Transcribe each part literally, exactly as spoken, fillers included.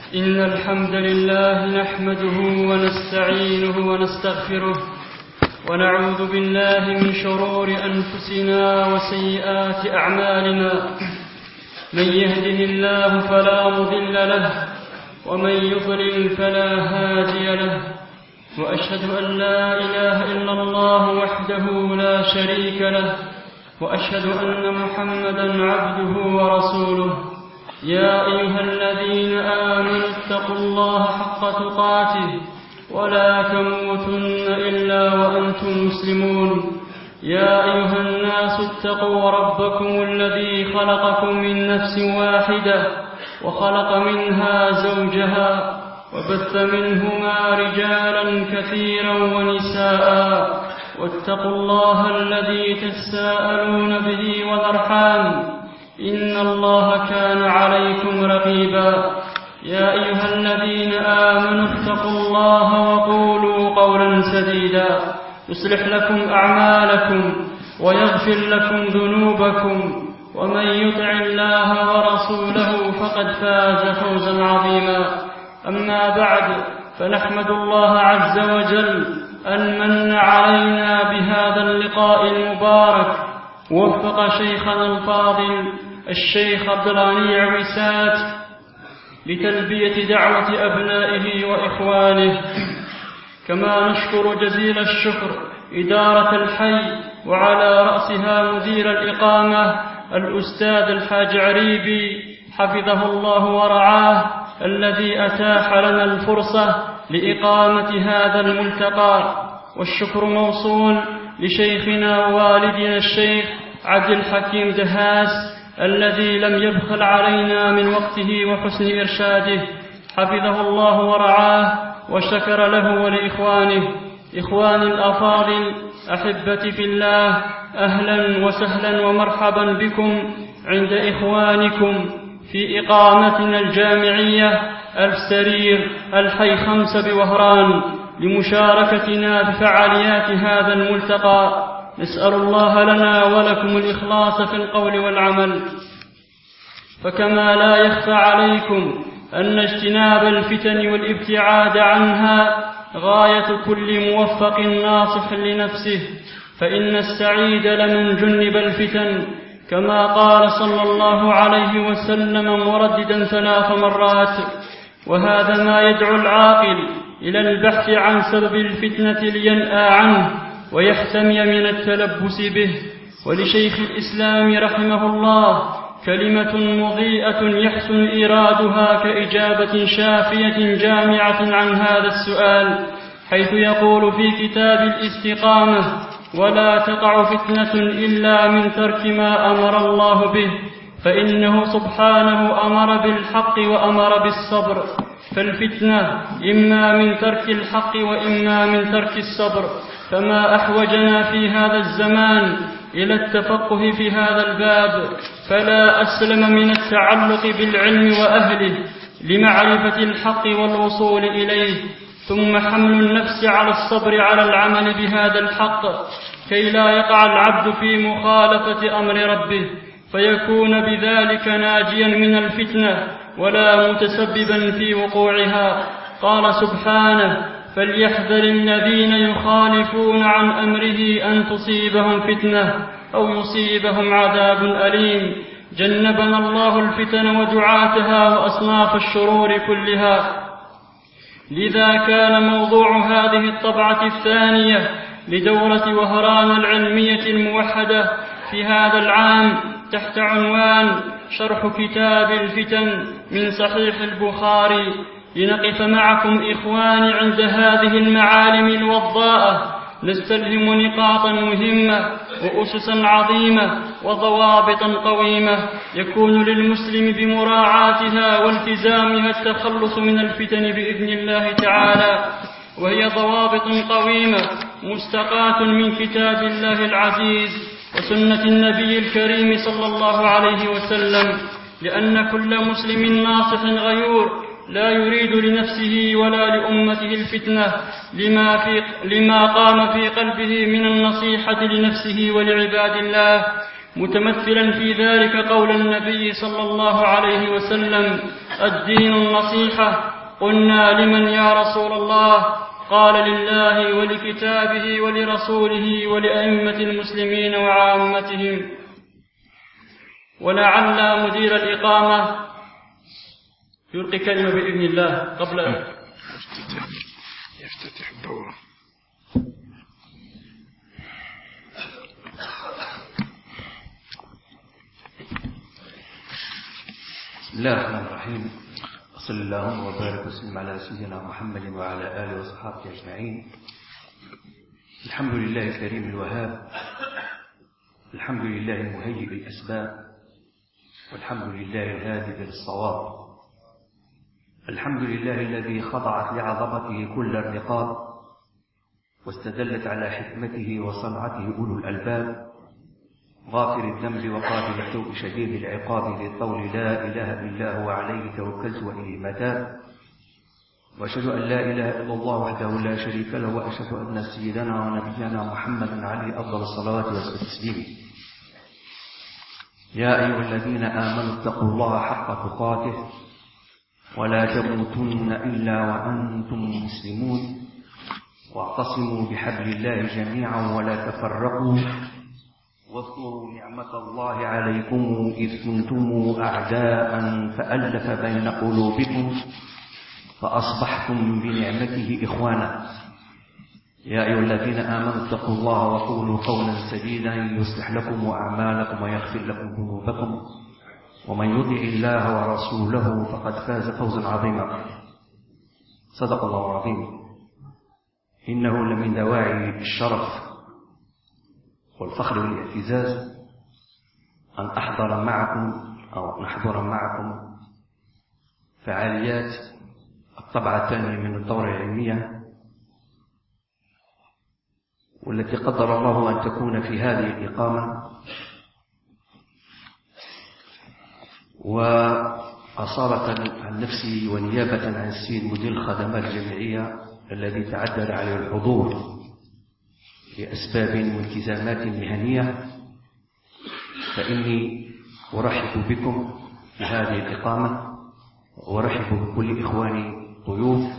إن الحمد لله نحمده ونستعينه ونستغفره ونعوذ بالله من شرور أنفسنا وسيئات أعمالنا. من يهده الله فلا مضل له ومن يضلل فلا هادي له، وأشهد أن لا إله إلا الله وحده لا شريك له، وأشهد أن محمدا عبده ورسوله. يا أيها الذين آمنوا اتقوا الله حق تقاته ولا تموتن إلا وأنتم مسلمون. يا أيها الناس اتقوا ربكم الذي خلقكم من نفس واحدة وخلق منها زوجها وبث منهما رجالا كثيرا ونساء، واتقوا الله الذي تساءلون به والأرحام إن الله كان عليكم رقيبا. يا أيها الذين آمنوا اتقوا الله وقولوا قولا سديدا يصلح لكم أعمالكم ويغفر لكم ذنوبكم، ومن يطع الله ورسوله فقد فاز فوزا عظيما. أما بعد، فنحمد الله عز وجل أن من علينا بهذا اللقاء المبارك، ووفق شيخنا الفاضل الشيخ عبد الغني عويسات لتلبية دعوة أبنائه وإخوانه. كما نشكر جزيل الشكر إدارة الحي وعلى رأسها مدير الإقامة الأستاذ الحاج عريبي حفظه الله ورعاه، الذي أتاح لنا الفرصة لإقامة هذا الملتقى. والشكر موصول لشيخنا ووالدنا الشيخ عبد الحكيم دهاس، الذي لم يبخل علينا من وقته وحسن إرشاده، حفظه الله ورعاه وشكر له ولإخوانه. إخواني الأفاضل، أحبتي في الله، أهلا وسهلا ومرحبا بكم عند إخوانكم في إقامتنا الجامعية السرير الحي خمس بوهران لمشاركتنا بفعاليات هذا الملتقى. نسأل الله لنا ولكم الإخلاص في القول والعمل. فكما لا يخفى عليكم أن اجتناب الفتن والابتعاد عنها غاية كل موفق ناصح لنفسه، فإن السعيد لمن جنب الفتن، كما قال صلى الله عليه وسلم مرددا ثلاث مرات. وهذا ما يدعو العاقل إلى البحث عن سبب الفتنة لينأى عنه ويحتمي من التلبس به. ولشيخ الإسلام رحمه الله كلمة مضيئة يحسن إيرادها كإجابة شافية جامعة عن هذا السؤال، حيث يقول في كتاب الاستقامة: ولا تقع فتنة إلا من ترك ما أمر الله به، فإنه سبحانه أمر بالحق وأمر بالصبر. فالفتنة إما من ترك الحق وإما من ترك الصبر، فما أحوجنا في هذا الزمان إلى التفقه في هذا الباب، فلا أسلم من التعلق بالعلم وأهله لمعرفة الحق والوصول إليه، ثم حمل النفس على الصبر على العمل بهذا الحق، كي لا يقع العبد في مخالفة أمر ربه فيكون بذلك ناجيا من الفتنة ولا متسببا في وقوعها. قال سبحانه: فليحذر الذين يخالفون عن أمره أن تصيبهم فتنة أو يصيبهم عذاب أليم. جنبنا الله الفتن ودعاتها وأصناف الشرور كلها. لذا كان موضوع هذه الطبعة الثانية لدورة وهران العلمية الموحدة في هذا العام تحت عنوان شرح كتاب الفتن من صحيح البخاري، لنقف معكم إخواني عند هذه المعالم الوضاءة، نستلهم نقاطا مهمة وأسسا عظيمة وضوابطا قويمة يكون للمسلم بمراعاتها والتزامها التخلص من الفتن بإذن الله تعالى. وهي ضوابط قويمة مستقاة من كتاب الله العزيز وسنة النبي الكريم صلى الله عليه وسلم، لأن كل مسلم ناصح غيور لا يريد لنفسه ولا لأمته الفتنة لما, في لما قام في قلبه من النصيحة لنفسه ولعباد الله، متمثلا في ذلك قول النبي صلى الله عليه وسلم: الدين النصيحة. قلنا: لمن يا رسول الله؟ قال: لله ولكتابه ولرسوله ولأئمة المسلمين وعامتهم. ولعل مدير الإقامة يلقي كلمة بإذن الله قبل أن يفتتح الدورة. بسم الله الرحمن الرحيم. صلى الله وبارك وسلم على سيدنا محمد وعلى آله وصحبه أجمعين. الحمد لله الكريم الوهاب، الحمد لله المهيئ الأسباب، والحمد لله الهادي للصواب، الحمد لله الذي خضعت لعظمته كل الرقاب، واستدلت على حكمته وصنعته أولو الألباب، غافر الذنب وقابل التوب شديد العقاب للطول لا إله إلا هو عليه توكلت وإليه متاب. وأشهد أن لا إله إلا الله وحده لا شريك له، وأشهد أن سيدنا ونبينا محمدا عليه أفضل الصلوات والتسليم. يا أيها الذين آمنوا اتقوا الله حق تقاته ولا تموتن إلا وأنتم مسلمون، واعتصموا بحبل الله جميعا ولا تفرقوا، واذكروا نعمة الله عليكم إذ كنتم أعداء فألف بين قلوبكم فأصبحتم بنعمته إخوانا. يا أيها الذين آمنوا اتقوا الله وقولوا قولا سديدا يصلح لكم أعمالكم ويغفر لكم ذنوبكم، ومن يطع الله ورسوله فقد فاز فوزا عظيما. صدق الله العظيم. إنه لمن دواعي الشرف والفخر والاعتزاز أن أحضر معكم أو نحضر معكم فعاليات الطبعة الثانية من الدورة العلمية، والتي قدر الله أن تكون في هذه الإقامة، وأصالة عن نفسي ونيابة عن السيد مدير الخدمات الجامعية الذي تعذر عليه الحضور لأسباب والتزامات مهنية، فإني أرحب بكم في هذه الإقامة، وأرحب بكل إخواني ضيوف،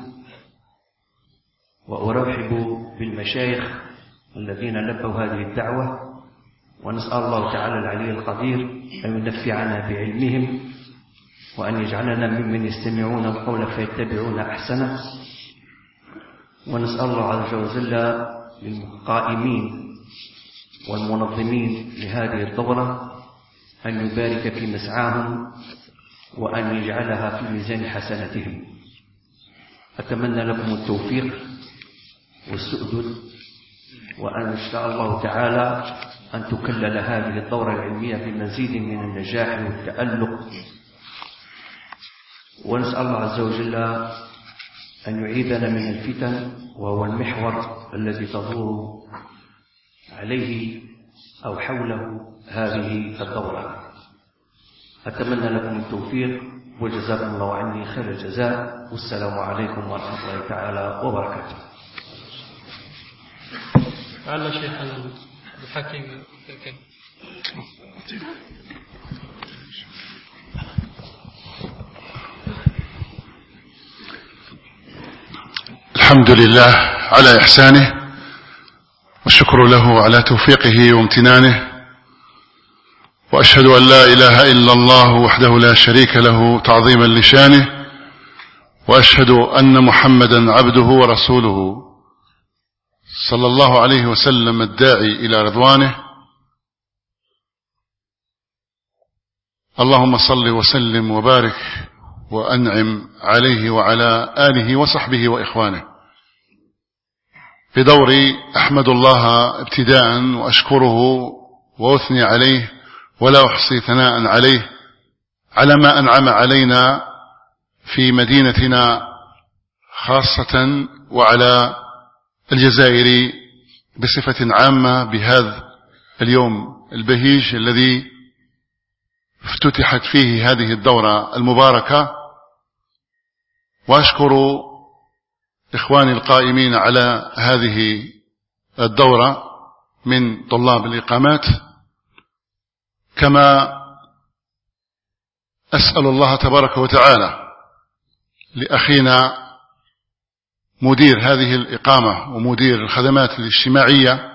وأرحب بالمشايخ الذين لبوا هذه الدعوة، ونسأل الله تعالى العلي القدير أن ينفعنا بعلمهم، وأن يجعلنا ممن يستمعون القول فيتبعون أحسنه، ونسأل الله عز وجل للقائمين والمنظمين لهذه الدورة أن يبارك في مسعاهم وأن يجعلها في ميزان حسناتهم. أتمنى لكم التوفيق والسؤدد، وأن إن شاء الله تعالى أن تكلل هذه الدورة العلمية بمزيد من النجاح والتألق، ونسأل الله عز وجل أن يعيذنا من الفتن، وهو المحور الذي تدور عليه أو حوله هذه الدورة. أتمنى لكم التوفيق، وجزاكم الله عني خير الجزاء، والسلام عليكم ورحمة الله تعالى وبركاته. على شيخنا الحكيم. الحمد لله على إحسانه، والشكر له على توفيقه وامتنانه، وأشهد أن لا إله إلا الله وحده لا شريك له تعظيما لشانه، وأشهد أن محمدا عبده ورسوله صلى الله عليه وسلم الداعي إلى رضوانه. اللهم صل وسلم وبارك وأنعم عليه وعلى آله وصحبه وإخوانه. بدوري أحمد الله ابتداء وأشكره وأثني عليه ولا أحصي ثناء عليه على ما أنعم علينا في مدينتنا خاصة، وعلى الجزائر بصفة عامة، بهذا اليوم البهيج الذي افتتحت فيه هذه الدورة المباركة. وأشكر إخواني القائمين على هذه الدورة من طلاب الإقامات، كما أسأل الله تبارك وتعالى لأخينا مدير هذه الإقامة ومدير الخدمات الاجتماعية،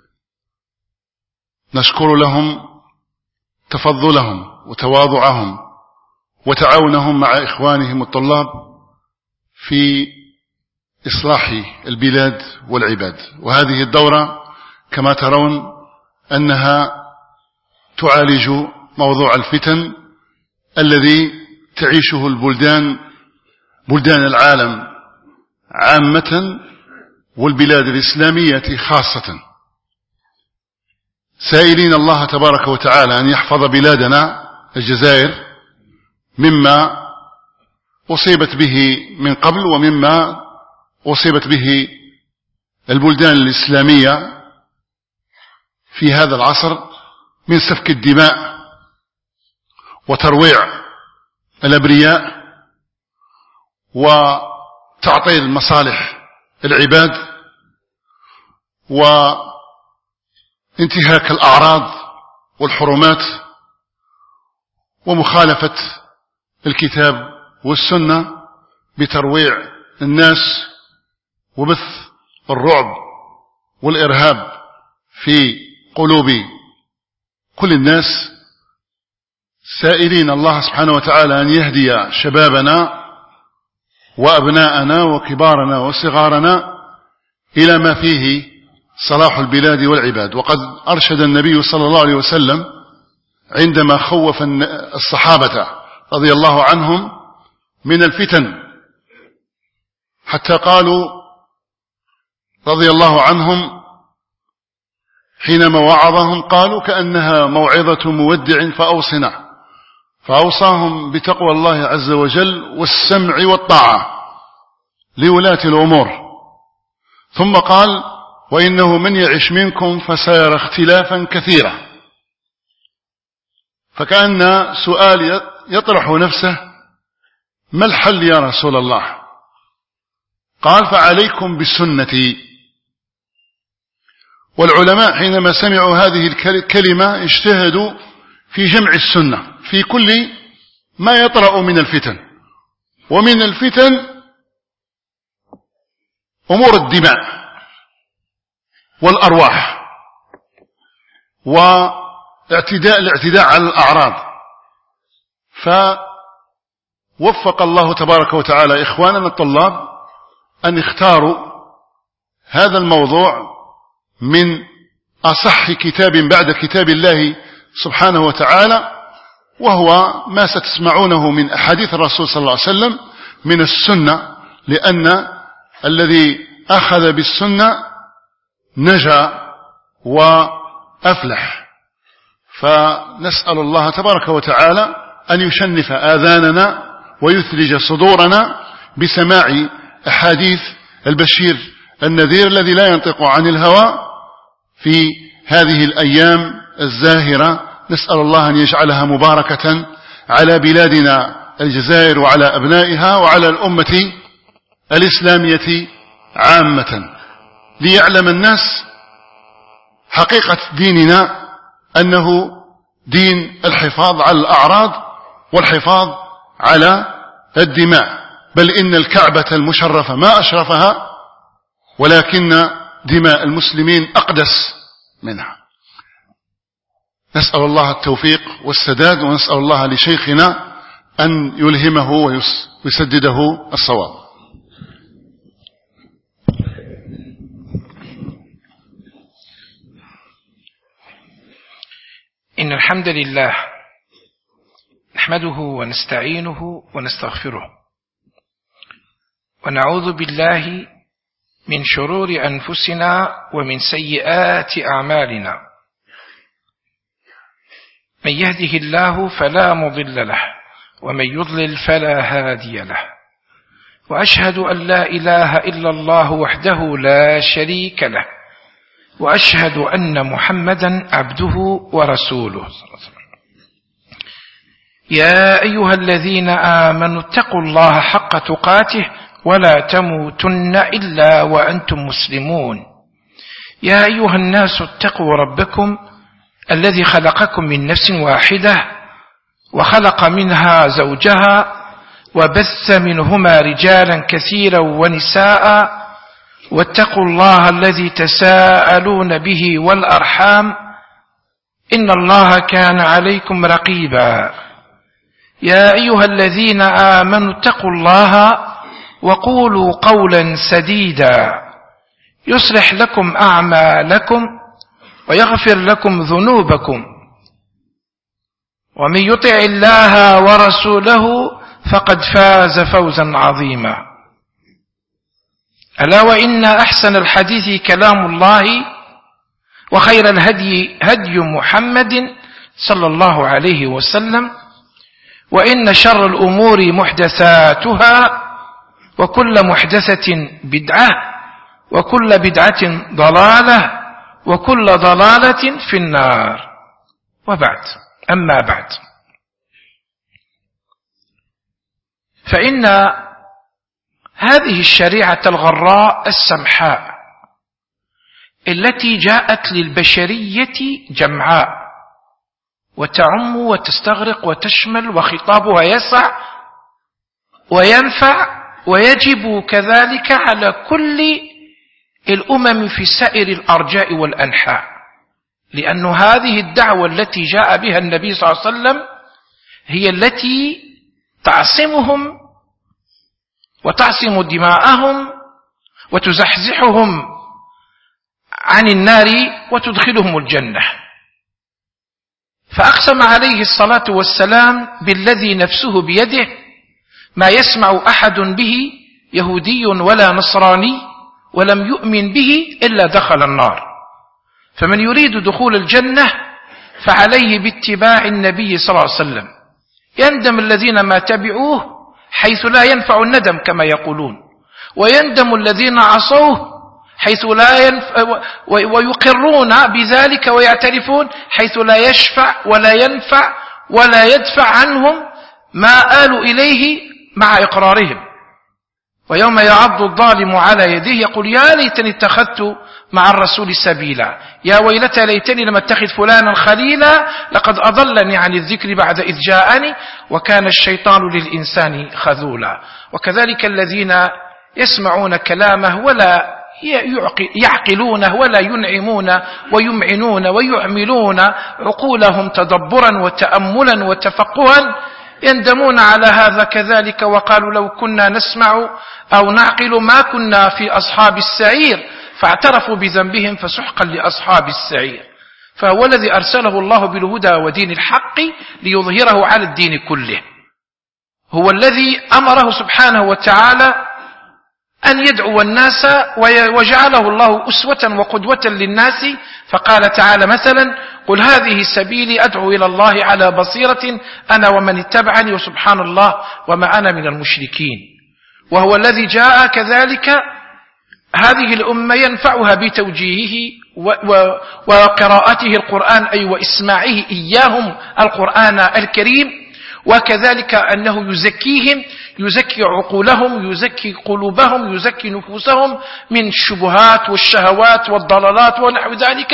نشكر لهم تفضلهم وتواضعهم وتعاونهم مع إخوانهم الطلاب في إصلاح البلاد والعباد. وهذه الدورة كما ترون أنها تعالج موضوع الفتن الذي تعيشه البلدان بلدان العالم عامة والبلاد الإسلامية خاصة، سائلين الله تبارك وتعالى أن يحفظ بلادنا الجزائر مما أصيبت به من قبل ومما أصيبت به البلدان الإسلامية في هذا العصر من سفك الدماء وترويع الأبرياء وتعطيل مصالح العباد وانتهاك الأعراض والحرمات ومخالفة الكتاب والسنة بترويع الناس وبث الرعب والإرهاب في قلوب كل الناس، سائلين الله سبحانه وتعالى أن يهدي شبابنا وأبناءنا وكبارنا وصغارنا إلى ما فيه صلاح البلاد والعباد. وقد أرشد النبي صلى الله عليه وسلم عندما خوف الصحابة رضي الله عنهم من الفتن حتى قالوا رضي الله عنهم حينما وعظهم قالوا كأنها موعظة مودع فأوصنا، فأوصاهم بتقوى الله عز وجل والسمع والطاعة لولاة الأمور، ثم قال وإنه من يعش منكم فسيرى اختلافا كثيرا. فكأن سؤال يطرح نفسه ما الحل يا رسول الله؟ قال فعليكم بسنتي. والعلماء حينما سمعوا هذه الكلمة اجتهدوا في جمع السنة في كل ما يطرأ من الفتن، ومن الفتن أمور الدماء والأرواح واعتداء الاعتداء على الأعراض. فوفق الله تبارك وتعالى إخواننا الطلاب أن اختاروا هذا الموضوع من أصح كتاب بعد كتاب الله سبحانه وتعالى، وهو ما ستسمعونه من أحاديث الرسول صلى الله عليه وسلم من السنة، لأن الذي أخذ بالسنة نجا وأفلح. فنسأل الله تبارك وتعالى أن يشنف آذاننا ويثلج صدورنا بسماع أحاديث البشير النذير الذي لا ينطق عن الهوى في هذه الأيام الزاهرة. نسأل الله أن يجعلها مباركة على بلادنا الجزائر وعلى أبنائها وعلى الأمة الإسلامية عامة، ليعلم الناس حقيقة ديننا أنه دين الحفاظ على الأعراض والحفاظ على الدماء، بل إن الكعبة المشرفة ما أشرفها ولكن دماء المسلمين أقدس منها. نسأل الله التوفيق والسداد، ونسأل الله لشيخنا أن يلهمه ويسدده الصواب. إن الحمد لله نحمده ونستعينه ونستغفره ونعوذ بالله من شرور أنفسنا ومن سيئات أعمالنا، من يهده الله فلا مضل له ومن يضلل فلا هادي له، وأشهد أن لا إله إلا الله وحده لا شريك له، وأشهد أن محمدا عبده ورسوله. يا أيها الذين آمنوا اتقوا الله حق تقاته ولا تموتن إلا وأنتم مسلمون. يا أيها الناس اتقوا ربكم الذي خلقكم من نفس واحدة وخلق منها زوجها وبث منهما رجالا كثيرا ونساء واتقوا الله الذي تساءلون به والأرحام إن الله كان عليكم رقيبا يا أيها الذين آمنوا اتقوا الله وقولوا قولا سديدا يصلح لكم أعمالكم ويغفر لكم ذنوبكم ومن يطع الله ورسوله فقد فاز فوزا عظيما ألا وإن أحسن الحديث كلام الله وخير الهدي هدي محمد صلى الله عليه وسلم وإن شر الأمور محدثاتها وكل محدثة بدعة وكل بدعة ضلالة وكل ضلالة في النار وبعد أما بعد فإن هذه الشريعة الغراء السمحاء التي جاءت للبشرية جمعاء وتعم وتستغرق وتشمل وخطابها يسع وينفع ويجب كذلك على كل الأمم في سائر الأرجاء والأنحاء، لأن هذه الدعوة التي جاء بها النبي صلى الله عليه وسلم هي التي تعصمهم وتعصم دماءهم وتزحزحهم عن النار وتدخلهم الجنة. فأقسم عليه الصلاة والسلام بالذي نفسه بيده ما يسمع أحد به يهودي ولا نصراني ولم يؤمن به إلا دخل النار. فمن يريد دخول الجنة فعليه باتباع النبي صلى الله عليه وسلم. يندم الذين ما تبعوه حيث لا ينفع الندم كما يقولون، ويندم الذين عصوه حيث لا ينفع، ويقرون بذلك ويعترفون حيث لا يشفع ولا ينفع ولا يدفع عنهم ما آلوا إليه مع إقرارهم. ويوم يعض الظالم على يديه يقول يا ليتني اتخذت مع الرسول سبيلا، يا ويلتى ليتني لم اتخذ فلانا خليلا لقد أضلني عن الذكر بعد إذ جاءني وكان الشيطان للإنسان خذولا. وكذلك الذين يسمعون كلامه ولا يعقلونه ولا ينعمون ويمعنون ويعملون عقولهم تدبرا وتأملا وتفقها يندمون على هذا كذلك وقالوا لو كنا نسمع أو نعقل ما كنا في أصحاب السعير فاعترفوا بذنبهم فسحقا لأصحاب السعير. فهو الذي أرسله الله بالهدى ودين الحق ليظهره على الدين كله، هو الذي أمره سبحانه وتعالى أن يدعو الناس وجعله الله أسوة وقدوة للناس. فقال تعالى مثلا قل هذه سبيلي أدعو إلى الله على بصيرة أنا ومن اتبعني وسبحان الله وما أنا من المشركين. وهو الذي جاء كذلك هذه الأمة ينفعها بتوجيهه وقراءته القرآن أي وإسماعه إياهم القرآن الكريم، وكذلك أنه يزكيهم، يزكي عقولهم، يزكي قلوبهم، يزكي نفوسهم من الشبهات والشهوات والضلالات ونحو ذلك.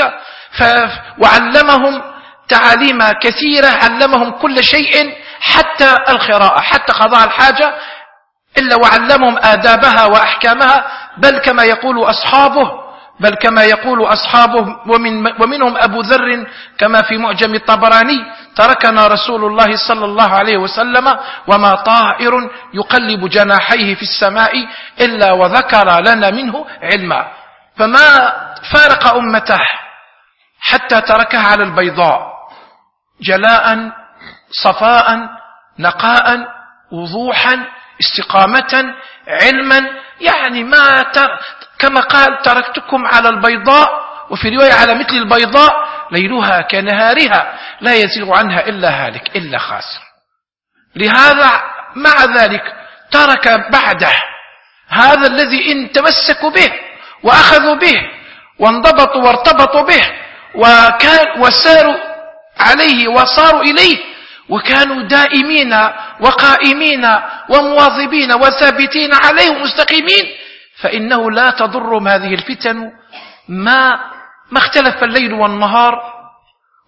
وعلمهم تعاليم كثيرة، علمهم كل شيء حتى القراءة، حتى قضاء الحاجة إلا وعلمهم آدابها وأحكامها. بل كما يقول أصحابه بل كما يقول أصحابه ومن ومنهم أبو ذر كما في معجم الطبراني تركنا رسول الله صلى الله عليه وسلم وما طائر يقلب جناحيه في السماء إلا وذكر لنا منه علما. فما فارق أمته حتى تركها على البيضاء جلاء صفاء نقاء وضوحا استقامة علما. يعني ما تر... كما قال تركتكم على البيضاء، وفي رواية على مثل البيضاء ليلها كنهارها لا يزيغ عنها إلا هالك إلا خاسر. لهذا مع ذلك ترك بعده هذا الذي إن تمسكوا به وأخذوا به وانضبطوا وارتبطوا به وكان وساروا عليه وصاروا إليه وكانوا دائمين وقائمين ومواظبين وثابتين عليه مستقيمين، فإنه لا تضرهم هذه الفتن ما ما اختلف الليل والنهار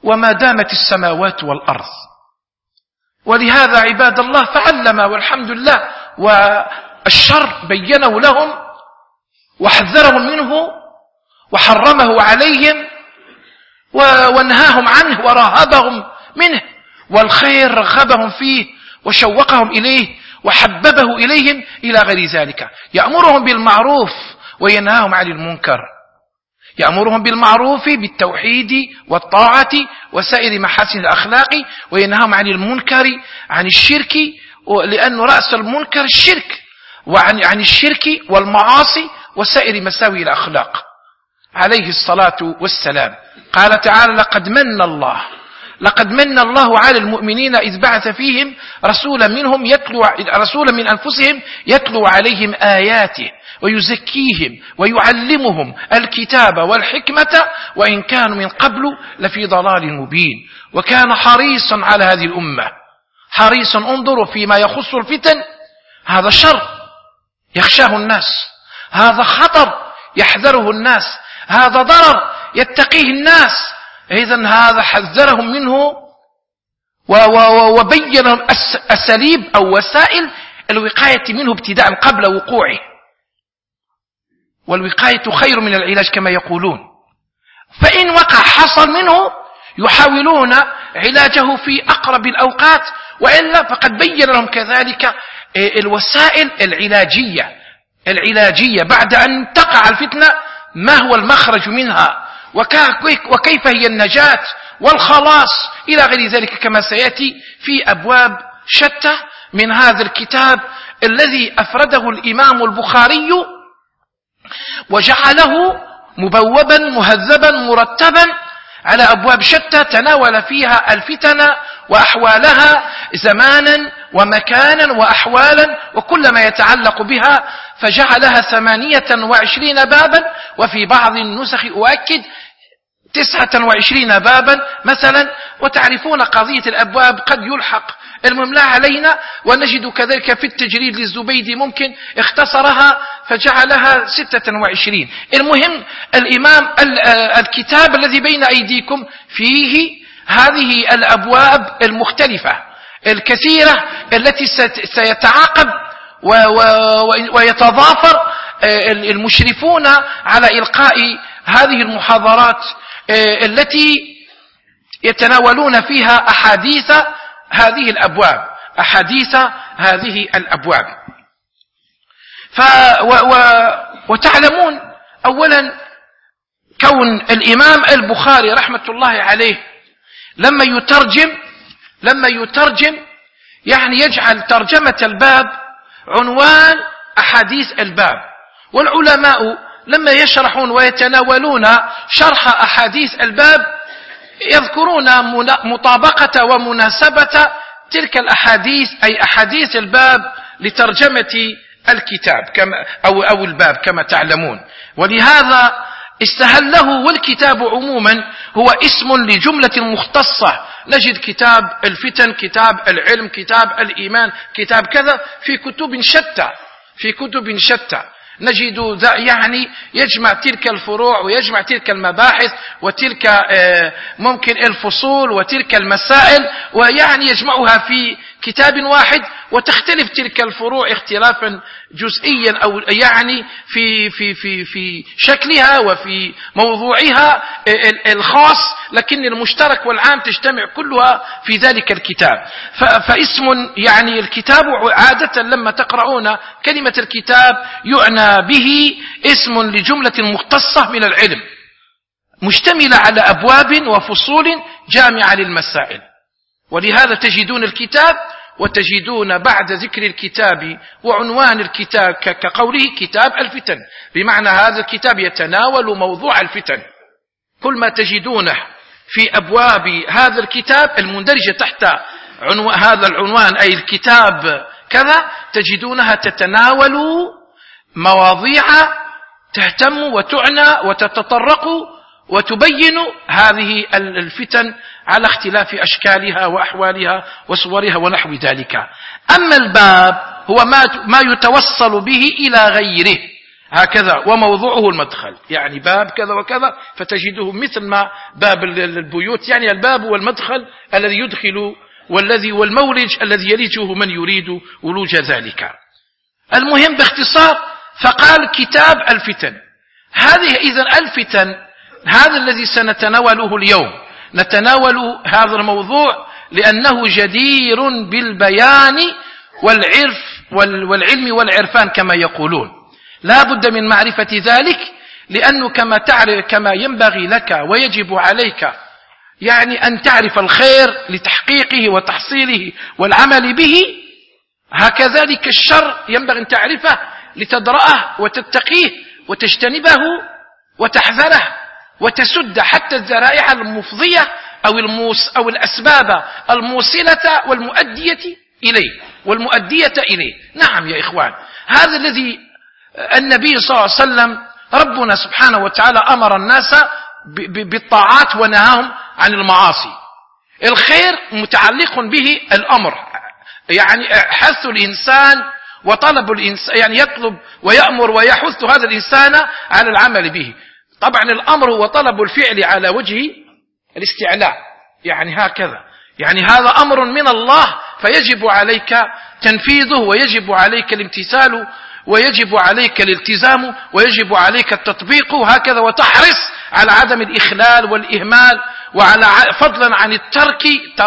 وما دامت السماوات والأرض. ولهذا عباد الله فعلم والحمد لله، والشر بينه لهم وحذرهم منه وحرمه عليهم ونهاهم عنه ورهبهم منه، والخير رغبهم فيه وشوقهم إليه وحببه إليهم إلى غير ذلك. يأمرهم بالمعروف وينهاهم عن المنكر، يأمرهم بالمعروف بالتوحيد والطاعة وسائر محاسن الأخلاق، وينهاهم عن المنكر عن الشرك، لأن رأس المنكر الشرك، وعن عن الشرك والمعاصي وسائر مساوي الأخلاق عليه الصلاة والسلام. قال تعالى: لقد من الله لقد من الله على المؤمنين إذ بعث فيهم رسولا منهم يتلو رسولا من أنفسهم يتلو عليهم آياته ويزكيهم ويعلمهم الكتاب والحكمة وإن كانوا من قبل لفي ضلال مبين. وكان حريصا على هذه الأمة، حريصا. انظروا فيما يخص الفتن، هذا شر يخشاه الناس، هذا خطر يحذره الناس، هذا ضرر يتقيه الناس. إذن هذا حذرهم منه وبين لهم أساليب أو وسائل الوقاية منه ابتداء قبل وقوعه، والوقاية خير من العلاج كما يقولون. فإن وقع حصل منه يحاولون علاجه في أقرب الأوقات، وإلا فقد بين لهم كذلك الوسائل العلاجية العلاجية بعد أن تقع الفتنة، ما هو المخرج منها وكيف هي النجاة والخلاص إلى غير ذلك، كما سيأتي في أبواب شتى من هذا الكتاب الذي أفرده الإمام البخاري وجعله مبوبا مهذبا مرتبا على أبواب شتى تناول فيها الفتن وأحوالها زمانا ومكانا وأحوالا وكل ما يتعلق بها، فجعلها ثمانية وعشرين بابا، وفي بعض النسخ أؤكد تسعة وعشرين بابا مثلا. وتعرفون قضية الأبواب قد يلحق المملى علينا، ونجد كذلك في التجريد للزبيدي ممكن اختصرها فجعلها ستة وعشرين. المهم الإمام الكتاب الذي بين أيديكم فيه هذه الأبواب المختلفة الكثيرة التي سيتعاقب ويتضافر المشرفون على إلقاء هذه المحاضرات التي يتناولون فيها أحاديث هذه الأبواب أحاديث هذه الأبواب. ف و و وتعلمون أولا كون الإمام البخاري رحمة الله عليه لما يترجم لما يترجم يعني يجعل ترجمة الباب عنوان أحاديث الباب، والعلماء لما يشرحون ويتناولون شرح أحاديث الباب يذكرون مطابقة ومناسبة تلك الأحاديث أي أحاديث الباب لترجمة الكتاب كما أو أو الباب كما تعلمون. ولهذا استهله، والكتاب عموما هو اسم لجملة مختصة. نجد كتاب الفتن، كتاب العلم، كتاب الإيمان، كتاب كذا في كتب شتى في كتب شتى نجد يعني يجمع تلك الفروع ويجمع تلك المباحث وتلك ممكن الفصول وتلك المسائل، ويعني يجمعها في كتاب واحد، وتختلف تلك الفروع اختلافا جزئيا أو يعني في في في في شكلها وفي موضوعها الخاص، لكن المشترك والعام تجتمع كلها في ذلك الكتاب. فاسم يعني الكتاب عادة لما تقرؤون كلمة الكتاب يعنى به اسم لجملة مختصة من العلم مشتملة على أبواب وفصول جامعة للمسائل. ولهذا تجدون الكتاب وتجدون بعد ذكر الكتاب وعنوان الكتاب كقوله كتاب الفتن، بمعنى هذا الكتاب يتناول موضوع الفتن. كل ما تجدونه في أبواب هذا الكتاب المندرجة تحت عنوان هذا العنوان أي الكتاب كذا تجدونها تتناول مواضيع تهتم وتعنى وتتطرق وتبين هذه الفتن على اختلاف أشكالها وأحوالها وصورها ونحو ذلك. أما الباب هو ما ما يتوصل به إلى غيره، هكذا، وموضوعه المدخل، يعني باب كذا وكذا، فتجده مثل ما باب البيوت، يعني الباب والمدخل الذي يدخل والذي والمولج الذي يلجه من يريد ولوج ذلك. المهم باختصار، فقال كتاب الفتن. هذه إذن الفتن، هذا الذي سنتناوله اليوم، نتناول هذا الموضوع لأنه جدير بالبيان والعرف والعلم والعرفان كما يقولون. لا بد من معرفة ذلك، لأنه كما تعرف كما ينبغي لك ويجب عليك يعني أن تعرف الخير لتحقيقه وتحصيله والعمل به، هكذلك الشر ينبغي أن تعرفه لتدرأه وتتقيه وتجتنبه وتحذره وتسد حتى الذرائع المفضية أو الموس أو الأسباب الموصلة والمؤدية إليه والمؤدية إليه. نعم يا إخوان، هذا الذي النبي صلى الله عليه وسلم ربنا سبحانه وتعالى أمر الناس بالطاعات ونهاهم عن المعاصي. الخير متعلق به الأمر، يعني حث الإنسان وطلب الإنسان، يعني يطلب ويأمر ويحث هذا الإنسان على العمل به. طبعا الأمر هو طلب الفعل على وجه الاستعلاء، يعني هكذا، يعني هذا أمر من الله فيجب عليك تنفيذه ويجب عليك الامتثال ويجب عليك الالتزام ويجب عليك التطبيق هكذا، وتحرص على عدم الإخلال والإهمال، وعلى فضلا عن الترك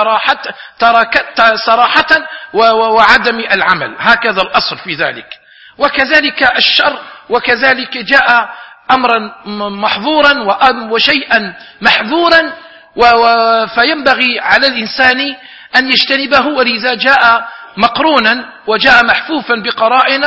صراحة وعدم العمل، هكذا الأصل في ذلك. وكذلك الشر، وكذلك جاء أمرا محظورا وشيئا محذورا، فينبغي على الإنسان أن يجتنبه، ولذا جاء مقرونا وجاء محفوفا بقرائن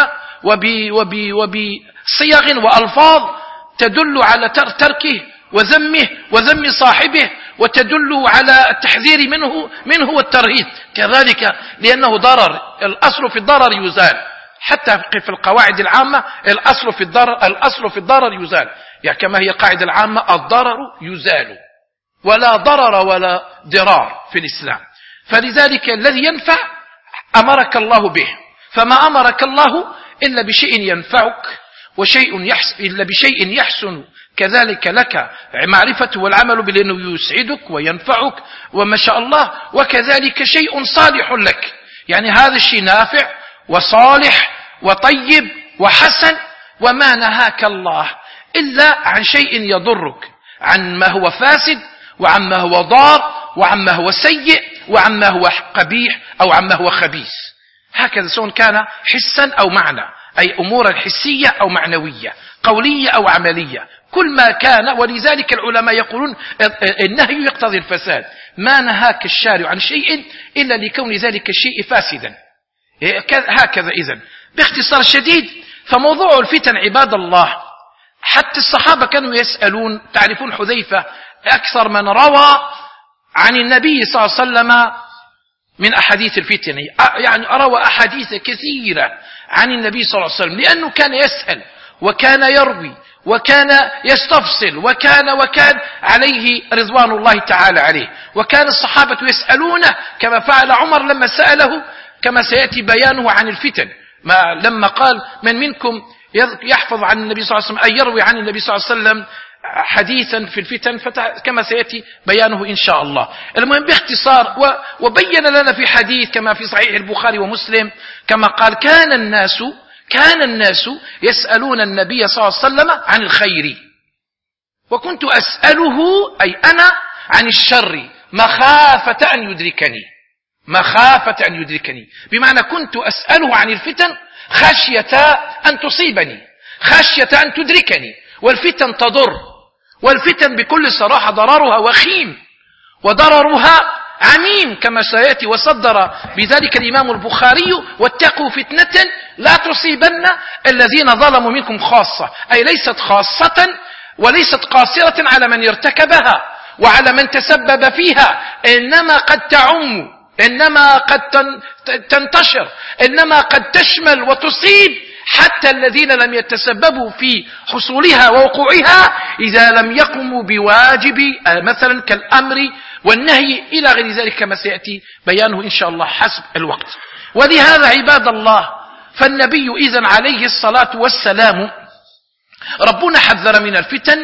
وبصيغ وألفاظ تدل على تركه وذمه وذم صاحبه، وتدل على التحذير منه منه والترهيب كذلك، لأنه ضرر. الأصل في الضرر يزال، حتى في القواعد العامة الأصل في الضرر الأصل في الضرر يزال، يعني كما هي قاعدة العامة الضرر يزال، ولا ضرر ولا ضرار في الإسلام. فلذلك الذي ينفع أمرك الله به، فما أمرك الله إلا بشيء ينفعك وشيء يحسن إلا بشيء يحسن كذلك لك معرفته والعمل به، لأنه يسعدك وينفعك وما شاء الله، وكذلك شيء صالح لك، يعني هذا الشيء نافع وصالح وطيب وحسن. وما نهاك الله إلا عن شيء يضرك، عن ما هو فاسد وعن ما هو ضار وعن ما هو سيء وعن ما هو قبيح أو عن ما هو خبيث، هكذا سواء كان حسا أو معنى، أي أمورا حسية أو معنوية، قولية أو عملية، كل ما كان. ولذلك العلماء يقولون النهي يقتضي الفساد، ما نهاك الشارع عن شيء إلا لكون ذلك الشيء فاسدا، هكذا. إذن باختصار شديد، فموضوع الفتن عباد الله، حتى الصحابة كانوا يسألون. تعرفون حذيفة أكثر من روى عن النبي صلى الله عليه وسلم من أحاديث الفتن، يعني روى أحاديث كثيرة عن النبي صلى الله عليه وسلم، لأنه كان يسأل وكان يروي وكان يستفصل وكان وكان عليه رضوان الله تعالى عليه. وكان الصحابة يسألونه كما فعل عمر لما سأله، كما سيأتي بيانه عن الفتن، ما لما قال من منكم يحفظ عن النبي صلى الله عليه وسلم، أي يروي عن النبي صلى الله عليه وسلم حديثا في الفتن، كما سيأتي بيانه إن شاء الله. المهم باختصار، وبين لنا في حديث كما في صحيح البخاري ومسلم، كما قال كان الناس كان الناس يسألون النبي صلى الله عليه وسلم عن الخير، وكنت أسأله أي أنا عن الشر مخافة أن يدركني مخافة أن يدركني بمعنى كنت أسأله عن الفتن خشية أن تصيبني، خشية أن تدركني. والفتن تضر، والفتن بكل صراحة ضررها وخيم وضررها عميم، كما سيأتي وصدر بذلك الإمام البخاري: واتقوا فتنة لا تصيبن الذين ظلموا منكم خاصة، أي ليست خاصة وليست قاصرة على من ارتكبها وعلى من تسبب فيها، إنما قد تعم، إنما قد تنتشر، إنما قد تشمل وتصيب حتى الذين لم يتسببوا في حصولها ووقوعها إذا لم يقوموا بواجب مثلا كالأمر والنهي إلى غير ذلك، كما سيأتي بيانه إن شاء الله حسب الوقت. ولهذا عباد الله، فالنبي إذن عليه الصلاة والسلام ربنا حذر من الفتن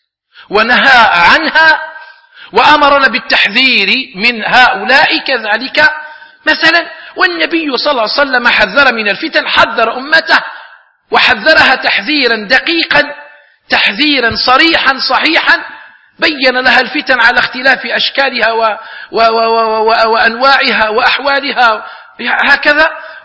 ونهى عنها وأمرنا بالتحذير من هؤلاء كذلك مثلا. والنبي صلى الله عليه وسلم حذر من الفتن، حذر أمته وحذرها تحذيرا دقيقا تحذيرا صريحا صحيحا، بين لها الفتن على اختلاف أشكالها و و و و وأنواعها وأحوالها هكذا،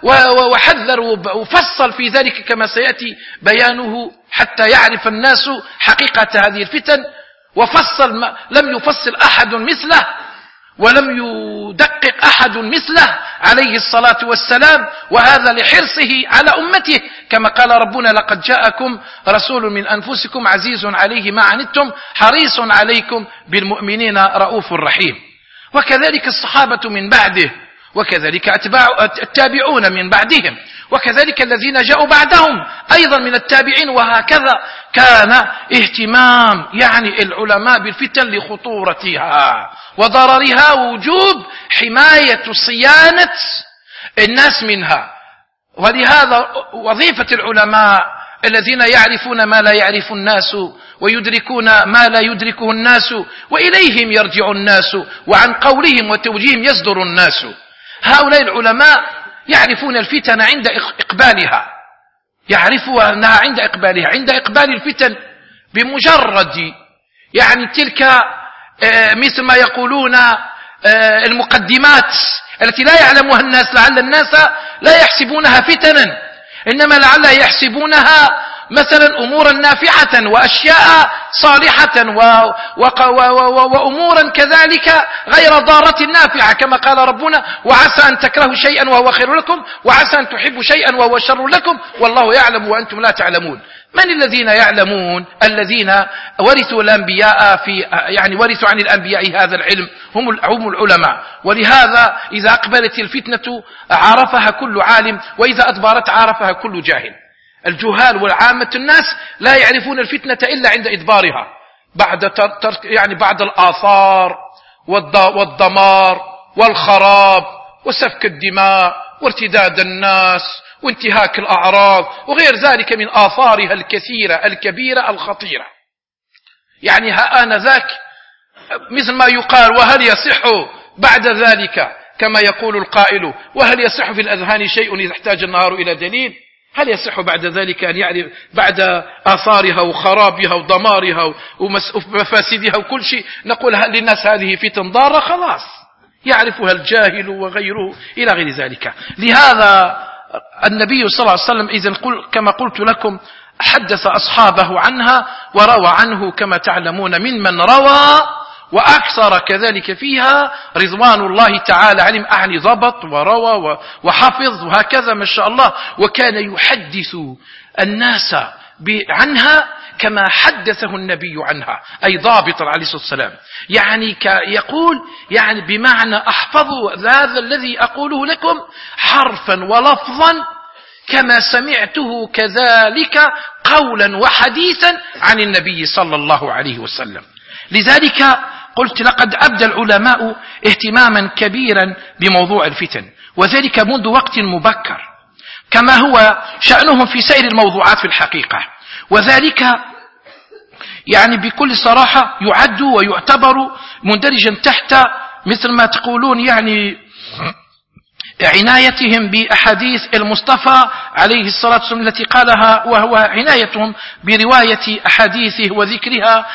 وحذر وفصل في ذلك كما سيأتي بيانه حتى يعرف الناس حقيقة هذه الفتن. وفصل ما لم يفصل أحد مثله ولم يدقق أحد مثله عليه الصلاة والسلام، وهذا لحرصه على أمته كما قال ربنا: لقد جاءكم رسول من أنفسكم عزيز عليه ما عنتم حريص عليكم بالمؤمنين رؤوف رحيم. وكذلك الصحابة من بعده، وكذلك أتباع التابعون من بعدهم، وكذلك الذين جاءوا بعدهم أيضا من التابعين، وهكذا كان اهتمام يعني العلماء بالفتن لخطورتها وضررها، ووجوب حماية صيانة الناس منها. ولهذا وظيفة العلماء الذين يعرفون ما لا يعرف الناس ويدركون ما لا يدركه الناس وإليهم يرجع الناس وعن قولهم وتوجيههم يصدر الناس. هؤلاء العلماء يعرفون الفتن عند إقبالها، يعرفوا أنها عند إقبالها، عند إقبال الفتن بمجرد يعني تلك مثل ما يقولون المقدمات التي لا يعلمها الناس، لعل الناس لا يحسبونها فتنا، إنما لعل يحسبونها مثلا أمورا نافعة وأشياء صالحة و... و... و... و... وأمورا كذلك غير ضارة نافعة، كما قال ربنا: وعسى أن تكرهوا شيئا وهو خير لكم وعسى أن تحبوا شيئا وهو شر لكم والله يعلم وأنتم لا تعلمون. من الذين يعلمون؟ الذين ورثوا الأنبياء في يعني ورثوا عن الأنبياء هذا العلم، هم هم العلماء. ولهذا إذا أقبلت الفتنة عرفها كل عالم، وإذا أدبرت عرفها كل جاهل. الجهال والعامة الناس لا يعرفون الفتنة إلا عند إدبارها، بعد ترك يعني بعد الآثار والدمار والخراب وسفك الدماء وارتداد الناس وانتهاك الأعراض وغير ذلك من آثارها الكثيرة الكبيرة الخطيرة. يعني ها آنذاك مثل ما يقال: وهل يصح بعد ذلك كما يقول القائل: وهل يصح في الأذهان شيء إذا احتاج النهار إلى دليل؟ هل يصح بعد ذلك أن يعرف بعد آثارها وخرابها ودمارها ومفاسدها وكل شيء نقول للناس هذه فتن ضارة؟ خلاص يعرفها الجاهل وغيره إلى غير ذلك. لهذا النبي صلى الله عليه وسلم إذن كما قلت لكم حدث أصحابه عنها وروى عنه كما تعلمون من من روى وأكثر كذلك فيها رضوان الله تعالى عليهم، أعني ضبط وروى وحفظ وهكذا ما شاء الله. وكان يحدث الناس عنها كما حدثه النبي عنها، أي ضابطا عليه الصلاة والسلام. يعني يقول يعني بمعنى أحفظوا هذا الذي أقوله لكم حرفا ولفظا كما سمعته كذلك قولا وحديثا عن النبي صلى الله عليه وسلم. لذلك قلت لقد أبدى العلماء اهتماما كبيرا بموضوع الفتن، وذلك منذ وقت مبكر كما هو شأنهم في سائر الموضوعات في الحقيقة. وذلك يعني بكل صراحة يعد ويعتبر مندرجا تحت مثل ما تقولون يعني عنايتهم بأحاديث المصطفى عليه الصلاة والسلام التي قالها، وهو عنايتهم برواية أحاديثه وذكرها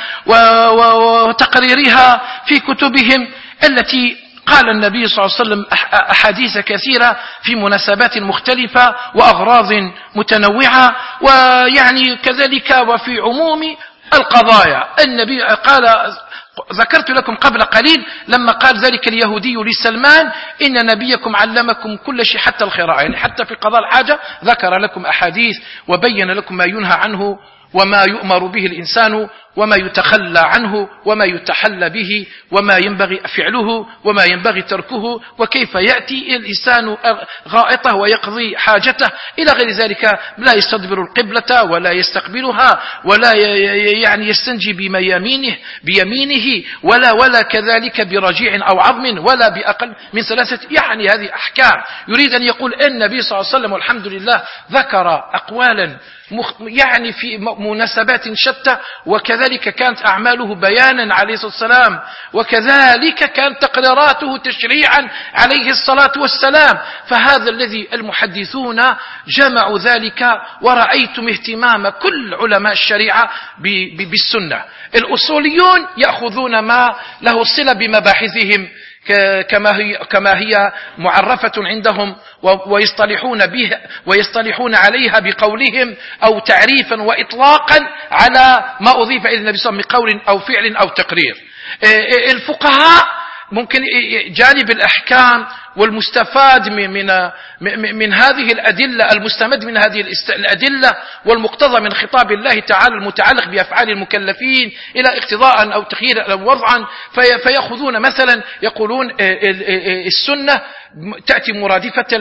وتقريرها في كتبهم التي قال النبي صلى الله عليه وسلم أحاديث كثيرة في مناسبات مختلفة وأغراض متنوعة، ويعني كذلك وفي عموم القضايا. النبي قال ذكرت لكم قبل قليل لما قال ذلك اليهودي لسلمان: إن نبيكم علمكم كل شيء حتى القراءة، يعني حتى في قضاء الحاجة ذكر لكم أحاديث وبين لكم ما ينهى عنه وما يؤمر به الإنسان وما يتخلى عنه وما يتحلى به وما ينبغي فعله وما ينبغي تركه، وكيف يأتي الإنسان غائطه ويقضي حاجته إلى غير ذلك، لا يستدبر القبلة ولا يستقبلها ولا يعني يستنجي بيمينه بيمينه ولا ولا كذلك برجيع أو عظم ولا بأقل من ثلاثة. يعني هذه أحكام يريد أن يقول النبي صلى الله عليه وسلم، والحمد لله ذكر أقوالا يعني في مناسبات شتى، وكذلك كانت أعماله بيانا عليه الصلاة والسلام، وكذلك كانت تقريراته تشريعا عليه الصلاة والسلام. فهذا الذي المحدثون جمعوا ذلك، ورأيتم اهتمام كل علماء الشريعة بالسنة. الأصوليون يأخذون ما له صلة بمباحثهم كما هي كما هي معرفة عندهم، ويصطلحون بها ويصطلحون عليها بقولهم أو تعريفا وإطلاقا على ما أضيف إلى النبي صلى الله عليه وسلم من قول أو فعل أو تقرير. الفقهاء ممكن جانب الأحكام والمستفاد من من من هذه الأدلة، المستمد من هذه الأدلة والمقتضى من خطاب الله تعالى المتعلق بأفعال المكلفين إلى اقتضاء أو تخييرا أو وضعا، فيأخذون مثلا يقولون السنة تأتي مرادفة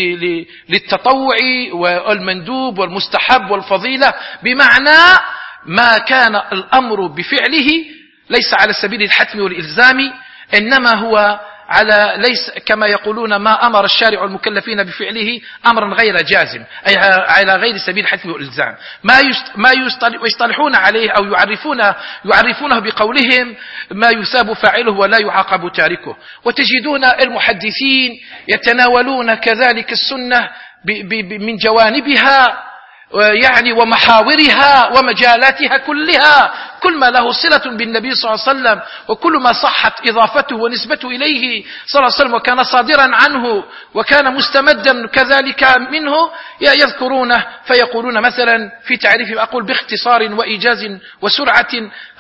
للتطوع والمندوب والمستحب والفضيلة، بمعنى ما كان الأمر بفعله ليس على سبيل الحتم والإلزام، إنما هو على ليس كما يقولون ما أمر الشارع المكلفين بفعله أمرا غير جازم، أي على غير سبيل الحتم والإلزام. ما ما يصطلحون عليه أو يعرفونه يعرفونه بقولهم ما يثاب فاعله ولا يعاقب تاركه. وتجدون المحدثين يتناولون كذلك السنة من جوانبها يعني ومحاورها ومجالاتها كلها، كل ما له صلة بالنبي صلى الله عليه وسلم، وكل ما صحت إضافته ونسبته إليه صلى الله عليه وسلم وكان صادرا عنه وكان مستمدا كذلك منه يذكرونه. فيقولون مثلا في تعريف أقول باختصار وإيجاز وسرعة،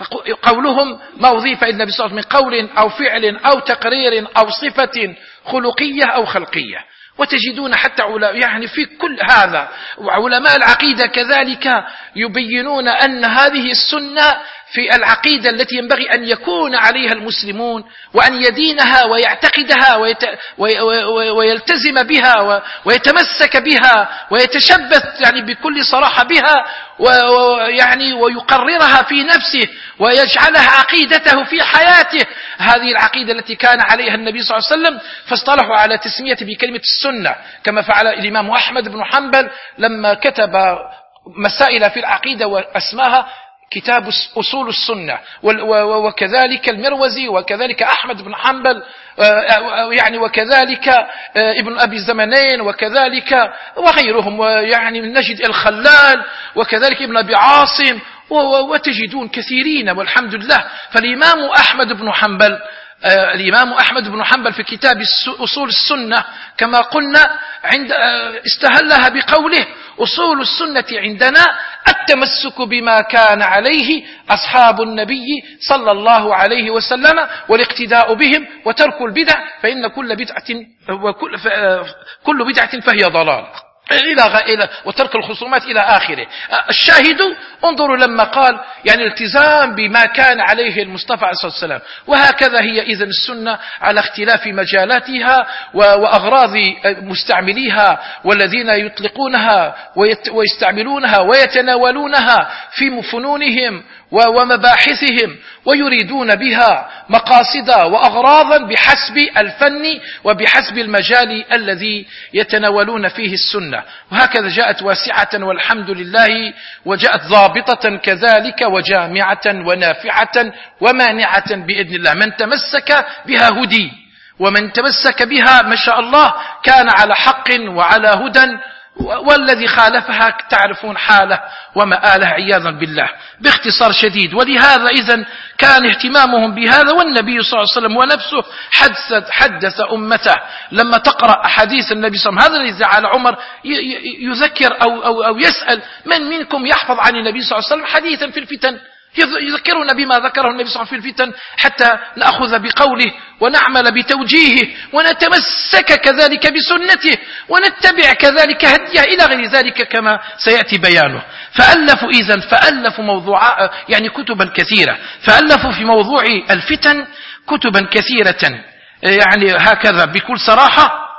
قولهم ما أضيف إلى النبي صلى الله عليه وسلم من قول أو فعل أو تقرير أو صفة خلقية أو خلقية. وتجدون حتى يعني في كل هذا وعلماء العقيدة كذلك يبينون أن هذه السنة في العقيدة التي ينبغي أن يكون عليها المسلمون، وأن يدينها ويعتقدها ويت... وي... وي... ويلتزم بها ويتمسك بها ويتشبث يعني بكل صراحة بها، ويعني ويقررها في نفسه ويجعلها عقيدته في حياته. هذه العقيدة التي كان عليها النبي صلى الله عليه وسلم، فاصطلحوا على تسمية بكلمة السنة، كما فعل الإمام أحمد بن حنبل لما كتب مسائل في العقيدة وأسماها كتاب أصول السنة، وكذلك المروزي وكذلك أحمد بن حنبل يعني وكذلك ابن أبي الزمنين وكذلك وغيرهم، ويعني نجد الخلال وكذلك ابن أبي عاصم، وتجدون كثيرين والحمد لله. فالإمام أحمد بن حنبل الإمام أحمد بن حنبل في كتاب أصول السنة كما قلنا عند استهلها بقوله: أصول السنة عندنا التمسك بما كان عليه أصحاب النبي صلى الله عليه وسلم والاقتداء بهم وترك البدع، فإن كل بدعة وكل كل بدعة فهي ضلال إلى غائلة، وترك الخصومات إلى آخره. الشاهد انظروا لما قال يعني الالتزام بما كان عليه المصطفى عليه الصلاة والسلام. وهكذا هي إذن السنة على اختلاف مجالاتها وأغراض مستعمليها والذين يطلقونها ويستعملونها ويتناولونها في فنونهم ومباحثهم، ويريدون بها مقاصد وأغراضا بحسب الفن وبحسب المجال الذي يتناولون فيه السنة. وهكذا جاءت واسعة والحمد لله، وجاءت ضابطة كذلك وجامعة ونافعة ومانعة بإذن الله. من تمسك بها هدي، ومن تمسك بها ما شاء الله كان على حق وعلى هدى، والذي خالفها تعرفون حاله ومآله عياذا بالله. باختصار شديد، ولهذا إذن كان اهتمامهم بهذا. والنبي صلى الله عليه وسلم ونفسه حدث, حدث أمته لما تقرأ أحاديث النبي صلى الله عليه وسلم. هذا الذي جعل عمر يذكر أو, أو, أو يسأل: من منكم يحفظ عن النبي صلى الله عليه وسلم حديثا في الفتن؟ يذكرنا بما ذكره النبي صلى الله عليه وسلم في الفتن حتى نأخذ بقوله ونعمل بتوجيهه ونتمسك كذلك بسنته ونتبع كذلك هديه إلى غير ذلك كما سيأتي بيانه. فألفوا إذن فألفوا موضوع يعني كتبا كثيرة، فألفوا في موضوع الفتن كتبا كثيرة يعني هكذا بكل صراحة.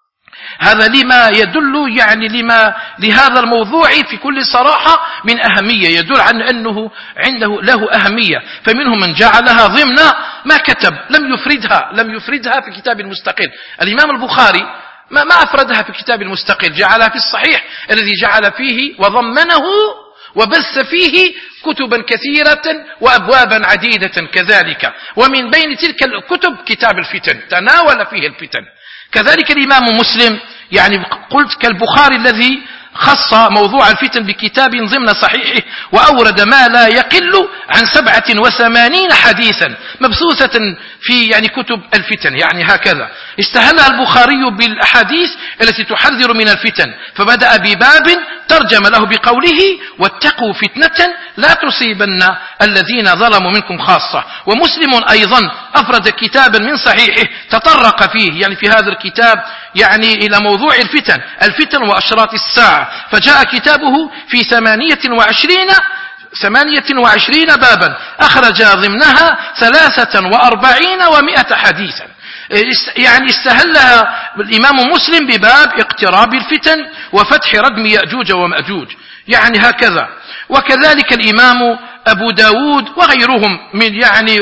هذا لما يدل يعني لما لهذا الموضوع في كل صراحة من أهمية، يدل عن أنه عنده له أهمية. فمنهم من جعلها ضمن ما كتب، لم يفردها لم يفردها في كتاب المستقل. الإمام البخاري ما, ما أفردها في كتاب المستقل، جعلها في الصحيح الذي جعل فيه وضمنه وبث فيه كتبا كثيرة وأبوابا عديدة كذلك. ومن بين تلك الكتب كتاب الفتن، تناول فيه الفتن. كذلك الإمام مسلم، يعني قلت كالبخاري الذي خص موضوع الفتن بكتاب ضمن صحيحه، وأورد ما لا يقل عن سبعة وثمانين حديثا مبثوثة في يعني كتب الفتن. يعني هكذا استهلها البخاري بالأحاديث التي تحذر من الفتن، فبدأ بباب ترجم له بقوله: واتقوا فتنة لا تصيبن الذين ظلموا منكم خاصة. ومسلم أيضا أفرد كتابا من صحيحه تطرق فيه، يعني في هذا الكتاب يعني إلى موضوع الفتن الفتن وأشراط الساعة، فجاء كتابه في ثمانية وعشرين ثمانية وعشرين بابا، أخرج ضمنها ثلاثة وأربعين ومائة حديثا. يعني استهلها الإمام مسلم بباب اقتراب الفتن وفتح ردم يأجوج ومأجوج، يعني هكذا. وكذلك الإمام أبو داود وغيرهم من يعني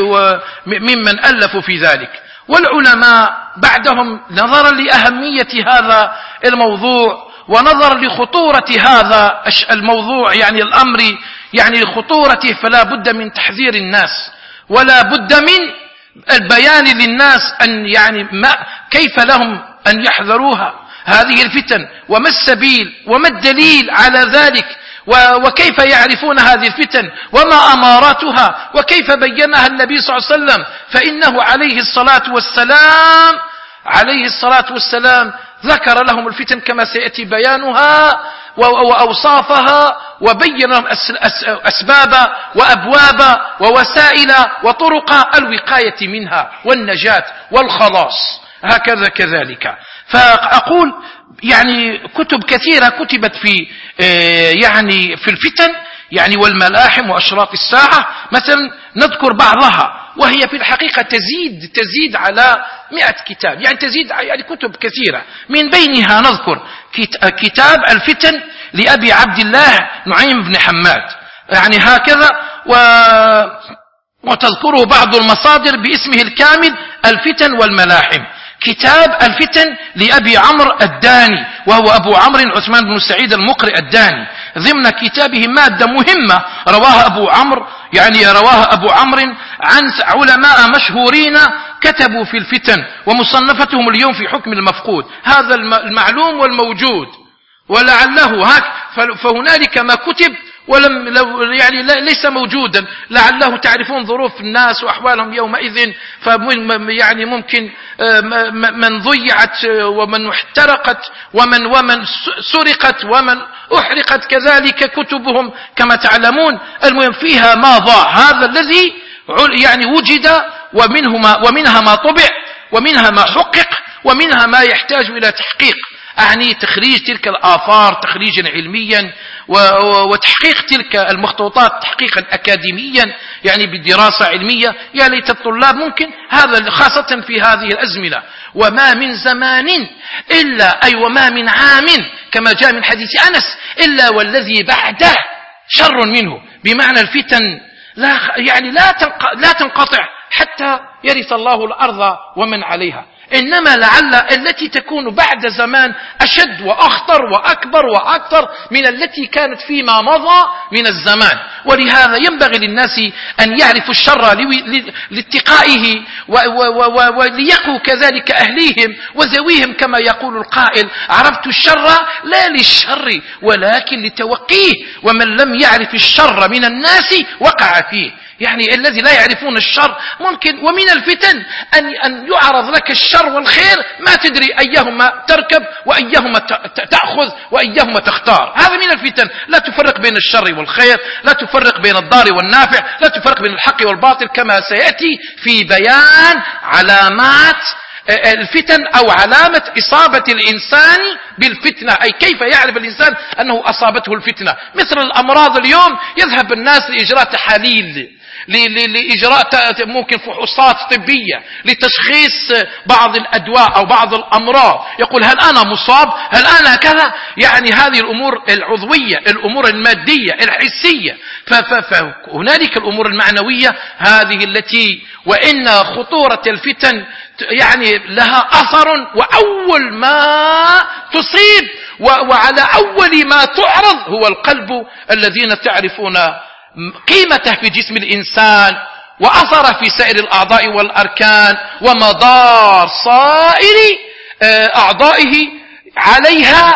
ممن ألفوا في ذلك. والعلماء بعدهم نظرا لأهمية هذا الموضوع ونظرا لخطورة هذا الموضوع، يعني الأمر يعني خطورته، فلا بد من تحذير الناس، ولا بد من البيان للناس أن يعني ما كيف لهم أن يحذروها هذه الفتن، وما السبيل وما الدليل على ذلك، وكيف يعرفون هذه الفتن وما أماراتها، وكيف بينها النبي صلى الله عليه وسلم. فإنه عليه الصلاة والسلام عليه الصلاة والسلام ذكر لهم الفتن كما سيأتي بيانها وأوصافها، وبين لهم أسباب وأبواب ووسائل وطرق الوقاية منها والنجاة والخلاص، هكذا كذلك. فأقول يعني كتب كثيرة كتبت في يعني في الفتن يعني والملاحم وأشراط الساعة، مثلا نذكر بعضها، وهي في الحقيقة تزيد تزيد على مئة كتاب، يعني تزيد يعني كتب كثيرة. من بينها نذكر كتاب الفتن لأبي عبد الله نعيم بن حماد، يعني هكذا، و وتذكره بعض المصادر باسمه الكامل الفتن والملاحم. كتاب الفتن لأبي عمرو الداني، وهو أبو عمرو عثمان بن سعيد المقرئ الداني، ضمن كتابه مادة مهمة رواها أبو عمرو يعني رواها أبو عمرو عن علماء مشهورين كتبوا في الفتن، ومصنفتهم اليوم في حكم المفقود، هذا المعلوم والموجود. ولعله هك فهنالك ما كتب ولم يعني ليس موجودا، لعله تعرفون ظروف الناس وأحوالهم يومئذ، يعني ممكن من ضيعت ومن احترقت ومن ومن سرقت ومن أحرقت كذلك كتبهم كما تعلمون. المهم فيها ما ضاع، هذا الذي يعني وجد، ومنه ومنها ما طبع، ومنها ما حقق، ومنها ما يحتاج إلى تحقيق، أعني تخريج تلك الآثار تخريجا علميا، وتحقيق تلك المخطوطات تحقيقا أكاديميا يعني بدراسة علمية. يا ليت الطلاب ممكن هذا خاصة في هذه الأزمنة. وما من زمان إلا أي وما من عام كما جاء من حديث أنس إلا والذي بعده شر منه، بمعنى الفتن لا يعني لا لا تنقطع حتى يرث الله الأرض ومن عليها، إنما لعل التي تكون بعد زمان أشد وأخطر وأكبر وأكثر من التي كانت فيما مضى من الزمان. ولهذا ينبغي للناس أن يعرفوا الشر لاتقائه وليقوا كذلك أهليهم وذويهم، كما يقول القائل: عرفت الشر لا للشر ولكن لتوقيه، ومن لم يعرف الشر من الناس وقع فيه. يعني الذي لا يعرفون الشر ممكن، ومن الفتن أن أن يعرض لك الشر والخير ما تدري أيهما تركب وأيهما تأخذ وأيهما تختار. هذا من الفتن، لا تفرق بين الشر والخير، لا تفرق بين الضار والنافع، لا تفرق بين الحق والباطل، كما سيأتي في بيان علامات الفتن أو علامة إصابة الإنسان بالفتنة، أي كيف يعرف الإنسان أنه أصابته الفتنة. مثل الأمراض اليوم يذهب الناس لإجراء تحاليل، لإجراء ممكن فحوصات طبية لتشخيص بعض الأدواء أو بعض الأمراض، يقول هل أنا مصاب، هل أنا كذا، يعني هذه الأمور العضوية، الأمور المادية الحسية. فهنالك الأمور المعنوية هذه التي، وإن خطورة الفتن يعني لها أثر، وأول ما تصيب وعلى أول ما تعرض هو القلب الذين تعرفون قيمته في جسم الإنسان وأثر في سائر الأعضاء والأركان ومدار صائر أعضائه عليها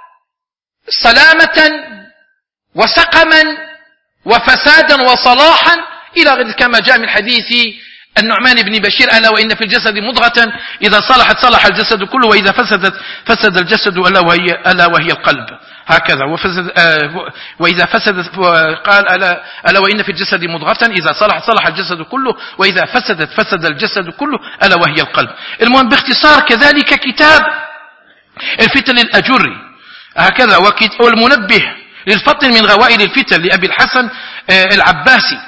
سلامة وسقما وفسادا وصلاحا إلى غير كما جاء من حديث النعمان بن بشير: ألا وإن في الجسد مضغة إذا صلحت صلح الجسد كله وإذا فسدت فسد الجسد ألا وهي, ألا وهي القلب. هكذا وفسد آه وإذا فسدت قال ألا, ألا وإن في الجسد مضغة إذا صلحت صلح الجسد كله وإذا فسدت فسد الجسد كله ألا وهي القلب. المهم باختصار كذلك كتاب الفتن الأجري هكذا، والمنبه للفطن من غوائل الفتن لأبي الحسن آه العباسي.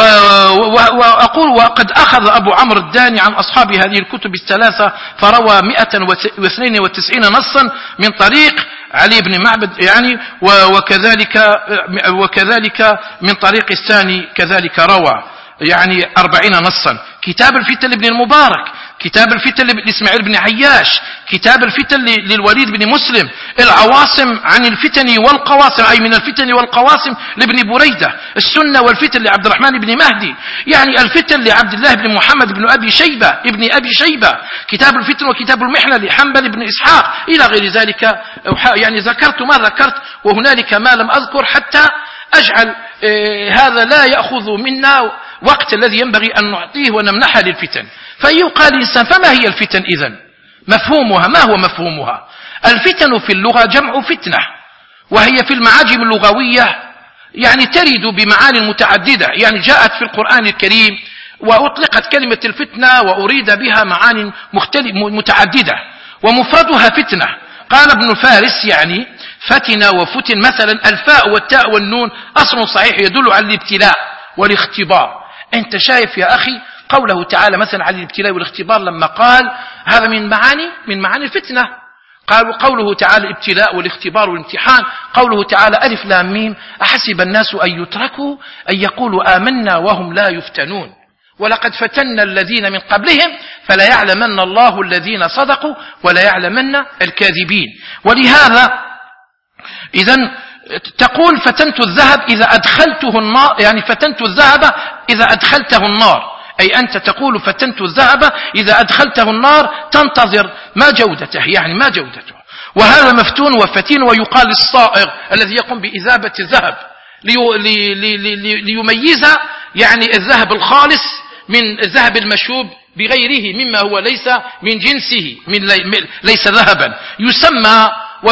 وأقول وقد أخذ أبو عمرو الداني عن أصحاب هذه الكتب الثلاثة فروى مئة واثنين وتسعين نصا من طريق علي بن معبد يعني، وكذلك وكذلك من طريق الثاني كذلك روى يعني أربعين نصا. كتاب الفتن لابن المبارك، كتاب الفتن لإسماعيل بن عياش، كتاب الفتن للوليد بن مسلم، العواصم عن الفتن والقواسم أي من الفتن والقواسم لابن بريدة، السنة والفتن لعبد الرحمن بن مهدي، يعني الفتن لعبد الله بن محمد بن أبي شيبة ابن أبي شيبة، كتاب الفتن وكتاب المحنة لحنبل بن إسحاق إلى غير ذلك. يعني ذكرت ما ذكرت وهنالك ما لم أذكر حتى أجعل هذا لا يأخذ منا وقت الذي ينبغي أن نعطيه ونمنحه للفتن. فيقال الإنسان فما هي الفتن إذن؟ مفهومها ما هو مفهومها؟ الفتن في اللغة جمع فتنة، وهي في المعاجم اللغوية يعني ترد بمعاني متعددة، يعني جاءت في القرآن الكريم وأطلقت كلمة الفتنة وأريد بها معاني متعددة ومفردها فتنة. قال ابن فارس يعني فتن وفتن، مثلا الفاء والتاء والنون أصل صحيح يدل على الابتلاء والاختبار. أنت شايف يا أخي قوله تعالى مثلا على الابتلاء والاختبار لما قال هذا من معاني من معاني الفتنة. قالوا قوله تعالى الابتلاء والاختبار والامتحان، قوله تعالى ألف لام ميم أحسب الناس أن يتركوا أن يقولوا آمنا وهم لا يفتنون ولقد فتنا الذين من قبلهم فلا يعلمن الله الذين صدقوا ولا يعلمن الكاذبين. ولهذا إذن تقول فتنت الذهب إذا أدخلته النار، يعني فتنت الذهب إذا أدخلته النار، أي أنت تقول فتنت الذهب إذا أدخلته النار تنتظر ما جودته، يعني ما جودته. وهذا مفتون وفتين، ويقال الصائغ الذي يقوم بإذابة الذهب لي لي لي ليميز يعني الذهب الخالص من الذهب المشوب بغيره مما هو ليس من جنسه من ليس ذهبا، يسمى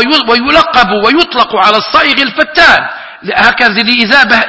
ويلقب ويطلق على الصائغ الفتان، هكذا لإذابة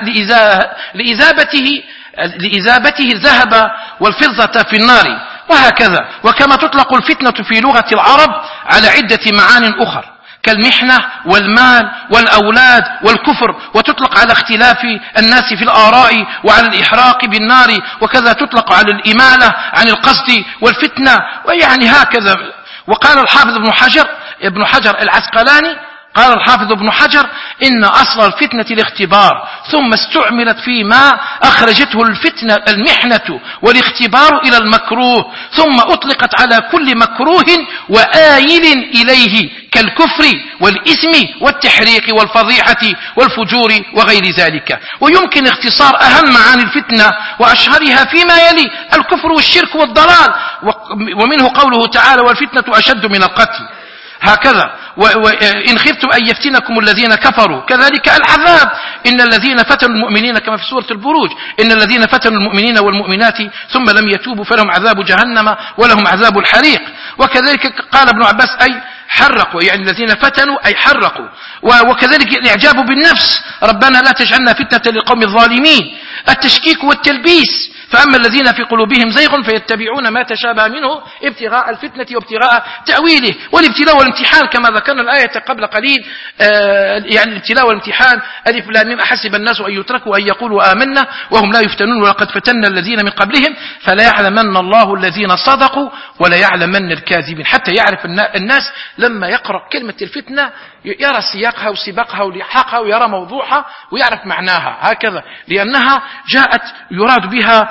لإذابته لإذابته الذهب والفضة في النار، وهكذا. وكما تطلق الفتنة في لغة العرب على عدة معان أخرى كالمحنة والمال والأولاد والكفر، وتطلق على اختلاف الناس في الآراء وعلى الإحراق بالنار، وكذا تطلق على الإمالة عن القصد والفتنة، ويعني هكذا. وقال الحافظ ابن حجر ابن حجر العسقلاني قال الحافظ ابن حجر إن أصل الفتنة الاختبار، ثم استعملت فيما أخرجته الفتنة المحنة والاختبار إلى المكروه، ثم أطلقت على كل مكروه وآيل إليه كالكفر والإثم والتحريق والفضيحة والفجور وغير ذلك. ويمكن اختصار أهم معاني الفتنة وأشهرها فيما يلي: الكفر والشرك والضلال، ومنه قوله تعالى والفتنة أشد من القتل، هكذا. وإن خفتم أن يفتنكم الذين كفروا كذلك العذاب، إن الذين فتنوا المؤمنين كما في سورة البروج إن الذين فتنوا المؤمنين والمؤمنات ثم لم يتوبوا فلهم عذاب جهنم ولهم عذاب الحريق. وكذلك قال ابن عباس أي حرقوا، يعني الذين فتنوا أي حرقوا. وكذلك الإعجاب بالنفس، ربنا لا تجعلنا فتنة للقوم الظالمين. التشكيك والتلبيس، فأما الذين في قلوبهم زيغ فيتبعون ما تشابه منه ابتغاء الفتنة وابتغاء تأويله. والابتلاء والامتحان كما ذكرنا الآية قبل قليل، آه يعني الابتلاء والامتحان ألف لام ميم أحسب الناس أن يتركوا أن يقولوا آمنا وهم لا يفتنون ولقد فتنا الذين من قبلهم فلا يعلمن الله الذين صدقوا ولا يعلمن الكاذبين. حتى يعرف الناس لما يقرأ كلمة الفتنة يرى سياقها وسباقها ولحاقها ويرى موضوعها ويعرف معناها، هكذا، لأنها جاءت يراد بها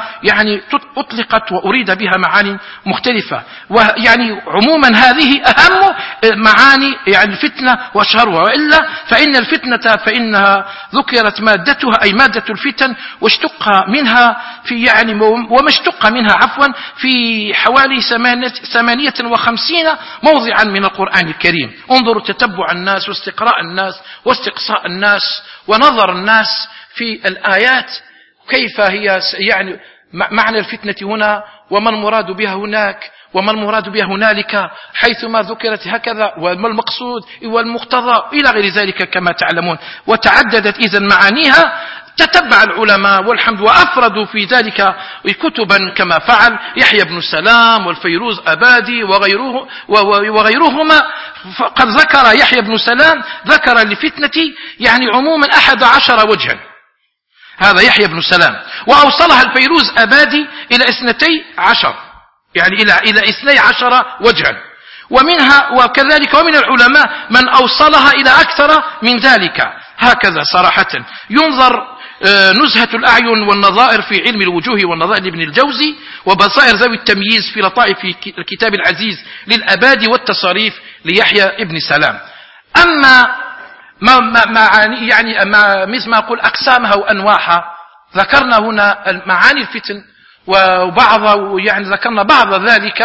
يعني أطلقت وأريد بها معاني مختلفة، ويعني عموما هذه أهم معاني يعني الفتنة وأشهرها، وإلا فإن الفتنة فإنها ذكرت مادتها أي مادة الفتن واشتق منها في يعني وما اشتق منها عفوا في حوالي ثمانية وخمسين موضعا من القرآن الكريم. انظروا تتبع الناس واستقراء الناس واستقصاء الناس ونظر الناس في الآيات كيف هي يعني معنى الفتنة هنا وما المراد بها هناك وما المراد بها هنالك، حيثما ذكرت هكذا وما المقصود والمقتضى إلى غير ذلك كما تعلمون. وتعددت إذن معانيها، تتبع العلماء والحمد وأفردوا في ذلك كتبا كما فعل يحيى بن سلام والفيروز أبادي وغيره وغيرهما. قد ذكر يحيى بن سلام ذكر لفتنة يعني عموما أحد عشر وجها، هذا يحيى بن سلام، وأوصلها الفيروز أبادي إلى اثنتي عشر يعني إلى إلى اثني عشر وجها، ومنها وكذلك ومن العلماء من أوصلها إلى أكثر من ذلك. هكذا صراحة ينظر نزهة الأعين والنظائر في علم الوجوه والنظائر لابن الجوزي، وبصائر ذوي التمييز في لطائف في الكتاب العزيز للأبادي، والتصاريف ليحيى ابن سلام. أما ما ما يعني ما مثل ما أقول أقسامها وأنواعها ذكرنا هنا معاني الفتن وبعض يعني ذكرنا بعض ذلك،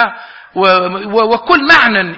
وكل معنى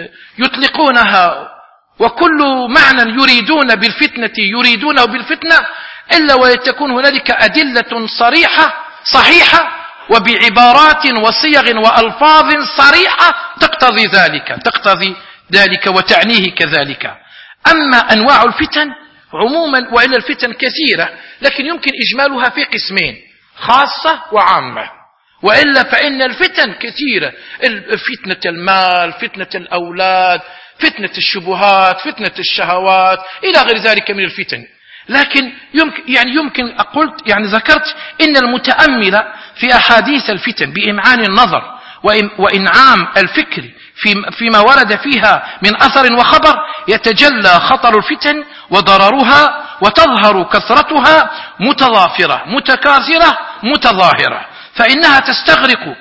يطلقونها وكل معنى يريدون بالفتنة يريدونه بالفتنة إلا وتكون هنالك أدلة صريحة صحيحة وبعبارات وصيغ وألفاظ صريحة تقتضي ذلك تقتضي ذلك وتعنيه كذلك. أما أنواع الفتن عموما وإلا الفتن كثيرة، لكن يمكن إجمالها في قسمين، خاصة وعامة، وإلا فإن الفتن كثيرة، فتنة المال، فتنة الأولاد، فتنة الشبهات، فتنة الشهوات إلى غير ذلك من الفتن. لكن يمكن يعني يمكن قلت يعني ذكرت إن المتأمل في أحاديث الفتن بإمعان النظر وإنعام الفكر فيما ورد فيها من أثر وخبر يتجلى خطر الفتن وضررها، وتظهر كثرتها متضافرة متكاثرة متظاهرة، فإنها تستغرق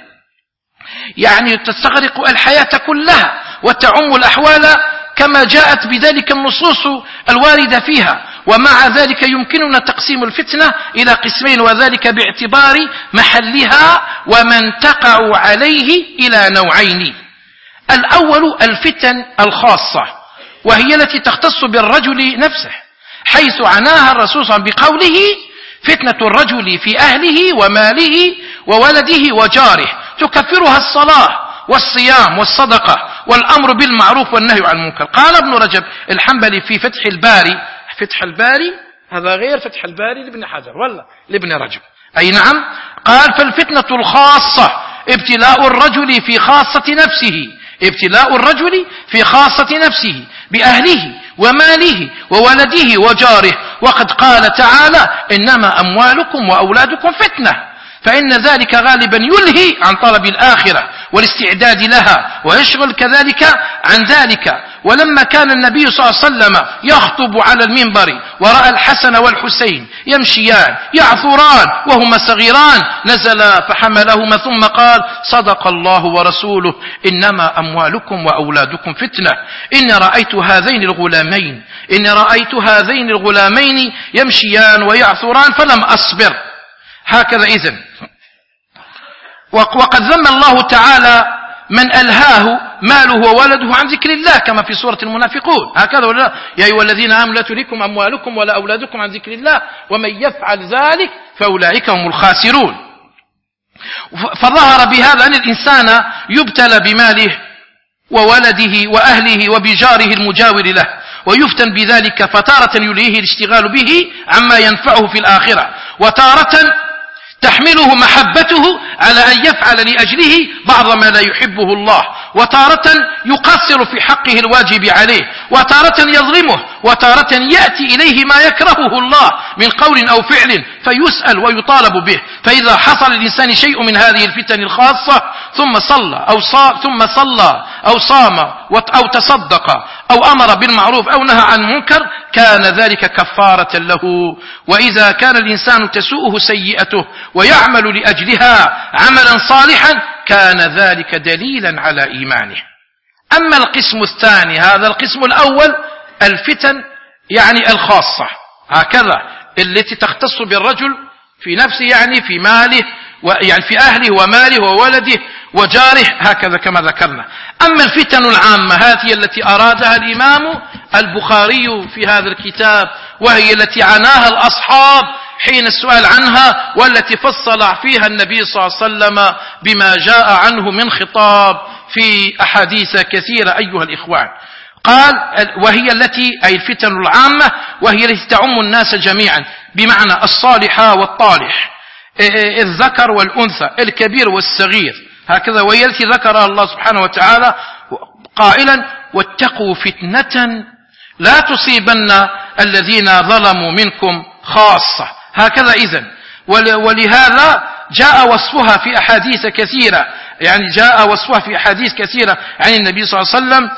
يعني تستغرق الحياة كلها وتعم الأحوال كما جاءت بذلك النصوص الواردة فيها. ومع ذلك يمكننا تقسيم الفتنة إلى قسمين، وذلك باعتبار محلها ومن تقع عليه إلى نوعين. الأول الفتن الخاصة، وهي التي تختص بالرجل نفسه، حيث عناها الرسول صلى الله عليه وسلم بقوله فتنة الرجل في أهله وماله وولده وجاره تكفرها الصلاة والصيام والصدقة والأمر بالمعروف والنهي عن المنكر. قال ابن رجب الحنبلي في فتح الباري، فتح الباري هذا غير فتح الباري لابن حجر ولا لابن رجب، أي نعم، قال فالفتنة الخاصة ابتلاء الرجل في خاصة نفسه ابتلاء الرجل في خاصة نفسه بأهله وماله وولده وجاره. وقد قال تعالى إنما أموالكم وأولادكم فتنة، فإن ذلك غالبا يلهي عن طلب الآخرة والاستعداد لها ويشغل كذلك عن ذلك. ولما كان النبي صلى الله عليه وسلم يخطب على المنبر ورأى الحسن والحسين يمشيان يعثران وهما صغيران نزل فحملهما ثم قال صدق الله ورسوله إنما أموالكم وأولادكم فتنة، إن رأيت هذين الغلامين إن رأيت هذين الغلامين يمشيان ويعثران فلم أصبر. هكذا إذن. وقد ذم الله تعالى من ألهاه ماله وولده عن ذكر الله كما في سورة المنافقون، هكذا ولا يا أيها الذين آمنوا لا تلهكم أموالكم ولا أولادكم عن ذكر الله ومن يفعل ذلك فأولئك هم الخاسرون. فظهر بهذا أن الإنسان يبتلى بماله وولده وأهله وبجاره المجاور له، ويفتن بذلك، فتارة يلهيه الاشتغال به عما ينفعه في الآخرة، وتارة تحمله محبته على أن يفعل لأجله بعض ما لا يحبه الله وتارة يقصر في حقه الواجب عليه، وتارة يظلمه، وتارة يأتي إليه ما يكرهه الله من قول أو فعل فيسأل ويطالب به. فإذا حصل للإنسان شيء من هذه الفتن الخاصة ثم صلى أو صام ثم صلى أو صام أو تصدق أو أمر بالمعروف أو نهى عن المنكر كان ذلك كفارة له. وإذا كان الإنسان تسوءه سيئته ويعمل لأجلها عملا صالحا كان ذلك دليلا على إيمانه. أما القسم الثاني، هذا القسم الأول الفتن يعني الخاصة، هكذا التي تختص بالرجل في نفسه، يعني في ماله يعني في أهله وماله وولده وجاره، هكذا كما ذكرنا. أما الفتن العامة هذه التي أرادها الإمام البخاري في هذا الكتاب، وهي التي عناها الأصحاب حين السؤال عنها، والتي فصل فيها النبي صلى الله عليه وسلم بما جاء عنه من خطاب في أحاديث كثيرة أيها الإخوان. قال وهي التي أي الفتن العامة وهي التي تعم الناس جميعا، بمعنى الصالح والطالح، الذكر والأنثى، الكبير والصغير، هكذا. وهي التي ذكرها الله سبحانه وتعالى قائلا واتقوا فتنة لا تصيبن الذين ظلموا منكم خاصة، هكذا. إذن ولهذا جاء وصفها في أحاديث كثيرة، يعني جاء وصفها في أحاديث كثيرة عن النبي صلى الله عليه وسلم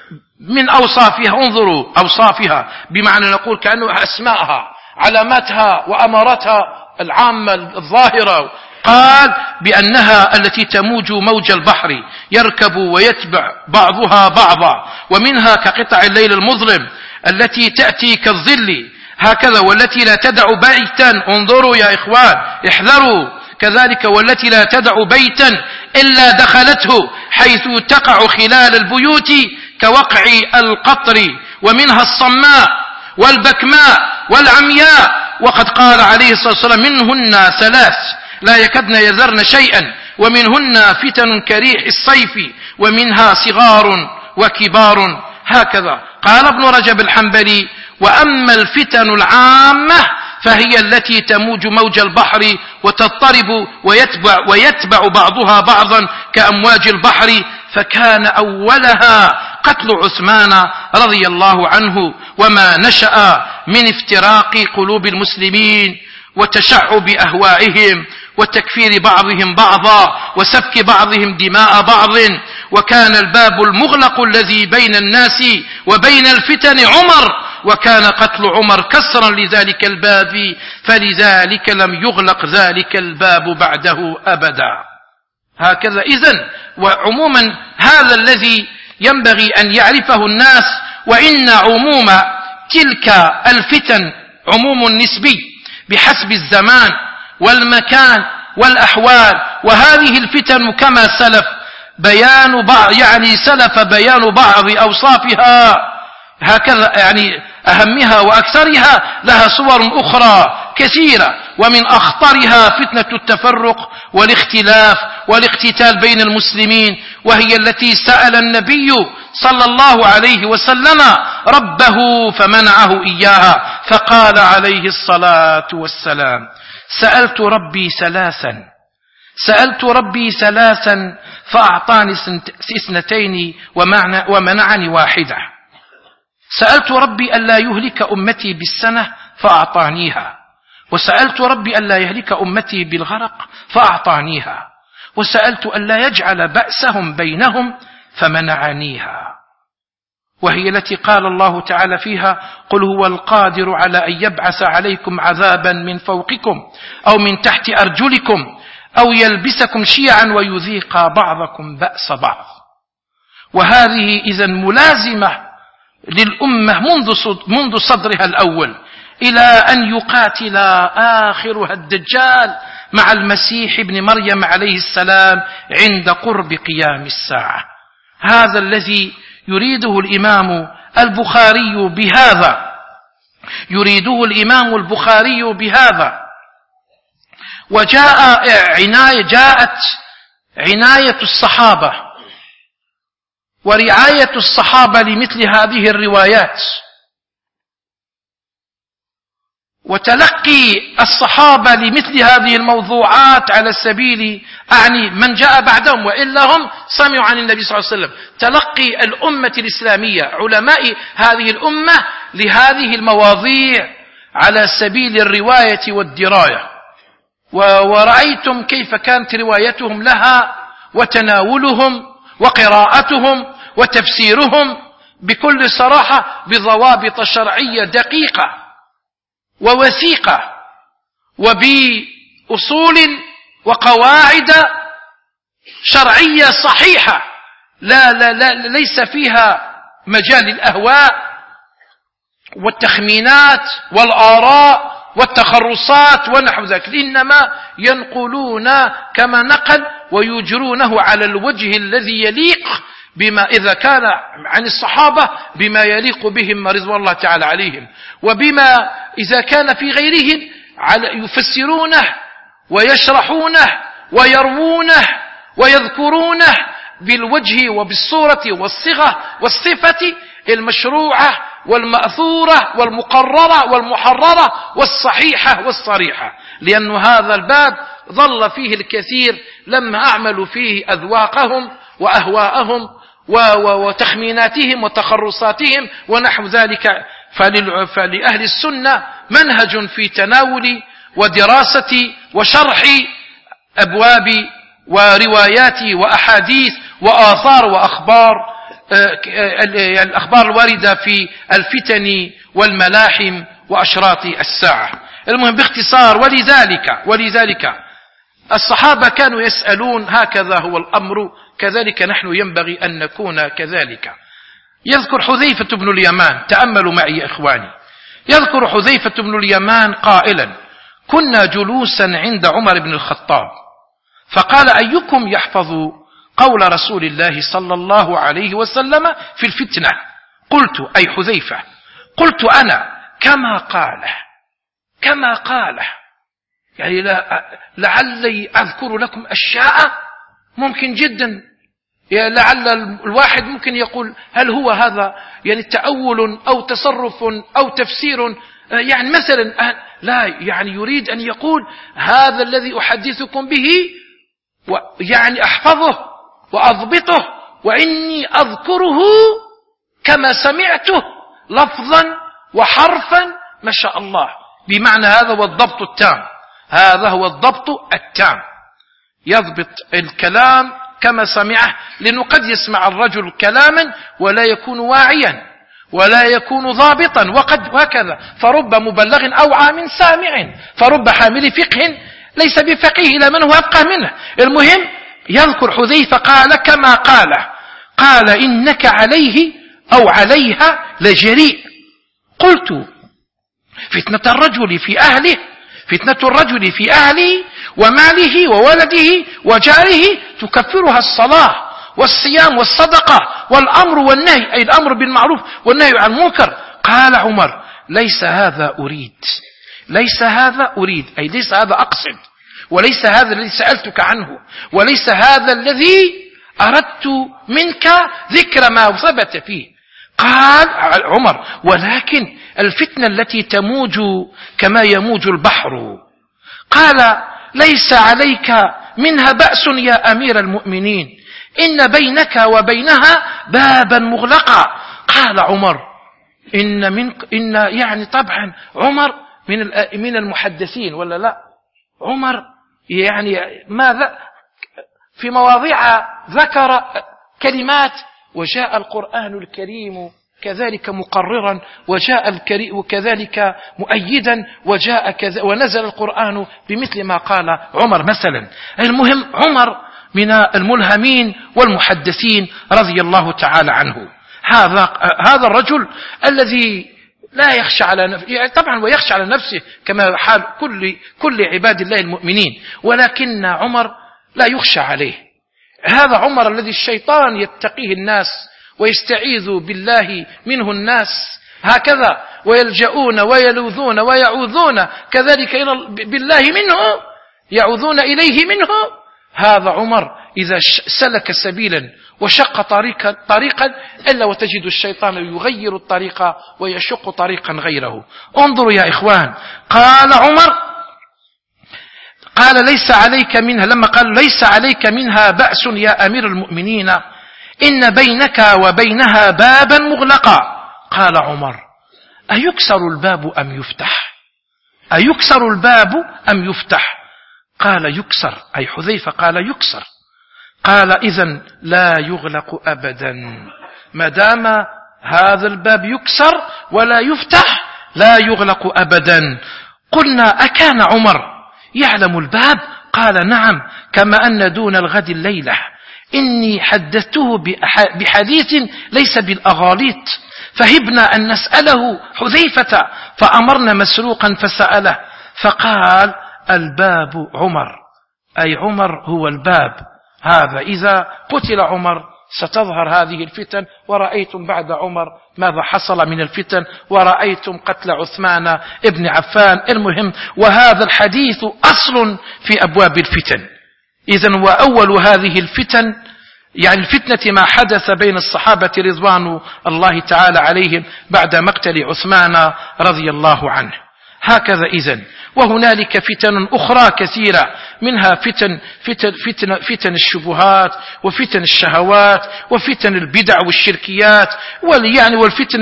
من أوصافها. انظروا أوصافها، بمعنى نقول كأنه أسماءها، علاماتها وأماراتها العامة الظاهرة. قال بأنها التي تموج موج البحر يركب ويتبع بعضها بعضا، ومنها كقطع الليل المظلم التي تأتي كالظل، هكذا. والتي لا تدع بيتا، انظروا يا إخوان احذروا، كذلك والتي لا تدع بيتا إلا دخلته، حيث تقع خلال البيوت كوقع القطر. ومنها الصماء والبكماء والعمياء. وقد قال عليه الصلاة والسلام منهن ثلاث لا يكدن يذرن شيئا، ومنهن فتن كريح الصيف، ومنها صغار وكبار، هكذا. قال ابن رجب الحنبلي وأما الفتن العامة فهي التي تموج موج البحر وتضطرب ويتبع, ويتبع بعضها بعضا كأمواج البحر، فكان أولها قتل عثمان رضي الله عنه، وما نشأ من افتراق قلوب المسلمين وتشعب أهوائهم وتكفير بعضهم بعضا وسفك بعضهم دماء بعض. وكان الباب المغلق الذي بين الناس وبين الفتن عمر، وكان قتل عمر كسرا لذلك الباب، فلذلك لم يغلق ذلك الباب بعده أبدا، هكذا. إذن وعموما هذا الذي ينبغي أن يعرفه الناس، وإن عموم تلك الفتن عموم نسبي بحسب الزمان والمكان والأحوال. وهذه الفتن كما سلف بيان بعض، يعني سلف بيان بعض أوصافها، هكذا، يعني أهمها وأكثرها لها صور أخرى كثيرة، ومن أخطرها فتنة التفرق والاختلاف والاقتتال بين المسلمين، وهي التي سأل النبي صلى الله عليه وسلم ربه فمنعه إياها، فقال عليه الصلاة والسلام سألت ربي ثلاثا سألت ربي ثلاثا فأعطاني اثنتين ومنعني واحدة. سألت ربي ألا يهلك أمتي بالسنة فأعطانيها، وسألت ربي ألا يهلك أمتي بالغرق فأعطانيها، وسألت ألا يجعل بأسهم بينهم فمنعنيها. وهي التي قال الله تعالى فيها قل هو القادر على أن يبعث عليكم عذابا من فوقكم أو من تحت أرجلكم أو يلبسكم شيعا ويذيق بعضكم بأس بعض. وهذه إذن ملازمة للأمة منذ صدرها الأول إلى أن يقاتل آخرها الدجال مع المسيح ابن مريم عليه السلام عند قرب قيام الساعة. هذا الذي يريده الإمام البخاري بهذا يريده الإمام البخاري بهذا وجاء عناية جاءت عناية الصحابة ورعاية الصحابة لمثل هذه الروايات، وتلقي الصحابة لمثل هذه الموضوعات على سبيل أعني من جاء بعدهم وإلا هم سمعوا عن النبي صلى الله عليه وسلم، تلقي الأمة الإسلامية علماء هذه الأمة لهذه المواضيع على سبيل الرواية والدراية، ورأيتم كيف كانت روايتهم لها وتناولهم وقراءتهم وتفسيرهم بكل صراحة بضوابط شرعية دقيقة ووثيقة وبأصول وقواعد شرعية صحيحة لا لا لا ليس فيها مجال للأهواء والتخمينات والآراء والتخرصات ونحو ذلك، إنما ينقلون كما نقل ويجرونه على الوجه الذي يليق بما إذا كان عن الصحابة بما يليق بهم رضوان الله تعالى عليهم، وبما إذا كان في غيرهم يفسرونه ويشرحونه ويروونه ويذكرونه بالوجه وبالصورة والصيغة والصفة المشروعة والمأثورة والمقررة والمحررة والصحيحة والصريحة، لأن هذا الباب ظل فيه الكثير لما أعملوا فيه أذواقهم وأهواءهم وتخميناتهم وتخرصاتهم ونحو ذلك. فلأهل السنة منهج في تناول ودراسة وشرح أبواب وروايات وأحاديث وآثار وأخبار الأخبار الواردة في الفتن والملاحم وأشراط الساعة. المهم باختصار، ولذلك ولذلك الصحابة كانوا يسألون هكذا هو الأمر، كذلك نحن ينبغي أن نكون كذلك. يذكر حذيفة بن اليمان، تأملوا معي يا إخواني، يذكر حذيفة بن اليمان قائلا: كنا جلوسا عند عمر بن الخطاب فقال: أيكم يحفظ قول رسول الله صلى الله عليه وسلم في الفتنة؟ قلت: أي حذيفة؟ قلت أنا: كما قاله كما قاله يعني لعلي أذكر لكم أشياء ممكن جدا لعل الواحد ممكن يقول هل هو هذا يعني تأول أو تصرف أو تفسير، يعني مثلا لا، يعني يريد أن يقول هذا الذي أحدثكم به يعني أحفظه وأضبطه وإني أذكره كما سمعته لفظا وحرفا ما شاء الله، بمعنى هذا هو الضبط التام، هذا هو الضبط التام، يضبط الكلام كما سمعه، لأنه قد يسمع الرجل كلاما ولا يكون واعيا ولا يكون ضابطا، وقد وكذا فرب مبلغ أوعى من سامع، فرب حامل فقه ليس بفقيه إلى من هو أفقه منه. المهم يذكر حذيفة قال كما قال قال: إنك عليه أو عليها لجريء. قلت: فتنة الرجل في أهله فتنة الرجل في أهله وماله وولده وجاره تكفرها الصلاة والصيام والصدقة والأمر والنهي، أي الأمر بالمعروف والنهي عن المنكر. قال عمر: ليس هذا أريد ليس هذا أريد أي ليس هذا أقصد، وليس هذا الذي سألتك عنه، وليس هذا الذي أردت منك ذكر ما ثبت فيه. قال عمر: ولكن الفتنة التي تموج كما يموج البحر. قال: ليس عليك منها بأس يا أمير المؤمنين، إن بينك وبينها بابا مغلقا. قال عمر: إن من إن يعني طبعا عمر من من المحدثين ولا لا؟ عمر يعني ماذا في مواضيع ذكر كلمات، وجاء القرآن الكريم كذلك مقررا، وجاء الكريم كذلك مؤيدا، وجاء كذا ونزل القرآن بمثل ما قال عمر مثلا. المهم عمر من الملهمين والمحدثين رضي الله تعالى عنه. هذا هذا الرجل الذي لا يخشى على نفسه، يعني طبعا ويخشى على نفسه كما حال كل كل عباد الله المؤمنين، ولكن عمر لا يخشى عليه. هذا عمر الذي الشيطان يتقيه الناس ويستعيذ بالله منه الناس هكذا، ويلجؤون ويلوذون ويعوذون كذلك إلى بالله منه، يعوذون إليه منه. هذا عمر إذا سلك سبيلا وشق طريقا, طريقا إلا وتجد الشيطان يغير الطريق ويشق طريقا غيره. انظروا يا إخوان، قال عمر قال ليس عليك منها، لما قال ليس عليك منها بأس يا أمير المؤمنين إن بينك وبينها بابا مغلقا. قال عمر أيكسر الباب أم يفتح؟ أيكسر الباب أم يفتح؟ قال يكسر، أي حذيفة قال يكسر. قال إذن لا يغلق أبدا، ما دام هذا الباب يكسر ولا يفتح لا يغلق أبدا. قلنا أكان عمر يعلم الباب؟ قال نعم، كما أن دون الغد الليلة إني حدثته بحديث ليس بالأغاليط، فهبنا أن نسأله حذيفة فأمرنا مسروقا فسأله فقال الباب عمر، أي عمر هو الباب. هذا إذا قتل عمر ستظهر هذه الفتن، ورأيتم بعد عمر ماذا حصل من الفتن، ورأيتم قتل عثمان ابن عفان. المهم، وهذا الحديث أصل في أبواب الفتن. إذن وأول هذه الفتن يعني الفتنة ما حدث بين الصحابة رضوان الله تعالى عليهم بعد مقتل عثمان رضي الله عنه. هكذا إذن. وهنالك فتن أخرى كثيرة، منها فتن فتن فتن فتن الشبهات وفتن الشهوات وفتن البدع والشركيات، يعني والفتن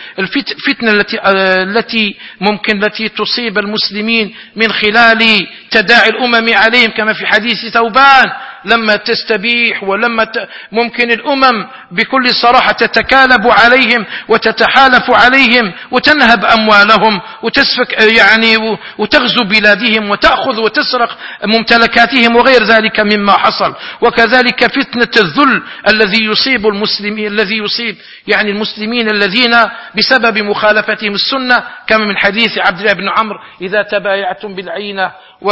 الفتنة التي التي ممكن التي تصيب المسلمين من خلال تداعي الأمم عليهم، كما في حديث ثوبان لما تستبيح ولما ممكن الأمم بكل صراحة تتكالب عليهم وتتحالف عليهم وتنهب أموالهم وتسفك يعني وتغزو بلادهم وتأخذ وتسرق ممتلكاتهم وغير ذلك مما حصل. وكذلك فتنة الذل الذي يصيب المسلمين الذي يصيب يعني المسلمين الذين بسبب مخالفتهم السنة، كما من حديث عبد الله بن عمرو إذا تبايعتم بالعينة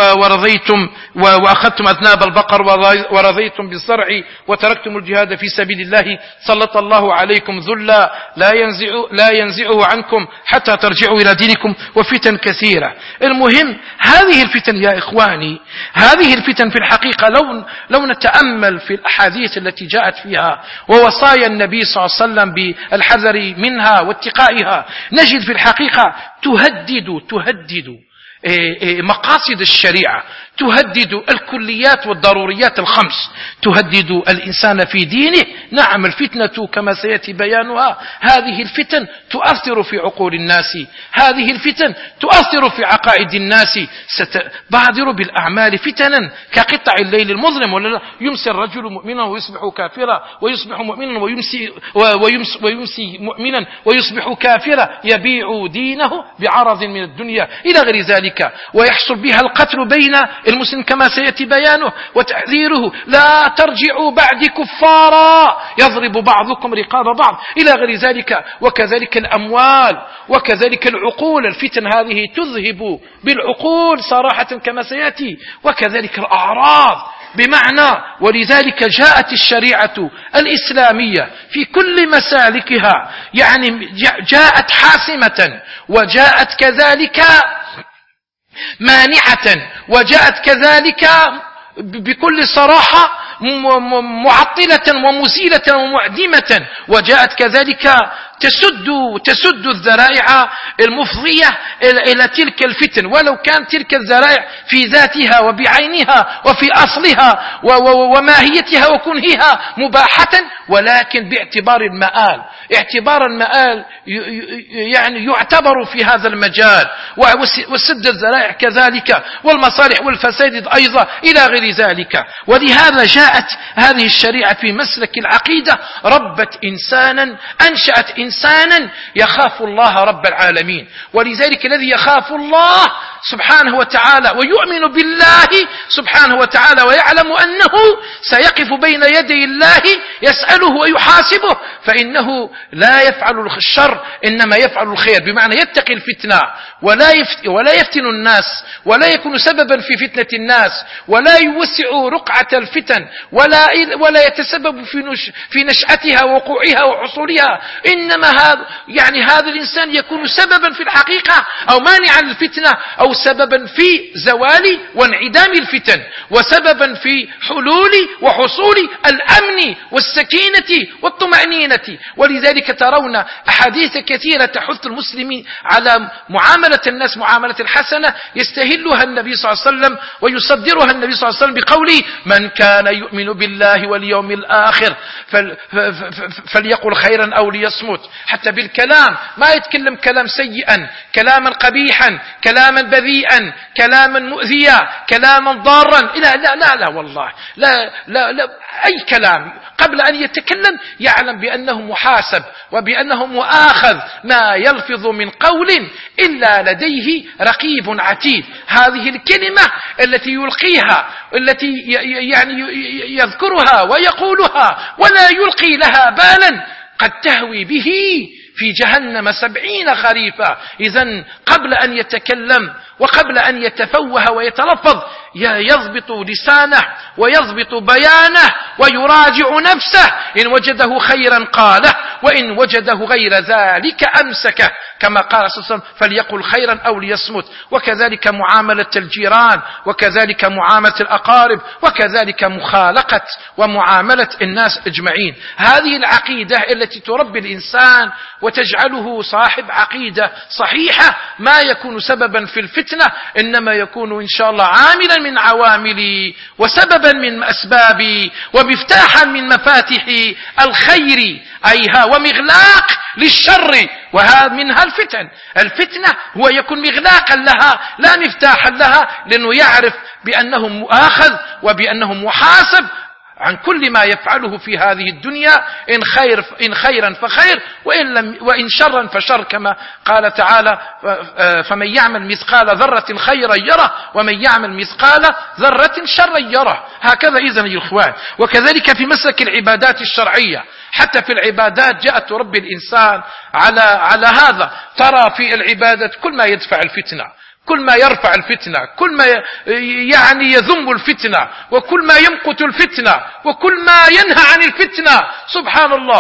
ورضيتم وأخذتم أذناب البقر ورضيتم بالزرع وتركتم الجهاد في سبيل الله سلط الله عليكم ذلا لا ينزع لا ينزعه عنكم حتى ترجعوا إلى دينكم، وفتن كثيرة. المهم هذه الفتن يا إخواني، هذه الفتن في الحقيقة لو لو نتأمل في الأحاديث التي جاءت فيها ووصايا النبي صلى الله عليه وسلم بالحذر منها واتقائها، نجد في الحقيقة تهدد تهدد مقاصد الشريعة، تهدد الكليات والضروريات الخمس، تهدد الإنسان في دينه. نعم الفتنة كما سيأتي بيانها، هذه الفتن تؤثر في عقول الناس، هذه الفتن تؤثر في عقائد الناس، ستبادر بالأعمال فتنا كقطع الليل المظلم، ولا يمسي الرجل مؤمنا ويصبح كافرا ويصبح مؤمنا ويمسي, ويمسي, ويمسي مؤمنا ويصبح كافرا يبيع دينه بعرض من الدنيا إلى غير ذلك، ويحصل بها القتل بين المسلم كما سيأتي بيانه وتحذيره. لا ترجعوا بعد كفارا يضرب بعضكم رقاب بعض إلى غير ذلك. وكذلك الأموال وكذلك العقول، الفتن هذه تذهب بالعقول صراحة كما سيأتي. وكذلك الأعراض بمعنى، ولذلك جاءت الشريعة الإسلامية في كل مسالكها، يعني جاءت حاسمة وجاءت كذلك مانعة وجاءت كذلك بكل صراحة معطلة ومزيلة ومعدمة، وجاءت كذلك تسد تسد الذرائع المفضية إلى تلك الفتن، ولو كان تلك الذرائع في ذاتها وبعينها وفي أصلها وماهيتها وكنهها مباحة، ولكن باعتبار المآل، اعتبار المآل يعني يعتبر في هذا المجال، وسد الذرائع كذلك، والمصالح والفساد أيضا إلى غير ذلك. ولهذا جاءت هذه الشريعة في مسلك العقيدة، ربت إنسانا، أنشأت إنسانا يخاف الله رب العالمين. ولذلك الذي يخاف الله سبحانه وتعالى ويؤمن بالله سبحانه وتعالى ويعلم أنه سيقف بين يدي الله يسأله ويحاسبه، فإنه لا يفعل الشر إنما يفعل الخير، بمعنى يتقي الفتنة ولا ولا يفتن الناس ولا يكون سببا في فتنة الناس ولا يوسع رقعة الفتن ولا ولا يتسبب في نش في نشأتها ووقوعها وحصولها، إنما هذا يعني هذا الإنسان يكون سببا في الحقيقة أو مانعا للفتنة أو سببا في زوال وانعدام الفتن، وسببا في حلول وحصول الأمن والسكينة والطمأنينة. ولذلك ترون أحاديث كثيرة تحث المسلمين على معاملة الناس معاملة الحسنة، يستهلها النبي صلى الله عليه وسلم ويصدرها النبي صلى الله عليه وسلم بقوله: من كان يؤمن بالله واليوم الآخر فليقل خيرا أو ليصمت. حتى بالكلام ما يتكلم كلام سيئا، كلاما قبيحا، كلاما بذيئا، كلاما مؤذيا، كلاما ضارا. لا لا لا لا والله لا لا, لا أي كلام قبل أن يتكلم يعلم بأنه محاسب وبأنه مؤاخذ، ما يلفظ من قول إلا لديه رقيب عتيد. هذه الكلمة التي يلقيها التي يعني يذكرها ويقولها ولا يلقي لها بالا قد تهوي به في جهنم سبعين خريفا. إذن قبل أن يتكلم وقبل أن يتفوه ويتلفظ يضبط لسانه ويضبط بيانه ويراجع نفسه، إن وجده خيرا قاله، وإن وجده غير ذلك أمسكه، كما قال صلى الله عليه وسلم: فليقل خيرا أو ليصمت. وكذلك معاملة الجيران، وكذلك معاملة الأقارب، وكذلك مخالقة ومعاملة الناس أجمعين. هذه العقيدة التي تربي الإنسان وتجعله صاحب عقيدة صحيحة ما يكون سببا في الفتنة، إنما يكون إن شاء الله عاملا من عواملي وسببا من أسبابي ومفتاحا من مفاتح الخير أيها ومغلاق للشر، وهذا منها الفتن. الفتنة هو يكون مغلاقا لها لا مفتاحا لها، لأنه يعرف بأنه مؤاخذ وبأنه محاسب عن كل ما يفعله في هذه الدنيا، إن خير إن خيرا فخير، وإن لم وإن شرا فشر، كما قال تعالى: فمن يعمل مثقال ذرة خيرا يره ومن يعمل مثقال ذرة شرا يره. هكذا إذن يا إخوان. وكذلك في مسلك العبادات الشرعية، حتى في العبادات جاءت تربي الإنسان على على هذا. ترى في العبادة كل ما يدفع الفتنة، كل ما يرفع الفتنة، كل ما يعني يذم الفتنة، وكل ما يمقت الفتنة، وكل ما ينهى عن الفتنة. سبحان الله.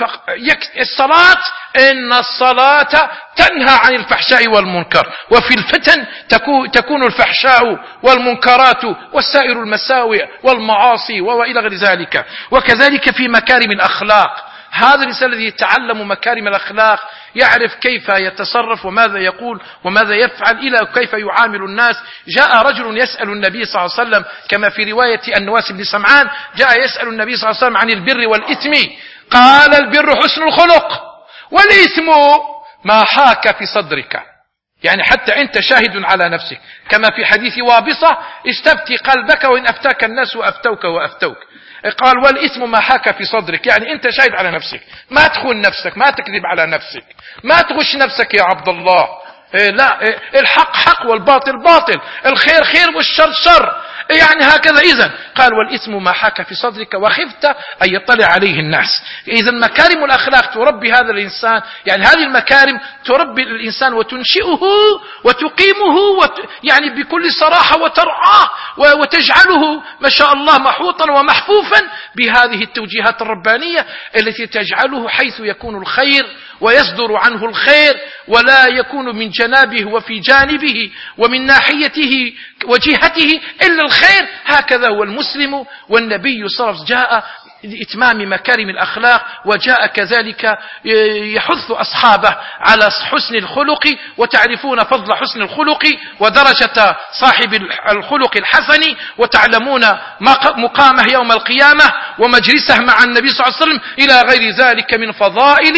الصلاة إن الصلاة تنهى عن الفحشاء والمنكر، وفي الفتن تكون الفحشاء والمنكرات والسائر المساوئ والمعاصي وإلى غير ذلك. وكذلك في مكارم الأخلاق، هذا الإنسان الذي يتعلم مكارم الأخلاق يعرف كيف يتصرف وماذا يقول وماذا يفعل إلى كيف يعامل الناس. جاء رجل يسأل النبي صلى الله عليه وسلم كما في رواية النواس بن سمعان، جاء يسأل النبي صلى الله عليه وسلم عن البر والإثم، قال: البر حسن الخلق، والإثم ما حاك في صدرك. يعني حتى أنت شاهد على نفسك، كما في حديث وابصة: استفتي قلبك وإن أفتاك الناس وأفتوك وأفتوك. قال: والإثم ما حاك في صدرك، يعني أنت شاهد على نفسك، ما تخون نفسك، ما تكذب على نفسك، ما تغش نفسك يا عبد الله. إيه لا إيه الحق حق والباطل باطل، الخير خير والشر شر، يعني هكذا. إذن قال: والإثم ما حاك في صدرك وخفت أن يطلع عليه الناس. إذن مكارم الأخلاق تربي هذا الإنسان، يعني هذه المكارم تربي الإنسان وتنشئه وتقيمه وت... يعني بكل صراحة وترعاه وتجعله ما شاء الله محوطا ومحفوفا بهذه التوجيهات الربانية التي تجعله حيث يكون الخير ويصدر عنه الخير، ولا يكون من جنابه وفي جانبه ومن ناحيته وجهته إلا الخير. هكذا هو المسلم. والنبي صلى الله عليه وسلم جاء لإتمام مكارم الأخلاق، وجاء كذلك يحث أصحابه على حسن الخلق. وتعرفون فضل حسن الخلق ودرجة صاحب الخلق الحسن، وتعلمون مقامه يوم القيامة ومجلسه مع النبي صلى الله عليه وسلم إلى غير ذلك من فضائل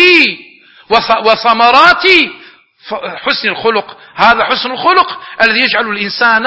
وثمرات حسن الخلق. هذا حسن الخلق الذي يجعل الإنسان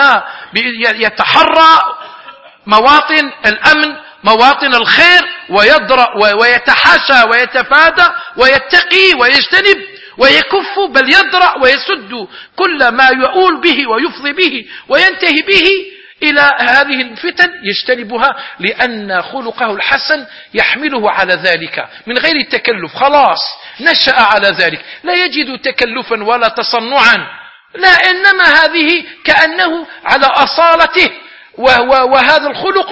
يتحرى مواطن الأمن، مواطن الخير، ويدرأ ويتحاشى ويتفادى ويتقي ويجتنب ويكف، بل يدرأ ويسد كل ما يؤول به ويفضي به وينتهي به إلى هذه الفتن، يجتنبها، لأن خلقه الحسن يحمله على ذلك من غير تكلف. خلاص نشأ على ذلك، لا يجد تكلفا ولا تصنعا، لا، إنما هذه كأنه على أصالته. وهذا الخلق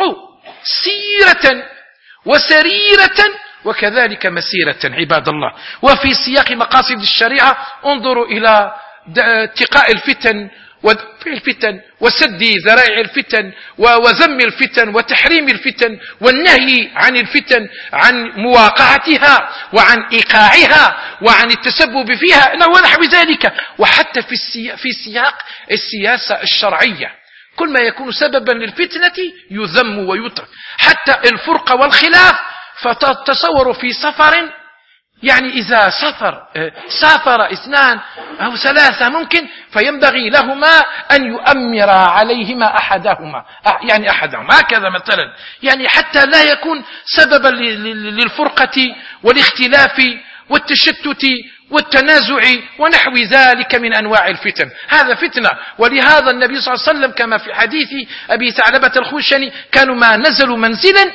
سيرة وسريرة وكذلك مسيرة عباد الله. وفي سياق مقاصد الشريعة انظروا إلى اتقاء الفتن ودفع الفتن وسد ذرائع الفتن وذم الفتن وتحريم الفتن والنهي عن الفتن، عن مواقعتها وعن إيقاعها وعن التسبب فيها ونحو ذلك. وحتى في سياق السياسة الشرعية كل ما يكون سببا للفتنة يذم ويترك، حتى الفرقة والخلاف. فتصوروا في سفر، يعني إذا سافر سافر اثنان أو ثلاثة ممكن، فينبغي لهما أن يؤمر عليهما أحدهما، يعني أحدهم هكذا مثلا، يعني حتى لا يكون سببا للفرقة والاختلاف والتشتت والتنازع ونحو ذلك من أنواع الفتن. هذا فتنة. ولهذا النبي صلى الله عليه وسلم كما في حديث أبي ثعلبة الخشني كانوا ما نزلوا منزلا،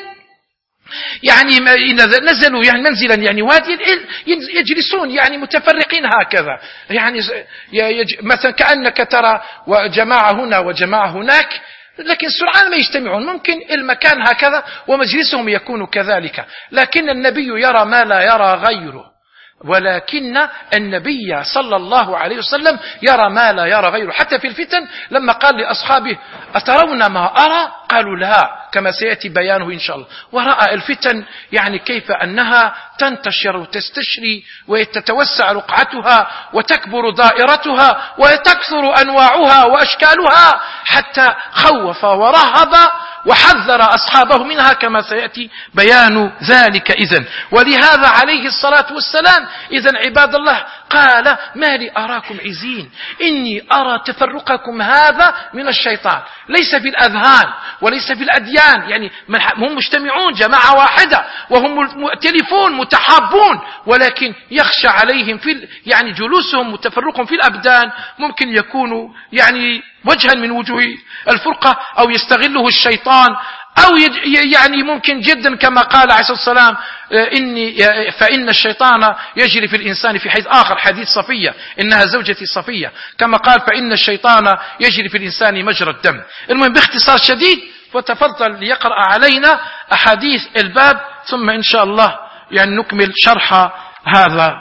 يعني نزلوا يعني منزلا يعني وادي يجلسون يعني متفرقين هكذا، يعني مثلا كأنك ترى جماعة هنا وجماعة هناك، لكن سرعان ما يجتمعون، ممكن المكان هكذا ومجلسهم يكون كذلك. لكن النبي يرى ما لا يرى غيره، ولكن النبي صلى الله عليه وسلم يرى ما لا يرى غيره. حتى في الفتن لما قال لأصحابه أترون ما أرى؟ قالوا لا، كما سيأتي بيانه إن شاء الله. ورأى الفتن يعني كيف أنها تنتشر وتستشري وتتوسع رقعتها وتكبر دائرتها وتكثر أنواعها وأشكالها، حتى خوف ورهب وحذر أصحابه منها كما سيأتي بيان ذلك إذن. ولهذا عليه الصلاة والسلام إذن عباد الله قال ما لي أراكم عزين إني أرى تفرقكم هذا من الشيطان، ليس في الأذهان وليس في الأديان، يعني هم مجتمعون جماعة واحدة وهم مؤتلفون متحابون، ولكن يخشى عليهم في يعني جلوسهم وتفرقهم في الأبدان ممكن يكونوا يعني وجها من وجوه الفرقة، أو يستغله الشيطان، أو يعني ممكن جدا كما قال عليه الصلاة والسلام إني فإن الشيطان يجري في الإنسان في حيث آخر، حديث صفية إنها زوجتي صفية، كما قال فإن الشيطان يجري في الإنسان مجرى الدم. المهم باختصار شديد، وتفضل ليقرأ علينا أحاديث الباب، ثم إن شاء الله يعني نكمل شرح هذا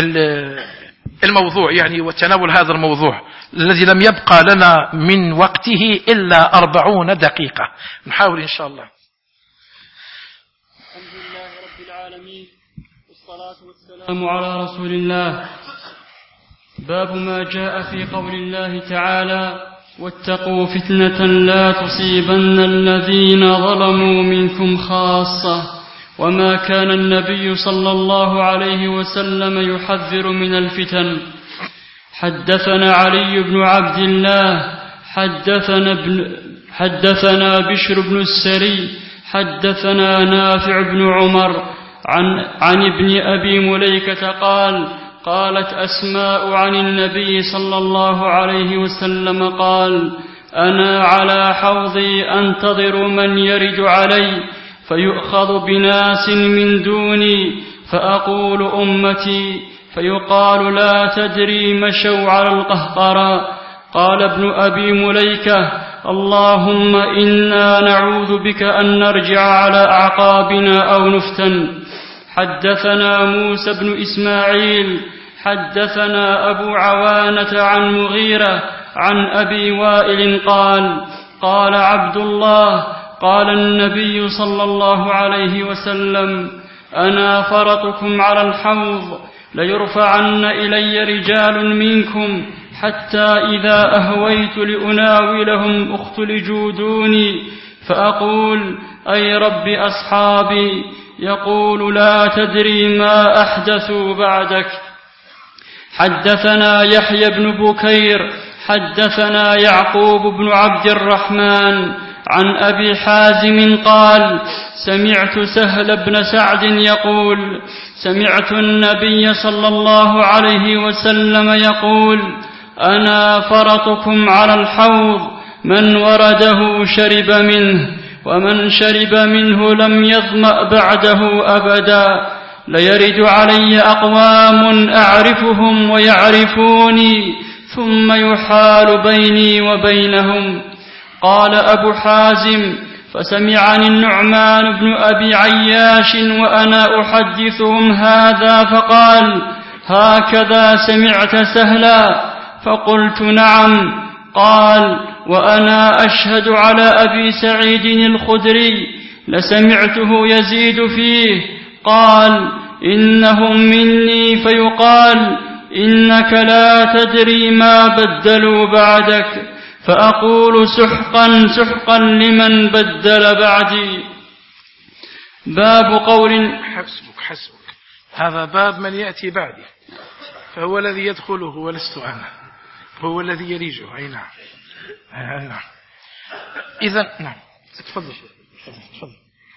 الموضوع يعني وتناول هذا الموضوع الذي لم يبقى لنا من وقته إلا أربعون دقيقة. نحاول إن شاء الله. الحمد لله رب العالمين، والصلاة والسلام على رسول الله. باب ما جاء في قول الله تعالى واتقوا فتنة لا تصيبن الذين ظلموا منكم خاصة. وما كان النبي صلى الله عليه وسلم يحذر من الفتن. حدثنا علي بن عبد الله حدثنا, ابن حدثنا بشر بن السري حدثنا نافع بن عمر عن, عن ابن أبي مليكة قال قالت أسماء عن النبي صلى الله عليه وسلم قال أنا على حوضي أنتظر من يرد علي فيؤخذ بناس من دوني فأقول أمتي فيقال لا تدري مشوا على القهقرى. قال ابن أبي مليكة اللهم إنا نعوذ بك أن نرجع على أعقابنا أو نفتن. حدثنا موسى بن إسماعيل حدثنا أبو عوانة عن مغيرة عن أبي وائل قال قال عبد الله قال النبي صلى الله عليه وسلم أنا فرطكم على الحوض ليرفعن إلي رجال منكم حتى إذا أهويت لأناولهم أختلجوا دوني فأقول أي رب أصحابي يقول لا تدري ما أحدثوا بعدك. حدثنا يحيى بن بكير حدثنا يعقوب بن عبد الرحمن عن أبي حازم قال سمعت سهل بن سعد يقول سمعت النبي صلى الله عليه وسلم يقول أنا فرطكم على الحوض من ورده شرب منه ومن شرب منه لم يظمأ بعده أبدا. ليرد علي أقوام أعرفهم ويعرفوني ثم يحال بيني وبينهم. قال أبو حازم فسمعني النعمان بن أبي عياش وأنا أحدثهم هذا فقال هكذا سمعت سهلا؟ فقلت نعم. قال: وأنا أشهد على أبي سعيد الخدري لسمعته يزيد فيه قال: إنهم مني فيقال: إنك لا تدري ما بدلوا بعدك، فأقول: سحقا سحقا لمن بدل بعدي. باب قول حسبك حسبك، هذا باب من يأتي بعدي، فهو الذي يدخله ولست أنا، هو الذي يليجه. أي نعم. أي نعم. إذن نعم، تفضل تفضل.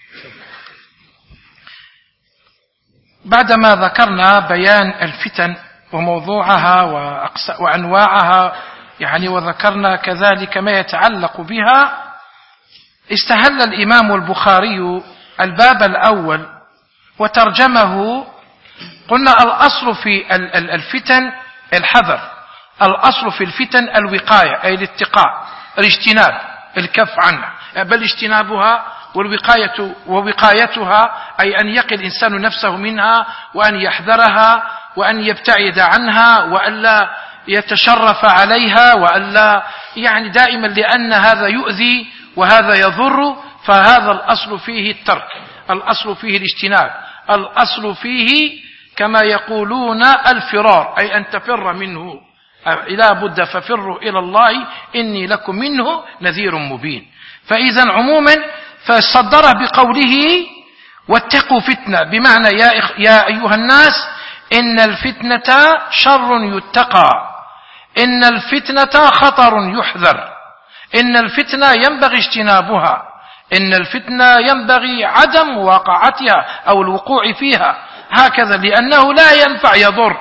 بعدما ذكرنا بيان الفتن وموضوعها وأنواعها يعني، وذكرنا كذلك ما يتعلق بها، استهل الإمام البخاري الباب الأول وترجمه. قلنا الأصل في الفتن الحذر، الأصل في الفتن الوقاية، أي الاتقاء، الاجتناب، الكف عنها، بل اجتنابها والوقاية ووقايتها، أي أن يقي الإنسان نفسه منها وأن يحذرها وأن يبتعد عنها وأن لا يتشرف عليها وأن لا يعني دائما، لأن هذا يؤذي وهذا يضر، فهذا الأصل فيه الترك، الأصل فيه الاجتناب، الأصل فيه كما يقولون الفرار، أي أن تفر منه. لا بد ففروا إلى الله إني لكم منه نذير مبين. فإذا عموما فصدره بقوله: واتقوا فتنة، بمعنى يا, إخ يا أيها الناس إن الفتنة شر يتقى، إن الفتنة خطر يحذر، إن الفتنة ينبغي اجتنابها، إن الفتنة ينبغي عدم مواقعتها أو الوقوع فيها، هكذا، لأنه لا ينفع يضر،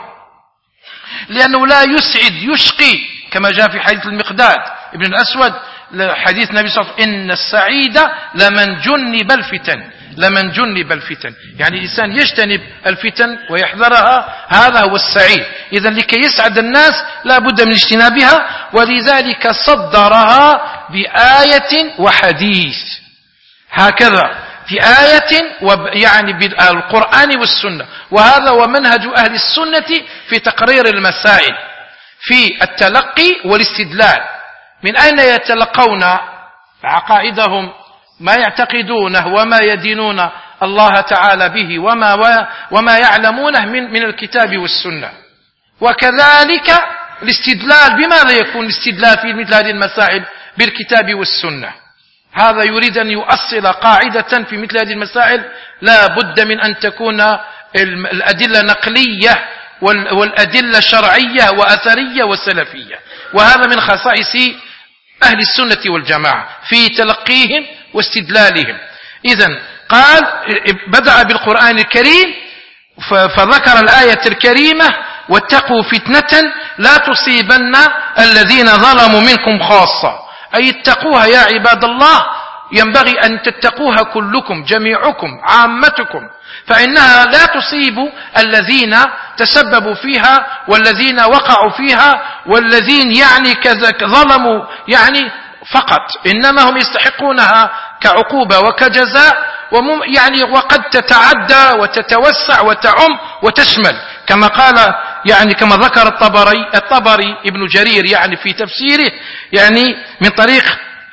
لأنه لا يسعد يشقي، كما جاء في حديث المقداد ابن الأسود، حديث النبي صلى الله عليه وسلم: إن السعيد لمن جنب الفتن، لمن جنب الفتن، يعني الإنسان يجتنب الفتن ويحذرها، هذا هو السعيد. إذن لكي يسعد الناس لا بد من اجتنابها، ولذلك صدرها بآية وحديث، هكذا في آية يعني بالقرآن والسنة. وهذا ومنهج أهل السنة في تقرير المسائل، في التلقي والاستدلال. من أين يتلقون عقائدهم؟ ما يعتقدونه وما يدينون الله تعالى به وما, وما يعلمونه من, من الكتاب والسنة. وكذلك الاستدلال، بماذا يكون الاستدلال في مثل هذه المسائل؟ بالكتاب والسنة. هذا يريد أن يؤصل قاعدة في مثل هذه المسائل، لا بد من أن تكون الأدلة نقلية والأدلة شرعية وأثرية وسلفية. وهذا من خصائص أهل السنة والجماعة في تلقيهم واستدلالهم. إذن قال بدأ بالقرآن الكريم فذكر الآية الكريمة: واتقوا فتنة لا تصيبن الذين ظلموا منكم خاصة، أي اتقوها يا عباد الله، ينبغي أن تتقوها كلكم جميعكم عامتكم، فإنها لا تصيب الذين تسببوا فيها والذين وقعوا فيها والذين يعني كذا ظلموا يعني فقط، إنما هم يستحقونها كعقوبة وكجزاء، يعني وقد تتعدى وتتوسع وتعم وتشمل، كما قال يعني كما ذكر الطبري الطبري ابن جرير يعني في تفسيره، يعني من طريق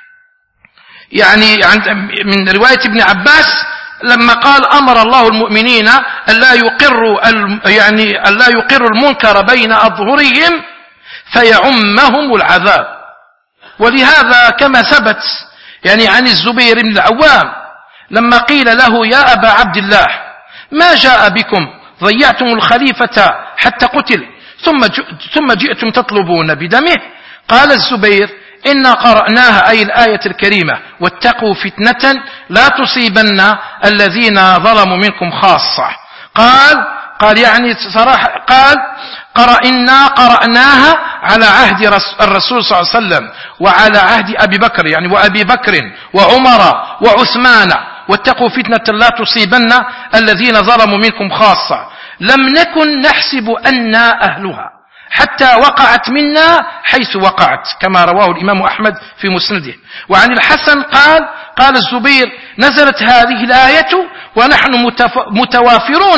يعني من رواية ابن عباس لما قال: أمر الله المؤمنين أن لا يقروا يعني أن لا يقروا المنكر بين أظهرهم فيعمهم العذاب. ولهذا كما ثبت يعني عن الزبير بن العوام لما قيل له: يا أبا عبد الله ما جاء بكم؟ ضيعتم الخليفة حتى قتل ثم ثم جئتم تطلبون بدمه. قال الزبير: إنا قرأناها، أي الآية الكريمة: واتقوا فتنة لا تصيبن الذين ظلموا منكم خاصة. قال قال يعني صراحة قال قرأ إنا قرأناها على عهد الرسول صلى الله عليه وسلم وعلى عهد أبي بكر، يعني وأبي بكر وعمر وعثمان: واتقوا فتنة لا تصيبن الذين ظلموا منكم خاصة. لم نكن نحسب أننا أهلها حتى وقعت منا حيث وقعت، كما رواه الإمام أحمد في مسنده. وعن الحسن قال قال الزبير: نزلت هذه الآية ونحن متوافرون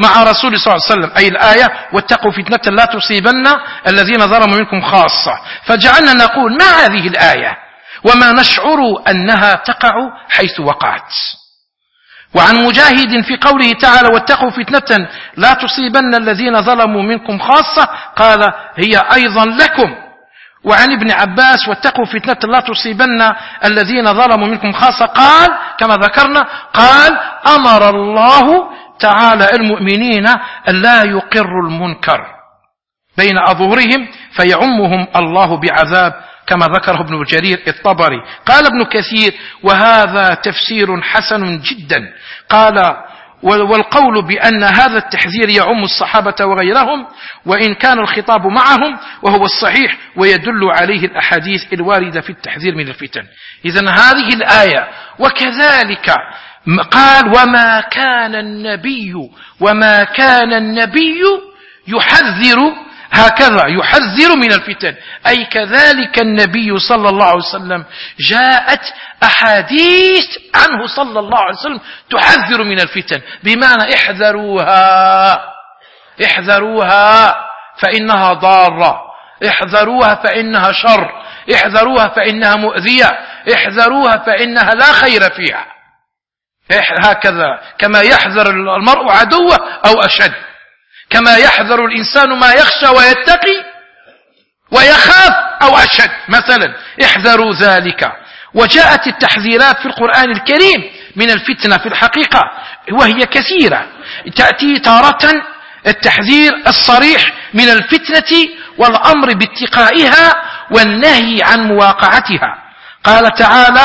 مع رسول صلى الله عليه وسلم، أي الآية واتقوا فتنة لا تصيبن الذين ظلموا منكم خاصة. فجعلنا نقول ما هذه الآية وما نشعر أنها تقع حيث وقعت. وعن مجاهد في قوله تعالى واتقوا فتنة لا تصيبن الذين ظلموا منكم خاصة قال هي أيضا لكم. وعن ابن عباس واتقوا فتنة لا تصيبن الذين ظلموا منكم خاصة قال كما ذكرنا قال أمر الله تعالى المؤمنين أن لا يقروا المنكر بين أظهرهم فيعمهم الله بعذاب كما ذكره ابن جرير الطبري. قال ابن كثير وهذا تفسير حسن جدا. قال والقول بأن هذا التحذير يعم الصحابة وغيرهم وإن كان الخطاب معهم وهو الصحيح ويدل عليه الأحاديث الواردة في التحذير من الفتن. إذن هذه الآية وكذلك قال وما كان النبي وما كان النبي يحذر هكذا يحذر من الفتن، أي كذلك النبي صلى الله عليه وسلم جاءت أحاديث عنه صلى الله عليه وسلم تحذر من الفتن، بمعنى احذروها احذروها فإنها ضارة، احذروها فإنها شر، احذروها فإنها مؤذية، احذروها فإنها لا خير فيها. هكذا كما يحذر المرء عدوه أو أشد، كما يحذر الإنسان ما يخشى ويتقي ويخاف أو أشد مثلا، احذروا ذلك. وجاءت التحذيرات في القرآن الكريم من الفتنة في الحقيقة وهي كثيرة، تأتي تارة التحذير الصريح من الفتنة والأمر باتقائها والنهي عن مواقعتها. قال تعالى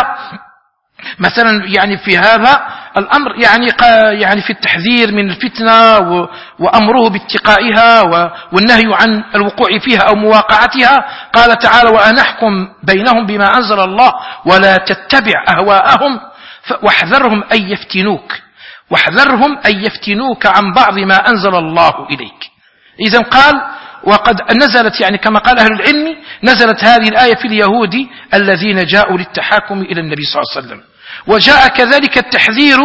مثلا يعني في هذا الأمر يعني يعني في التحذير من الفتنة وأمره باتقائها والنهي عن الوقوع فيها أو مواقعتها. قال تعالى وأنحكم بينهم بما أنزل الله ولا تتبع أهواءهم واحذرهم أن يفتنوك واحذرهم أن يفتنوك عن بعض ما أنزل الله إليك. إذن قال وقد نزلت يعني كما قال أهل العلم نزلت هذه الآية في اليهود الذين جاءوا للتحاكم إلى النبي صلى الله عليه وسلم. وجاء كذلك التحذير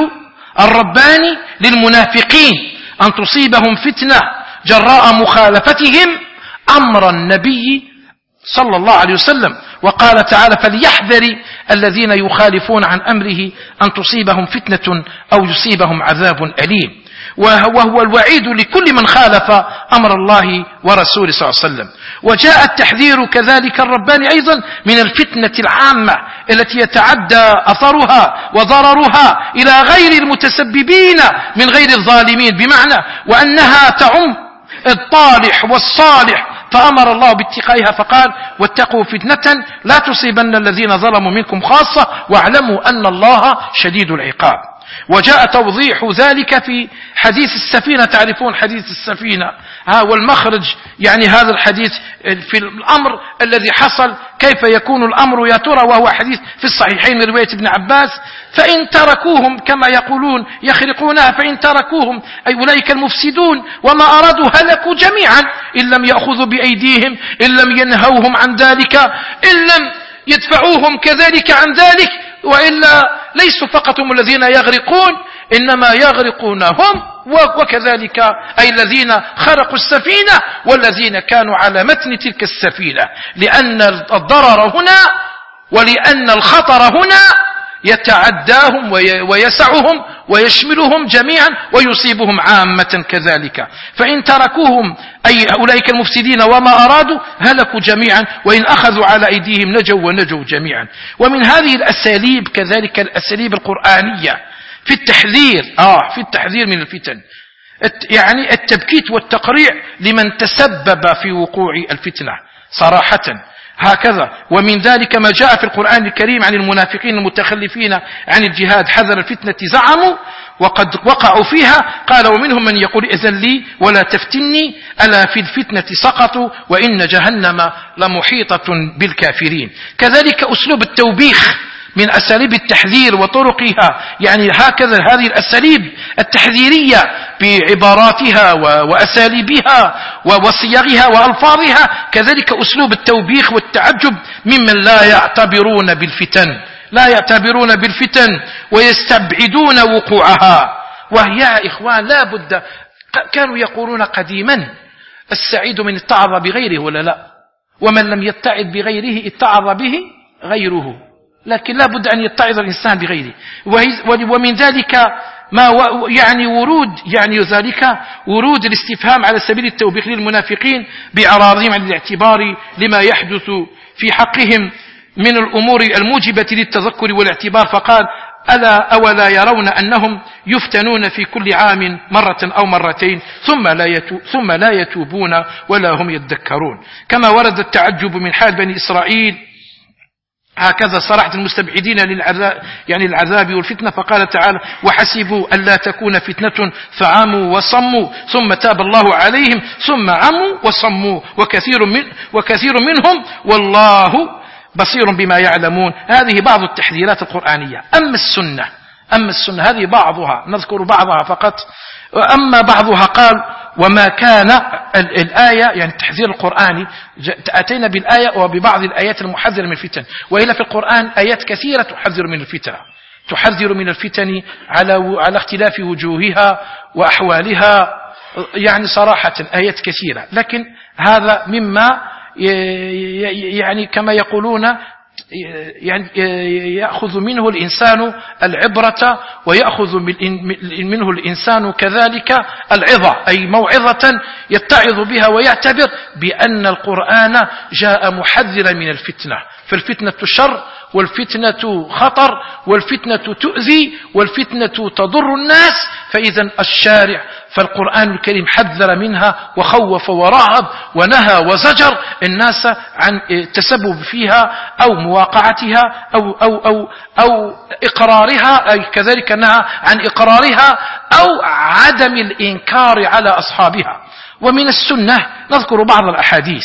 الرباني للمنافقين أن تصيبهم فتنة جراء مخالفتهم أمر النبي صلى الله عليه وسلم. وقال تعالى فليحذر الذين يخالفون عن أمره أن تصيبهم فتنة أو يصيبهم عذاب أليم. وهو الوعيد لكل من خالف أمر الله ورسوله صلى الله عليه وسلم. وجاء التحذير كذلك الرباني أيضا من الفتنة العامة التي يتعدى أثرها وضررها إلى غير المتسببين من غير الظالمين، بمعنى وأنها تعم الطالح والصالح، فأمر الله باتقائها فقال واتقوا فتنة لا تصيبن الذين ظلموا منكم خاصة واعلموا أن الله شديد العقاب. وجاء توضيح ذلك في حديث السفينة، تعرفون حديث السفينة ها والمخرج يعني هذا الحديث في الأمر الذي حصل كيف يكون الأمر يا ترى، وهو حديث في الصحيحين من رواية ابن عباس فإن تركوهم كما يقولون يخرقونها فإن تركوهم أي أولئك المفسدون وما أرادوا هلكوا جميعا إن لم يأخذوا بأيديهم إن لم ينهوهم عن ذلك إن لم يدفعوهم كذلك عن ذلك، وإلا ليسوا فقط هم الذين يغرقون إنما يغرقون هم وكذلك أي الذين خرقوا السفينة والذين كانوا على متن تلك السفينة، لأن الضرر هنا ولأن الخطر هنا يتعداهم ويسعهم ويشملهم جميعا ويصيبهم عامة كذلك. فإن تركوهم أي أولئك المفسدين وما أرادوا هلكوا جميعا وإن أخذوا على أيديهم نجوا ونجوا جميعا. ومن هذه الأساليب كذلك الأساليب القرآنية في التحذير آه في التحذير من الفتن يعني التبكيت والتقريع لمن تسبب في وقوع الفتنة صراحة هكذا. ومن ذلك ما جاء في القرآن الكريم عن المنافقين المتخلفين عن الجهاد حذر الفتنة زعموا وقد وقعوا فيها قال ومنهم من يقول إذن لي ولا تفتني ألا في الفتنة سقطوا وإن جهنم لمحيطة بالكافرين. كذلك أسلوب التوبيخ من أساليب التحذير وطرقها يعني هكذا هذه الأساليب التحذيرية بعباراتها وأساليبها وصيغها وألفاظها، كذلك أسلوب التوبيخ والتعجب ممن لا يعتبرون بالفتن لا يعتبرون بالفتن ويستبعدون وقوعها. وهي يا إخوان لا بد كانوا يقولون قديما السعيد من اتعظ بغيره ولا لا، ومن لم يتعظ بغيره اتعظ به غيره، لكن لا بد أن يتعظ الإنسان بغيره. ومن ذلك ما يعني ورود يعني ذلك ورود الاستفهام على سبيل التوبيخ للمنافقين بإعراضهم عن الاعتبار لما يحدث في حقهم من الأمور الموجبة للتذكر والاعتبار، فقال ألا أولا يرون أنهم يفتنون في كل عام مرة أو مرتين ثم لا, يتو ثم لا يتوبون ولا هم يذكرون. كما ورد التعجب من حال بني إسرائيل هكذا صراحة المستبعدين للعذاب يعني العذاب والفتنة، فقال تعالى وحسبوا ألا تكون فتنة فعموا وصموا ثم تاب الله عليهم ثم عموا وصموا وكثير, من وكثير منهم والله بصير بما يعلمون. هذه بعض التحذيرات القرآنية. أما السنة أما السنة هذه بعضها نذكر بعضها فقط. أما بعضها قال وما كان الآية يعني التحذير القرآني أتينا بالآية وببعض الآيات المحذرة من الفتن، وإلا في القرآن آيات كثيرة تحذر من الفتن تحذر من الفتن على على اختلاف وجوهها وأحوالها، يعني صراحة آيات كثيرة، لكن هذا مما يعني كما يقولون يعني يأخذ منه الإنسان العبرة ويأخذ منه الإنسان كذلك العظة، أي موعظة يتعظ بها ويعتبر بأن القرآن جاء محذرا من الفتنة، فالفتنة شر والفتنة خطر والفتنة تؤذي والفتنة تضر الناس، فإذا الشارع فالقرآن الكريم حذر منها وخوف ورعب ونهى وزجر الناس عن التسبب فيها أو مواقعتها أو, أو, أو, أو إقرارها، أي كذلك نهى عن إقرارها أو عدم الإنكار على أصحابها. ومن السنة نذكر بعض الأحاديث.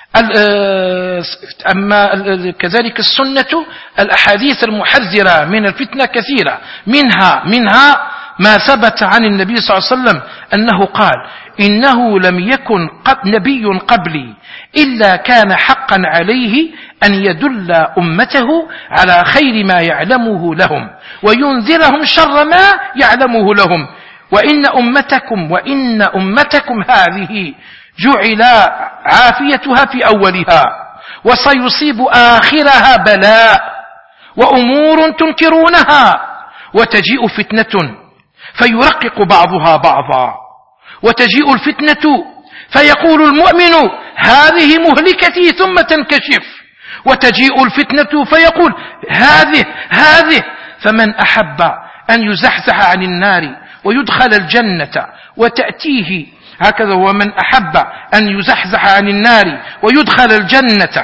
أما كذلك السنة الأحاديث المحذرة من الفتنة كثيرة، منها منها ما ثبت عن النبي صلى الله عليه وسلم أنه قال إنه لم يكن قد نبي قبلي إلا كان حقا عليه أن يدل أمته على خير ما يعلمه لهم وينذرهم شر ما يعلمه لهم، وإن أمتكم وإن أمتكم هذه جعل عافيتها في أولها وسيصيب آخرها بلاء وأمور تنكرونها وتجيء فتنة فيرقق بعضها بعضا وتجيء الفتنة فيقول المؤمن هذه مهلكتي ثم تنكشف، وتجيء الفتنة فيقول هذه هذه فمن أحب أن يزحزح عن النار ويدخل الجنة وتأتيه هكذا، ومن أحب أن يزحزح عن النار ويدخل الجنة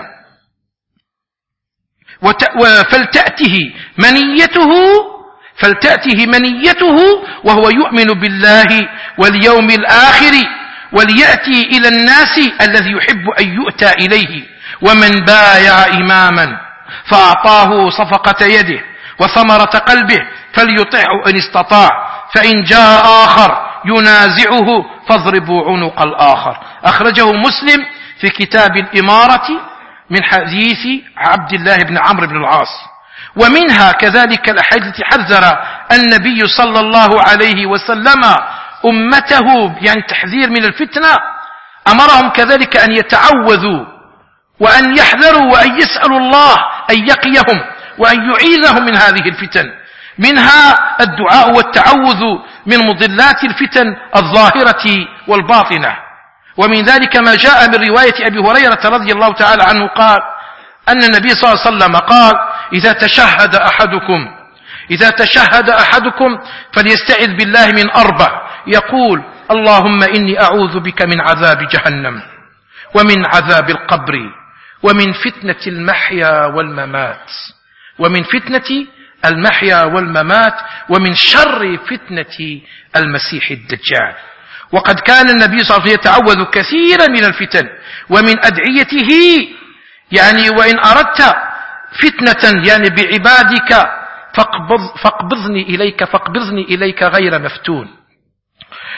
فلتأته منيته فلتأته منيته وهو يؤمن بالله واليوم الآخر وليأتي إلى الناس الذي يحب أن يؤتى إليه، ومن بايع إماما فأعطاه صفقة يده وثمرة قلبه فليطعه إن استطاع، فإن جاء آخر ينازعه فاضربوا عنق الآخر. أخرجه مسلم في كتاب الإمارة من حديث عبد الله بن عمرو بن العاص. ومنها كذلك الأحاديث التي حذر النبي صلى الله عليه وسلم أمته يعني تحذير من الفتنة، أمرهم كذلك أن يتعوذوا وأن يحذروا وأن يسألوا الله أن يقيهم وأن يعيذهم من هذه الفتن، منها الدعاء والتعوذ من مضلات الفتن الظاهرة والباطنة. ومن ذلك ما جاء من رواية أبي هريرة رضي الله تعالى عنه قال أن النبي صلى الله عليه وسلم قال إذا تشهد أحدكم إذا تشهد أحدكم فليستعذ بالله من أربع، يقول اللهم إني أعوذ بك من عذاب جهنم ومن عذاب القبر ومن فتنة المحيا والممات ومن فتنة المحيا والممات ومن شر فتنة المسيح الدجال. وقد كان النبي صلى الله عليه وسلم يتعوذ كثيرا من الفتن، ومن أدعيته يعني وإن أردت فتنة يعني بعبادك فاقبض فاقبضني إليك فاقبضني إليك غير مفتون.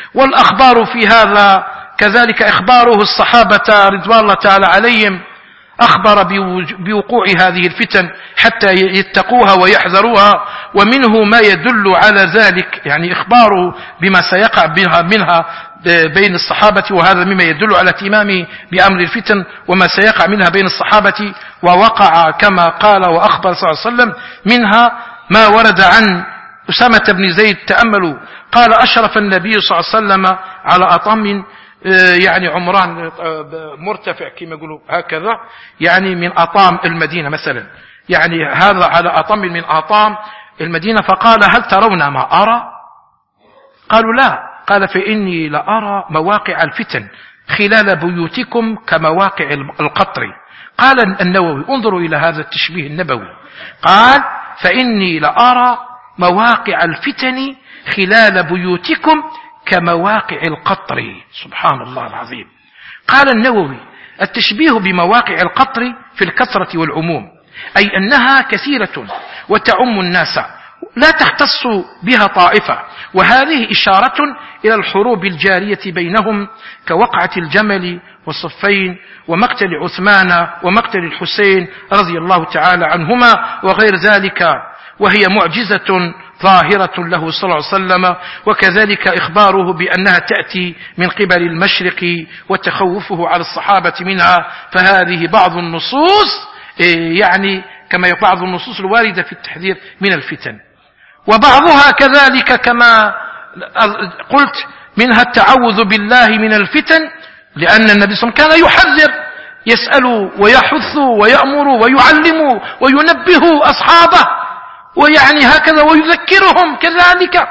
والأخبار في هذا كذلك إخباره الصحابة رضوان الله تعالى عليهم أخبر بوقوع هذه الفتن حتى يتقوها ويحذروها، ومنه ما يدل على ذلك، يعني إخباره بما سيقع بها منها بين الصحابة، وهذا مما يدل على اهتمامه بأمر الفتن وما سيقع منها بين الصحابة، ووقع كما قال وأخبر صلى الله عليه وسلم. منها ما ورد عن أسامة بن زيد، تأملوا، قال أشرف النبي صلى الله عليه وسلم على أطم، يعني عمران مرتفع كما يقولوا هكذا، يعني من أطام المدينة مثلا، يعني هذا على أطم من أطام المدينة، فقال هل ترون ما أرى؟ قالوا لا، قال فإني لأرى مواقع الفتن خلال بيوتكم كمواقع القطر. قال النووي انظروا إلى هذا التشبيه النبوي، قال فإني لأرى مواقع الفتن خلال بيوتكم كمواقع القطر. سبحان الله العظيم. قال النووي التشبيه بمواقع القطر في الكثرة والعموم، أي أنها كثيرة وتعم الناس لا تختص بها طائفة، وهذه إشارة إلى الحروب الجارية بينهم كوقعة الجمل والصفين ومقتل عثمان ومقتل الحسين رضي الله تعالى عنهما وغير ذلك، وهي معجزة ظاهرة له صلى الله عليه وسلم، وكذلك إخباره بأنها تأتي من قبل المشرق وتخوفه على الصحابة منها. فهذه بعض النصوص، يعني كما بعض النصوص الواردة في التحذير من الفتن، وبعضها كذلك كما قلت منها التعوذ بالله من الفتن، لأن النبي صلى الله عليه وسلم كان يحذر، يسأل ويحث ويأمر ويعلم وينبه أصحابه، ويعني هكذا ويذكرهم كذلك،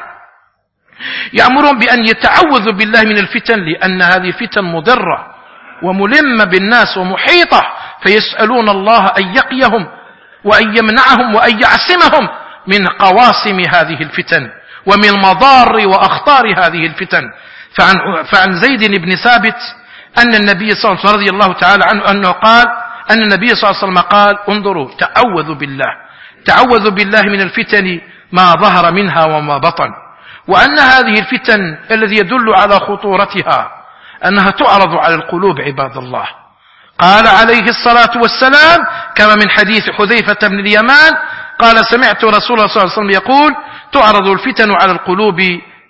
يأمرهم بأن يتعوذوا بالله من الفتن، لأن هذه فتن مضرة وملمة بالناس ومحيطة، فيسألون الله أن يقيهم وأن يمنعهم وأن يعصمهم من قواسم هذه الفتن ومن مضار وأخطار هذه الفتن. فعن, فعن زيد بن ثابت أن النبي صلى الله عليه وسلم رضي الله تعالى عنه أنه قال أن النبي صلى الله عليه وسلم قال انظروا تعوذوا بالله تعوذوا بالله من الفتن ما ظهر منها وما بطن، وأن هذه الفتن الذي يدل على خطورتها أنها تعرض على القلوب عباد الله. قال عليه الصلاة والسلام كما من حديث حذيفة بن اليمان قال سمعت رسول الله صلى الله عليه وسلم يقول تعرض الفتن على القلوب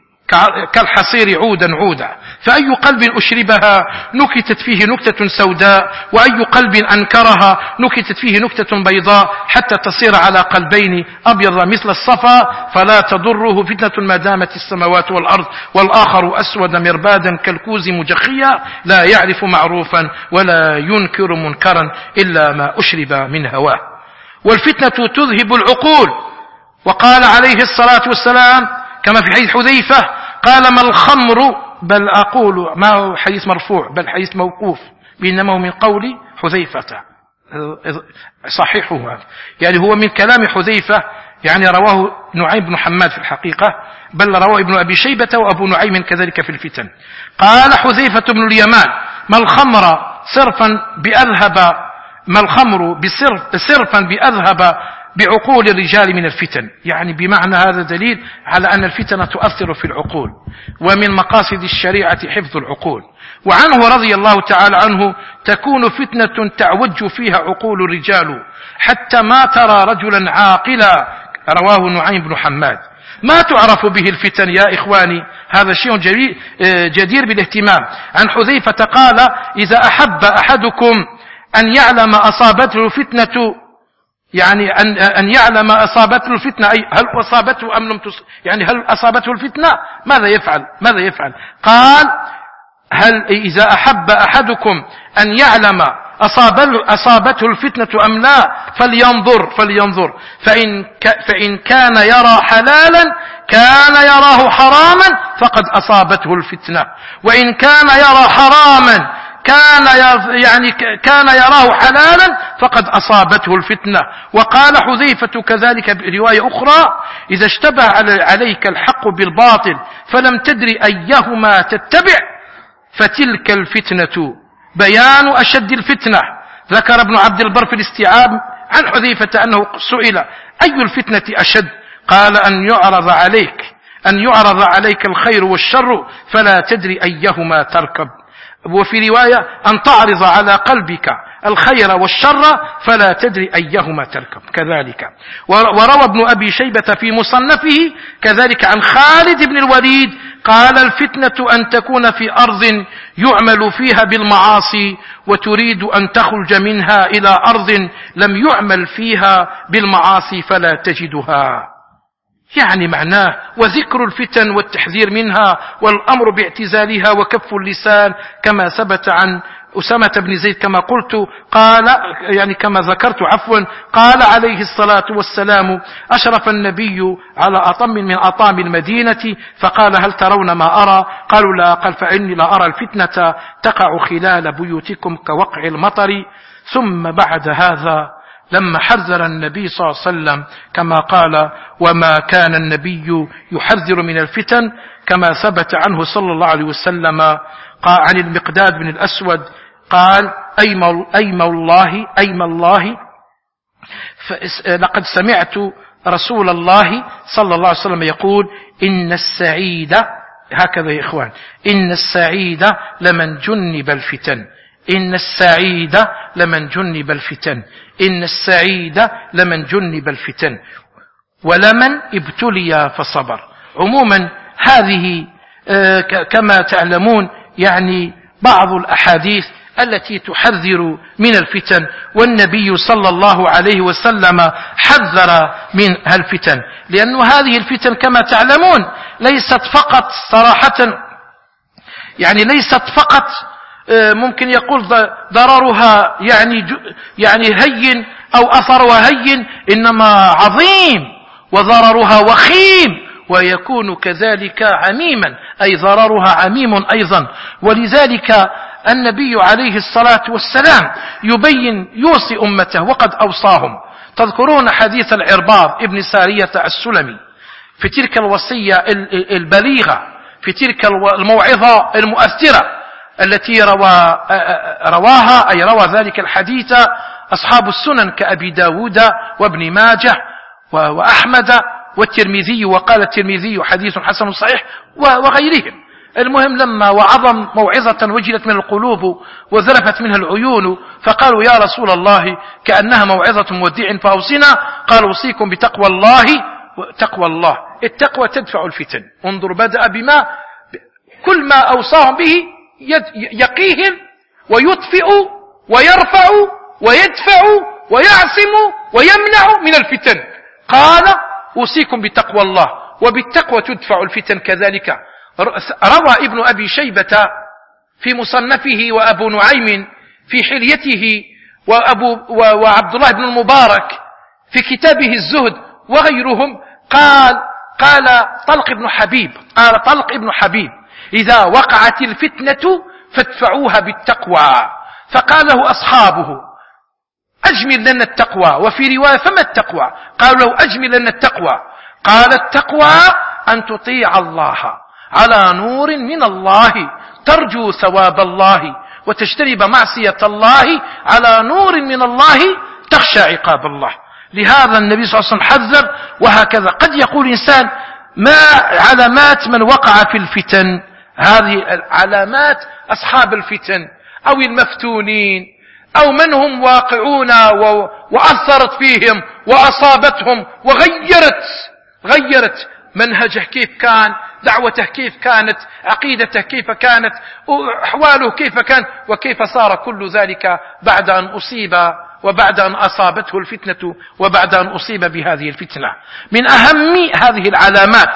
كالحصير عودا عودا، فأي قلب أشربها نكتت فيه نكتة سوداء، وأي قلب أنكرها نكتت فيه نكتة بيضاء، حتى تصير على قلبين أبيض مثل الصفا، فلا تضره فتنة ما دامت السماوات والأرض، والآخر أسود مربادا كالكوز مجخيا لا يعرف معروفا ولا ينكر منكرا إلا ما أشرب من هواه. والفتنة تذهب العقول. وقال عليه الصلاة والسلام كما في حديث حذيفة قال ما الخمر، بل أقول ما هو حديث مرفوع بل حديث موقوف، بينما هو من قول حذيفة صحيحه، يعني هو من كلام حذيفة، يعني رواه نعيم بن حماد في الحقيقة، بل رواه ابن أبي شيبة وأبو نعيم كذلك في الفتن. قال حذيفة بن اليمان ما الخمر صرفا بأذهب ما الخمر بصرف صرفا بأذهب بعقول الرجال من الفتن، يعني بمعنى هذا دليل على أن الفتن تؤثر في العقول، ومن مقاصد الشريعة حفظ العقول. وعنه رضي الله تعالى عنه تكون فتنة تعوج فيها عقول الرجال حتى ما ترى رجلا عاقلا، رواه نعيم بن حماد. ما تعرف به الفتن يا إخواني، هذا شيء جدير بالاهتمام. عن حذيفة قال إذا أحب أحدكم أن يعلم أصابته فتنة، يعني أن أن يعلم أصابته الفتنة، أي هل أصابته أم لم تص... يعني هل أصابته الفتنة ماذا يفعل ماذا يفعل قال هل إذا أحب أحدكم أن يعلم أصابته الفتنة أم لا فلينظر فلينظر فإن ك... فإن كان يرى حلالا كان يراه حراما فقد أصابته الفتنة، وإن كان يرى حراما كان يعني كان يراه حلالا فقد أصابته الفتنة. وقال حذيفة كذلك برواية أخرى إذا اشتبه عليك الحق بالباطل فلم تدري أيهما تتبع فتلك الفتنة بيان أشد الفتنة. ذكر ابن عبد البر في الاستيعاب عن حذيفة أنه سئل أي الفتنة أشد، قال أن يعرض عليك أن يعرض عليك الخير والشر فلا تدري أيهما تركب، وفي رواية أن تعرض على قلبك الخير والشر فلا تدري أيهما تركب. كذلك وروى ابن أبي شيبة في مصنفه كذلك عن خالد بن الوليد قال الفتنة أن تكون في أرض يعمل فيها بالمعاصي وتريد أن تخرج منها إلى أرض لم يعمل فيها بالمعاصي فلا تجدها. يعني معناه وذكر الفتن والتحذير منها والأمر باعتزالها وكف اللسان كما ثبت عن أسامة بن زيد كما قلت قال يعني كما ذكرت عفوا قال عليه الصلاة والسلام أشرف النبي على أطم من أطام المدينة فقال هل ترون ما أرى؟ قالوا لا. قال فإني لا أرى الفتنة تقع خلال بيوتكم كوقع المطر. ثم بعد هذا لما حذر النبي صلى الله عليه وسلم كما قال وما كان النبي يحذر من الفتن كما ثبت عنه صلى الله عليه وسلم قال عن المقداد بن الأسود قال أيم الله أيم الله لقد سمعت رسول الله صلى الله عليه وسلم يقول إن السعيد هكذا يا إخوان إن السعيد لمن جنب الفتن إن السعيد لمن جنب الفتن إن السعيد لمن جنب الفتن ولمن ابتلي فصبر. عموما هذه كما تعلمون يعني بعض الأحاديث التي تحذر من الفتن والنبي صلى الله عليه وسلم حذر من الفتن لأن هذه الفتن كما تعلمون ليست فقط صراحة يعني ليست فقط ممكن يقول ضررها يعني يعني هين أو أثرها هين إنما عظيم وضررها وخيم ويكون كذلك عميما أي ضررها عميم أيضا. ولذلك النبي عليه الصلاة والسلام يبين يوصي أمته وقد أوصاهم. تذكرون حديث العرباض ابن سارية السلمي في تلك الوصية البليغة في تلك الموعظة المؤثرة التي روى رواها أي روى ذلك الحديث أصحاب السنن كأبي داود وابن ماجه وأحمد والترمذي وقال الترمذي حديث حسن صحيح وغيرهم. المهم لما وعظم موعظة وجلت من القلوب وذرفت منها العيون فقالوا يا رسول الله كأنها موعظة مودع فأوصنا قال أوصيكم بتقوى الله. تقوى الله التقوى تدفع الفتن. انظر بدأ بما كل ما أوصاهم به يقيهم ويطفئ ويرفع ويدفع ويعصم ويمنع من الفتن. قال أوصيكم بتقوى الله وبالتقوى تدفع الفتن. كذلك روى ابن أبي شيبة في مصنفه وأبو نعيم في حليته وأبو وعبد الله بن المبارك في كتابه الزهد وغيرهم قال قال طلق بن حبيب قال طلق بن حبيب إذا وقعت الفتنة فادفعوها بالتقوى. فقال له أصحابه أجمل لنا التقوى وفي رواية فما التقوى؟ قالوا له أجمل لنا التقوى. قال التقوى أن تطيع الله على نور من الله ترجو ثواب الله وتجتنب معصية الله على نور من الله تخشى عقاب الله. لهذا النبي صلى الله عليه وسلم حذر. وهكذا قد يقول إنسان ما علامات من وقع في الفتن؟ هذه علامات أصحاب الفتن أو المفتونين أو من هم واقعون وأثرت فيهم وأصابتهم وغيرت غيرت منهجه كيف كان دعوته كيف كانت عقيدته كيف كانت أحواله كيف كان وكيف صار كل ذلك بعد أن أصيب وبعد أن أصابته الفتنة وبعد أن أصيب بهذه الفتنة. من أهم هذه العلامات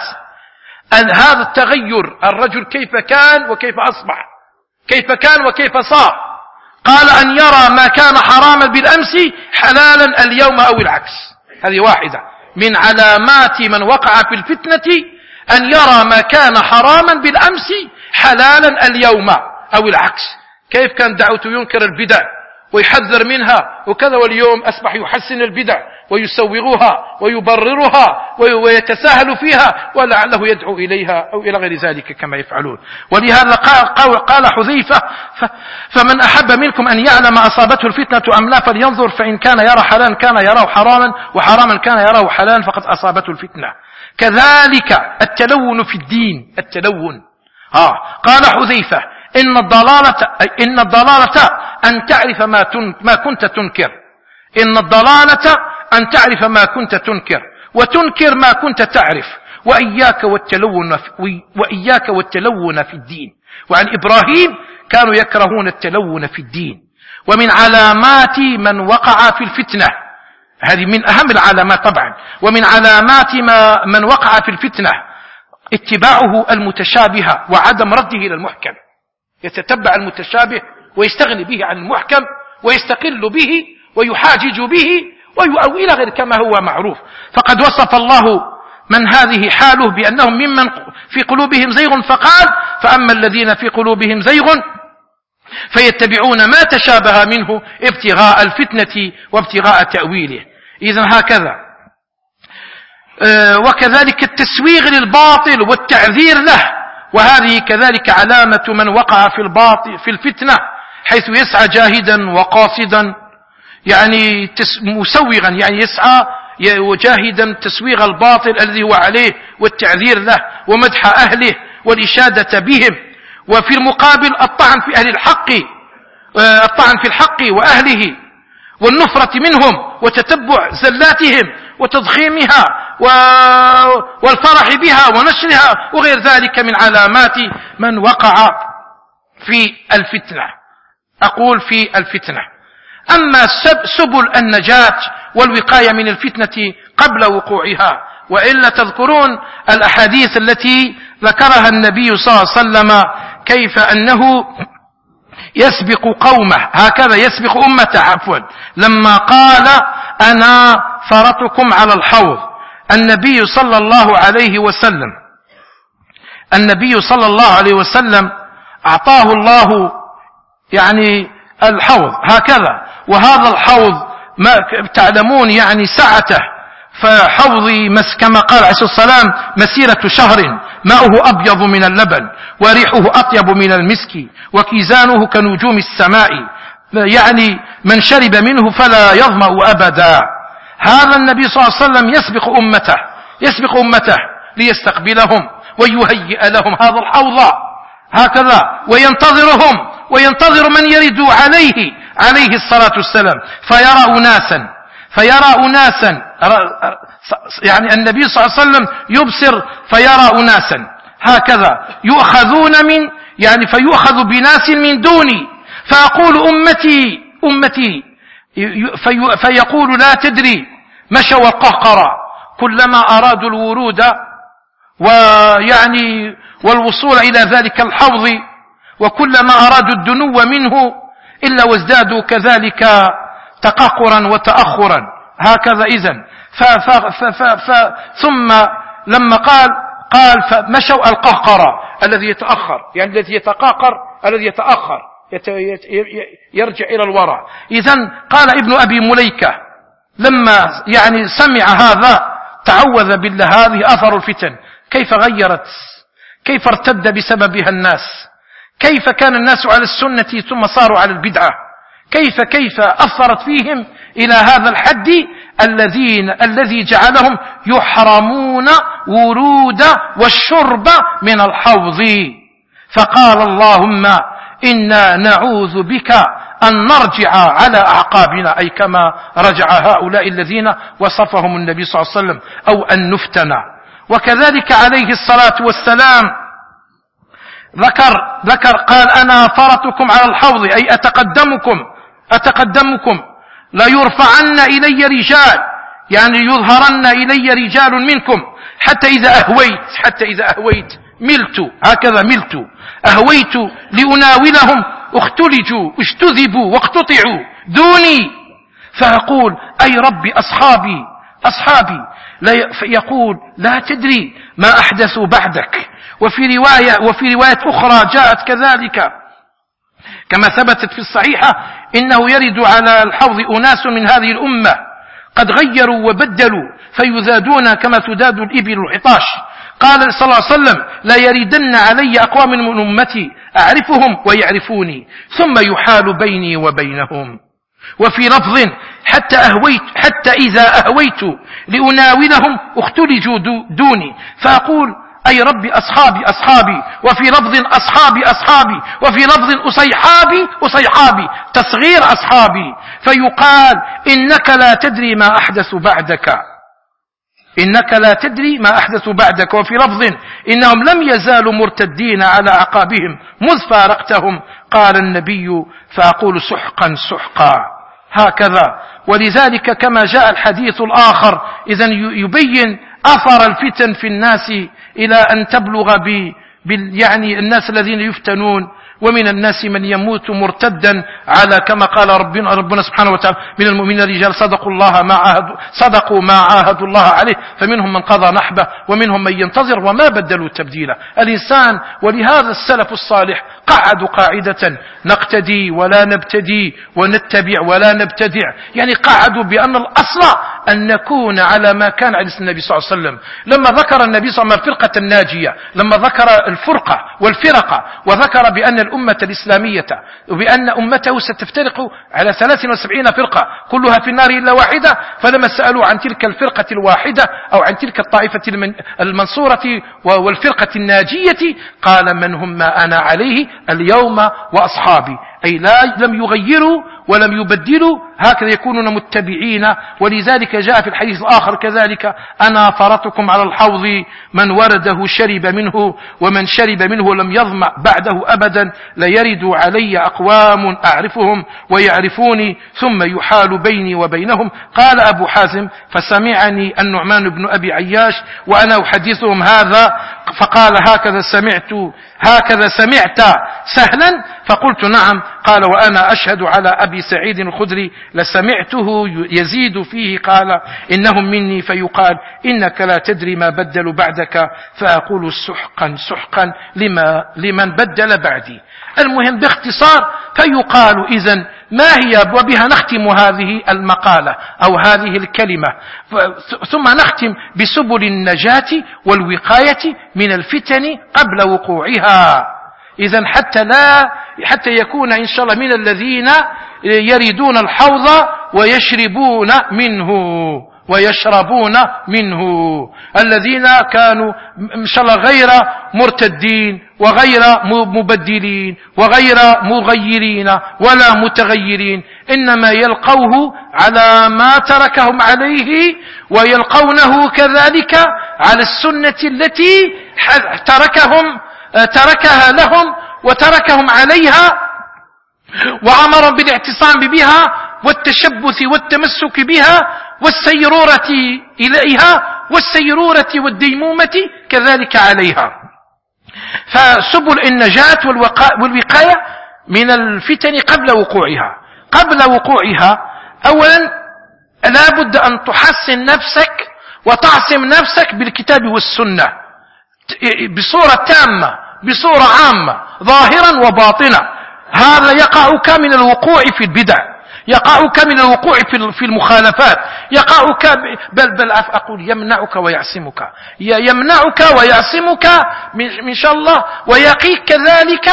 أن هذا التغير الرجل كيف كان وكيف أصبح كيف كان وكيف صار. قال أن يرى ما كان حراما بالأمس حلالا اليوم أو العكس. هذه واحدة من علامات من وقع في الفتنة أن يرى ما كان حراما بالأمس حلالا اليوم أو العكس. كيف كان دعوته ينكر البدع ويحذر منها وكذا واليوم أصبح يحسن البدع ويسوغها ويبررها ويتساهل فيها ولعله يدعو إليها أو إلى غير ذلك كما يفعلون. ولهذا قال حذيفة فمن أحب منكم أن يعلم أصابته الفتنة أم لا فلينظر فإن كان يرى حلالا كان يراه حراما وحراما كان يراه حلالا فقد أصابته الفتنة. كذلك التلون في الدين التلون آه. قال حذيفة إن الضلالة إن الضلالة أن تعرف ما, تن ما كنت تنكر. إن الضلالة أن تعرف ما كنت تنكر وتنكر ما كنت تعرف. وإياك والتلون في, وإياك والتلون في الدين. وعن إبراهيم كانوا يكرهون التلون في الدين. ومن علامات من وقع في الفتنة، هذه من أهم العلامات طبعا، ومن علامات ما من وقع في الفتنة اتباعه المتشابه وعدم رده إلى المحكم. يتتبع المتشابه ويستغني به عن المحكم ويستقل به ويحاجج به ويؤول غير كما هو معروف. فقد وصف الله من هذه حاله بأنهم ممن في قلوبهم زيغ فقال فأما الذين في قلوبهم زيغ فيتبعون ما تشابه منه ابتغاء الفتنة وابتغاء تأويله. إذن هكذا. وكذلك التسويغ للباطل والتعذير له، وهذه كذلك علامة من وقع في الباطل في الفتنة، حيث يسعى جاهدا وقاصدا، يعني مسوغا، يعني يسعى وجاهدا تسويغ الباطل الذي هو عليه والتعذير له ومدح أهله والإشادة بهم. وفي المقابل الطعن في أهل الحق، الطعن في الحق وأهله والنفرة منهم وتتبع زلاتهم وتضخيمها والفرح بها ونشرها وغير ذلك من علامات من وقع في الفتنة. أقول في الفتنة. أما سبل النجاة والوقاية من الفتنة قبل وقوعها، وإلا تذكرون الأحاديث التي ذكرها النبي صلى الله عليه وسلم كيف أنه يسبق قومه، هكذا يسبق أمته عفوا، لما قال أنا فرطكم على الحوض. النبي صلى الله عليه وسلم النبي صلى الله عليه وسلم أعطاه الله يعني الحوض هكذا، وهذا الحوض ما تعلمون يعني سعته، فحوضي مس كما قال عليه الصلاة والسلام مسيرة شهر، ماؤه أبيض من اللبن وريحه أطيب من المسك وكيزانه كنجوم السماء، يعني من شرب منه فلا يظمأ أبدا. هذا النبي صلى الله عليه وسلم يسبق أمته يسبق أمته ليستقبلهم ويهيئ لهم هذا الحوض هكذا، وينتظرهم وينتظر من يرد عليه عليه الصلاة والسلام، فيرى أناسا فيرى أناسا يعني النبي صلى الله عليه وسلم يبصر فيرى أناسا هكذا يؤخذون من يعني فيؤخذ بناس من دوني، فأقول أمتي أمتي في فيقول لا تدري مشوا القهقرة كلما أرادوا الورود ويعني والوصول إلى ذلك الحوض، وكلما أرادوا الدنو منه إلا وازدادوا كذلك تقهقرا وتأخرا هكذا. إذن ثم لما قال قال فمشوا القهقرة الذي يتأخر، يعني الذي يتقاقر الذي يتأخر يرجع إلى الوراء. إذن قال ابن أبي مليكة لما يعني سمع هذا تعوذ بالله، هذه أثر الفتن، كيف غيرت، كيف ارتد بسببها الناس، كيف كان الناس على السنة ثم صاروا على البدعة، كيف كيف أثرت فيهم إلى هذا الحد الذين الذي جعلهم يحرمون ورود والشرب من الحوض. فقال اللهم إنا نعوذ بك أن نرجع على أعقابنا، أي كما رجع هؤلاء الذين وصفهم النبي صلى الله عليه وسلم، أو أن نفتن. وكذلك عليه الصلاة والسلام ذكر ذكر قال أنا فرطكم على الحوض، أي أتقدمكم أتقدمكم لا يرفعن إلي رجال، يعني يظهرن إلي رجال منكم حتى إذا أهويت حتى إذا أهويت ملت هكذا ملت أهويت لأناولهم اختلجوا اجتذبوا واقتطعوا دوني، فأقول أي ربي أصحابي أصحابي لا يقول لا تدري ما أحدثوا بعدك. وفي رواية وفي رواية أخرى جاءت كذلك كما ثبتت في الصحيحة إنه يرد على الحوض أناس من هذه الأمة قد غيروا وبدلوا فيذادون كما تداد الإبل العطاش. قال صلى الله عليه وسلم لا يردن علي أقوام من أمتي أعرفهم ويعرفوني ثم يحال بيني وبينهم. وفي لفظ حتى أهويت حتى إذا أهويت لأناولهم اختلجوا دوني، فأقول أي رب أصحابي أصحابي، وفي لفظ أصحابي أصحابي، وفي لفظ أصيحابي أصيحابي، تصغير أصحابي. فيقال إنك لا تدري ما أحدث بعدك، إنك لا تدري ما أحدث بعدك. وفي لفظ إنهم لم يزالوا مرتدين على أعقابهم مذ فارقتهم. قال النبي فأقول سحقا سحقا، هكذا. ولذلك كما جاء الحديث الآخر إذن يبين أثر الفتن في الناس إلى أن تبلغ ب يعني الناس الذين يفتنون، ومن الناس من يموت مرتدا على كما قال ربنا, ربنا سبحانه وتعالى من المؤمنين رجال صدقوا الله ما عاهدوا صدقوا ما عاهدوا الله عليه، فمنهم من قضى نحبه ومنهم من ينتظر وما بدلوا تبديلا. الإنسان ولهذا السلف الصالح قعدوا قاعدة نقتدي ولا نبتدي ونتبع ولا نبتدع، يعني قعدوا بأن الأصل أن نكون على ما كان عليه النبي صلى الله عليه وسلم. لما ذكر النبي صلى الله عليه وسلم الفرقة الناجية، لما ذكر الفرقة والفرقة، وذكر بأن الأمة الإسلامية وبأن أمته ستفترق على ثلاث وسبعين فرقة كلها في النار إلا واحدة، فلما سألوا عن تلك الفرقة الواحدة أو عن تلك الطائفة المنصورة والفرقة الناجية قال من هم ما أنا عليه اليوم وأصحابي، أي لا لم يغيروا ولم يبدلوا، هكذا يكونون متبعين. ولذلك جاء في الحديث الآخر كذلك أنا فرطكم على الحوض من ورده شرب منه ومن شرب منه لم يظمأ بعده أبدا، ليرد علي أقوام أعرفهم ويعرفوني ثم يحال بيني وبينهم. قال أبو حازم فسمعني النعمان بن أبي عياش وأنا أحدثهم هذا، فقال هكذا سمعت هكذا سمعت سهلا؟ فقلت نعم. قال وأنا أشهد على أبي سعيد الخدري لسمعته يزيد فيه قال إنهم مني، فيقال إنك لا تدري ما بدلوا بعدك، فأقول سحقا سحقا لما لمن بدل بعدي. المهم باختصار فيقال إذن ما هي، وبها نختم هذه المقالة أو هذه الكلمة، ثم نختم بسبل النجاة والوقاية من الفتن قبل وقوعها. إذن حتى لا حتى يكون إن شاء الله من الذين يريدون الحوض ويشربون منه ويشربون منه، الذين كانوا إن شاء الله غير مرتدين وغير مبدلين وغير مغيرين ولا متغيرين، إنما يلقوه على ما تركهم عليه ويلقونه كذلك على السنة التي تركهم تركها لهم وتركهم عليها وأمرهم بالاعتصام بها والتشبث والتمسك بها والسيرورة إليها والسيرورة والديمومة كذلك عليها. فسبل النجاة والوقاية من الفتن قبل وقوعها قبل وقوعها أولا لا بد أن تحسن نفسك وتعصم نفسك بالكتاب والسنة بصورة تامة بصورة عامة ظاهرا وباطنا. هذا يقعك من الوقوع في البدع، يقعك من الوقوع في المخالفات، يقعك بل بل أقول يمنعك ويعصمك يمنعك ويعصمك من شاء الله، ويقيك كذلك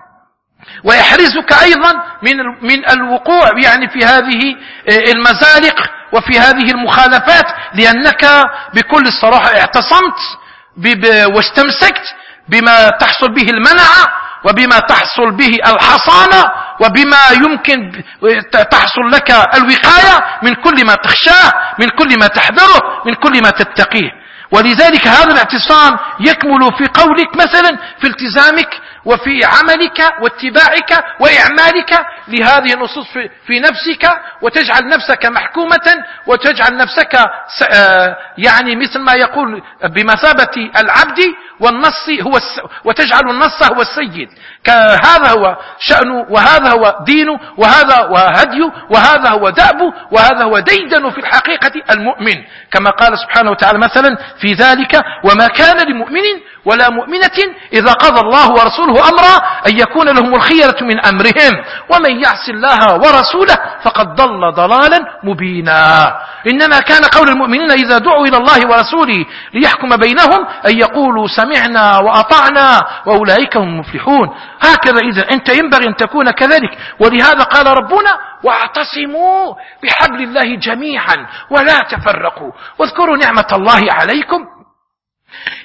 ويحرزك أيضا من من الوقوع يعني في هذه المزالق وفي هذه المخالفات، لأنك بكل الصراحة اعتصمت واستمسكت بما تحصل به المنع وبما تحصل به الحصانة وبما يمكن تحصل لك الوقاية من كل ما تخشاه من كل ما تحذره من كل ما تتقيه. ولذلك هذا الاعتصام يكمل في قولك مثلا في التزامك وفي عملك واتباعك وإعمالك لهذه النصوص في نفسك، وتجعل نفسك محكومة وتجعل نفسك يعني مثل ما يقول بمثابة العبد والنص هو وتجعل النص هو السيد. هذا هو شأنه وهذا هو دينه وهذا هو هديه وهذا هو دأبه وهذا هو ديدن في الحقيقة المؤمن، كما قال سبحانه وتعالى مثلا في ذلك وما كان لمؤمن ولا مؤمنة إذا قضى الله ورسوله أمرا أن يكون لهم الخيرة من أمرهم ومن يعص الله ورسوله فقد ضل ضلالا مبينا. إنما كان قول المؤمنين إذا دعوا إلى الله ورسوله ليحكم بينهم أن يقولوا سمعنا وأطعنا وأولئك هم المفلحون. هكذا إذا أنت ينبغي أن تكون كذلك. ولهذا قال ربنا واعتصموا بحبل الله جميعا ولا تفرقوا واذكروا نعمة الله عليكم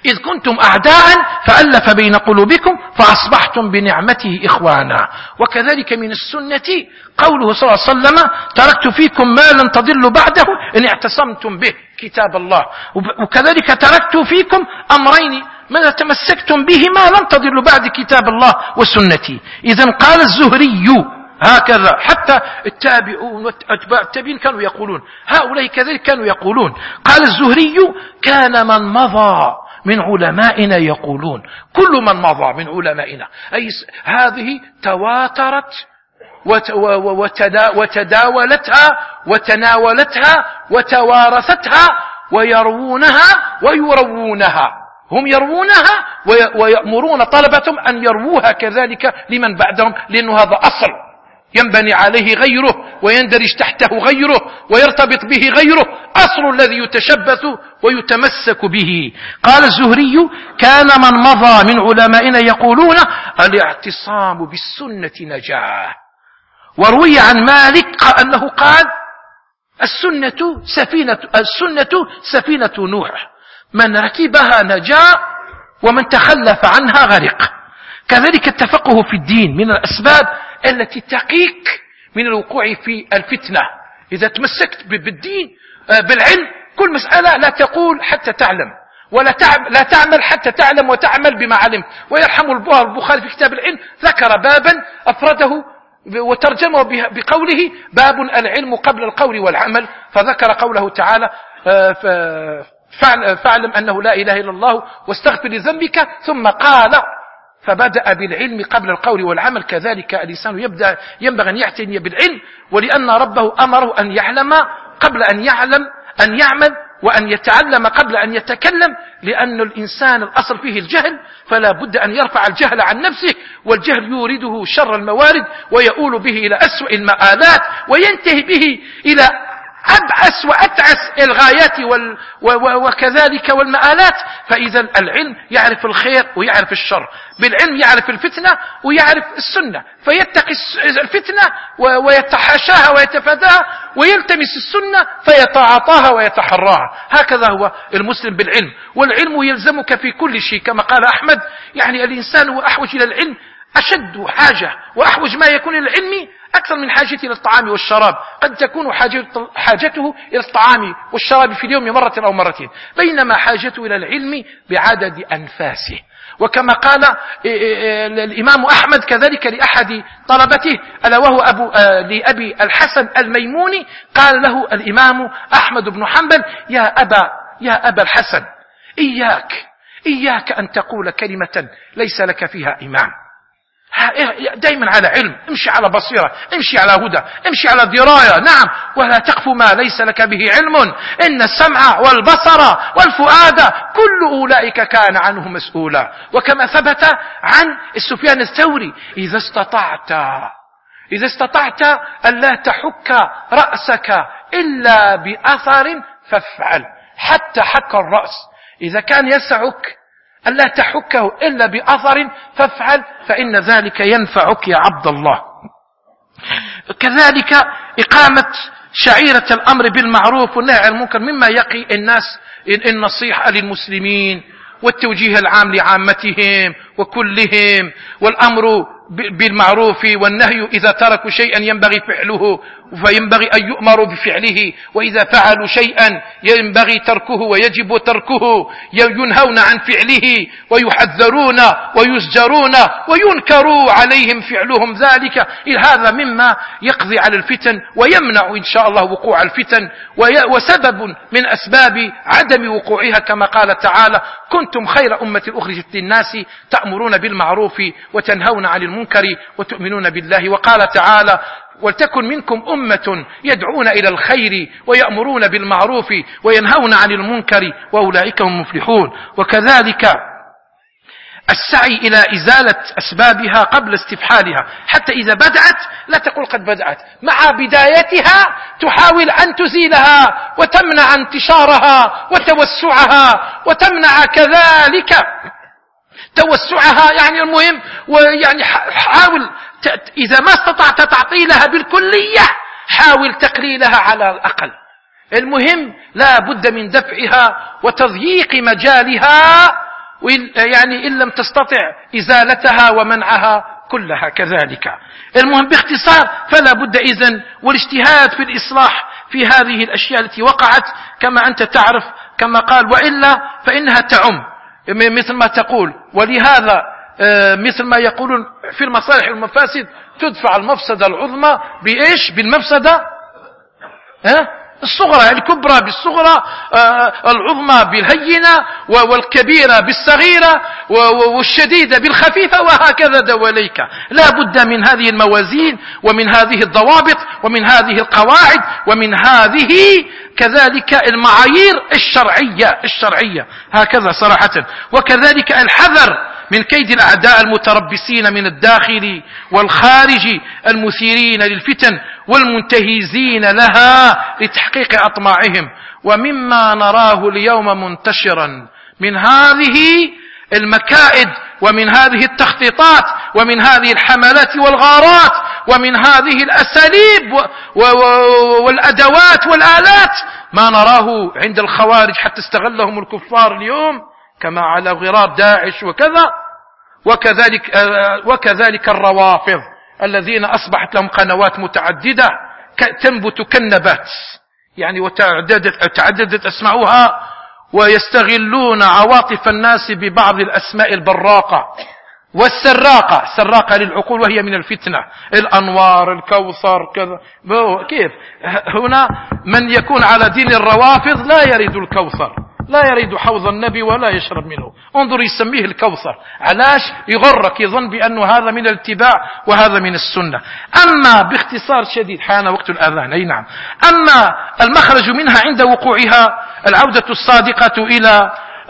إذ كنتم أعداء فألف بين قلوبكم فأصبحتم بنعمته إخوانا. وكذلك من السنة قوله صلى الله عليه وسلم تركت فيكم ما لن تضلوا بعده إن اعتصمتم به كتاب الله. وكذلك تركت فيكم أمرين ماذا تمسكتم بهما لن تضلوا بعد كتاب الله وسنتي. إذن قال الزهري هكذا، حتى التابعون واتباع التابعين كانوا يقولون، هؤلاء كذلك كانوا يقولون. قال الزهري كان من مضى من علمائنا يقولون، كل من مضى من علمائنا، أي هذه تواترت وتداولتها وتناولتها وتوارثتها ويروونها ويروونها، هم يروونها ويأمرون طلبتهم أن يرووها كذلك لمن بعدهم، لأنه هذا أصل ينبني عليه غيره ويندرج تحته غيره ويرتبط به غيره، أصل الذي يتشبث ويتمسك به. قال الزهري كان من مضى من علمائنا يقولون الاعتصام بالسنة نجاة. وروي عن مالك أنه قال السنة سفينة, السنة سفينة نوح، من ركبها نجا ومن تخلف عنها غرق. كذلك التفقه في الدين من الأسباب التي تقيك من الوقوع في الفتنة. إذا تمسكت بالدين بالعلم كل مسألة لا تقول حتى تعلم، ولا لا تعمل حتى تعلم وتعمل بما علمت. ويرحم البخاري في كتاب العلم ذكر بابا أفرده وترجمه بقوله باب العلم قبل القول والعمل، فذكر قوله تعالى فاعلم أنه لا إله إلا الله واستغفر لذنبك، ثم قال فبدأ بالعلم قبل القول والعمل. كذلك الإنسان يبدأ ينبغي أن يعتني بالعلم، ولأن ربه أمره أن يعلم قبل أن يعلم، أن يعمل وأن يتعلم قبل أن يتكلم، لأن الإنسان الأصل فيه الجهل، فلا بد أن يرفع الجهل عن نفسه، والجهل يورده شر الموارد ويؤول به إلى أسوأ المآلات وينتهي به إلى أبعس وأتعس الغايات وال وكذلك والمآلات. فإذا العلم يعرف الخير ويعرف الشر، بالعلم يعرف الفتنة ويعرف السنة، فيتقي الفتنة ويتحاشاها ويتفاداها، ويلتمس السنة فيتعاطاها ويتحراها. هكذا هو المسلم بالعلم. والعلم يلزمك في كل شيء كما قال أحمد، يعني الإنسان هو أحوج إلى العلم أشد حاجة، وأحوج ما يكون إلى العلم أكثر من حاجته إلى الطعام والشراب. قد تكون حاجته إلى الطعام والشراب في اليوم مرة أو مرتين، بينما حاجته إلى العلم بعدد أنفاسه. وكما قال الإمام أحمد كذلك لأحد طلبته ألا وهو أبو لأبي الحسن الميموني، قال له الإمام أحمد بن حنبل يا أبا يا أبا الحسن إياك إياك أن تقول كلمة ليس لك فيها إمام، دائما على علم، امشي على بصيرة، امشي على هدى، امشي على دراية، نعم، ولا تقف ما ليس لك به علم، إن السمع والبصر والفؤاد كل أولئك كان عنه مسؤولا. وكما ثبت عن سفيان الثوري إذا استطعت إذا استطعت أن لا تحك رأسك إلا بأثر فافعل، حتى حك الرأس إذا كان يسعك أن لا تحكه إلا بأثر فافعل، فإن ذلك ينفعك يا عبد الله. كذلك إقامة شعيرة الأمر بالمعروف والنهي عن المنكر مما يقي الناس النصيحة للمسلمين والتوجيه العام لعامتهم وكلهم، والأمر بالمعروف والنهي إذا تركوا شيئا ينبغي فعله فينبغي أن يؤمروا بفعله، وإذا فعلوا شيئا ينبغي تركه ويجب تركه، ينهون عن فعله ويحذرون ويزجرون وينكروا عليهم فعلهم ذلك. هذا مما يقضي على الفتن ويمنع إن شاء الله وقوع الفتن، وسبب من أسباب عدم وقوعها كما قال تعالى كنتم خير أمة أخرجت للناس تأمرون بالمعروف وتنهون عن المنكر وتؤمنون بالله. وقال تعالى ولتكن منكم أمة يدعون إلى الخير ويأمرون بالمعروف وينهون عن المنكر وأولئك هم المفلحون. وكذلك السعي إلى إزالة أسبابها قبل استفحالها، حتى إذا بدأت لا تقول قد بدأت، مع بدايتها تحاول أن تزيلها وتمنع انتشارها وتوسعها، وتمنع كذلك توسعها، يعني المهم ويعني حاول إذا ما استطعت تعطيلها بالكلية حاول تقليلها على الأقل. المهم لا بد من دفعها وتضييق مجالها يعني إن لم تستطع إزالتها ومنعها كلها كذلك. المهم باختصار فلا بد إذن والاجتهاد في الإصلاح في هذه الأشياء التي وقعت كما أنت تعرف كما قال، وإلا فإنها تعم مثل ما تقول. ولهذا مثل ما يقولون في المصالح والمفاسد تدفع المفسدة العظمى بإيش؟ بالمفسدة ها الصغرى، الكبرى بالصغرى، العظمى بالهينة، والكبيرة بالصغيرة، والشديدة بالخفيفة، وهكذا دواليك. لا بد من هذه الموازين ومن هذه الضوابط ومن هذه القواعد ومن هذه كذلك المعايير الشرعية الشرعية هكذا صراحة. وكذلك الحذر من كيد الأعداء المتربصين من الداخل والخارج المثيرين للفتن والمنتهزين لها لتحقيق أطماعهم. ومما نراه اليوم منتشرا من هذه المكائد ومن هذه التخطيطات ومن هذه الحملات والغارات ومن هذه الأساليب والأدوات والآلات ما نراه عند الخوارج حتى استغلهم الكفار اليوم كما على غرار داعش وكذا. وكذلك, وكذلك الروافض الذين أصبحت لهم قنوات متعددة تنبت كالنبات يعني وتعددت أسماؤها، ويستغلون عواطف الناس ببعض الأسماء البراقة والسراقة، سراقة للعقول وهي من الفتنة، الأنوار، الكوثر كذا. كيف هنا من يكون على دين الروافض لا يريد الكوثر، لا يريد حوض النبي ولا يشرب منه، انظر يسميه الكوثر. علاش؟ يغرك يظن بأنه هذا من الاتباع وهذا من السنة. أما باختصار شديد حان وقت الأذان، أي نعم. أما المخرج منها عند وقوعها العودة الصادقة إلى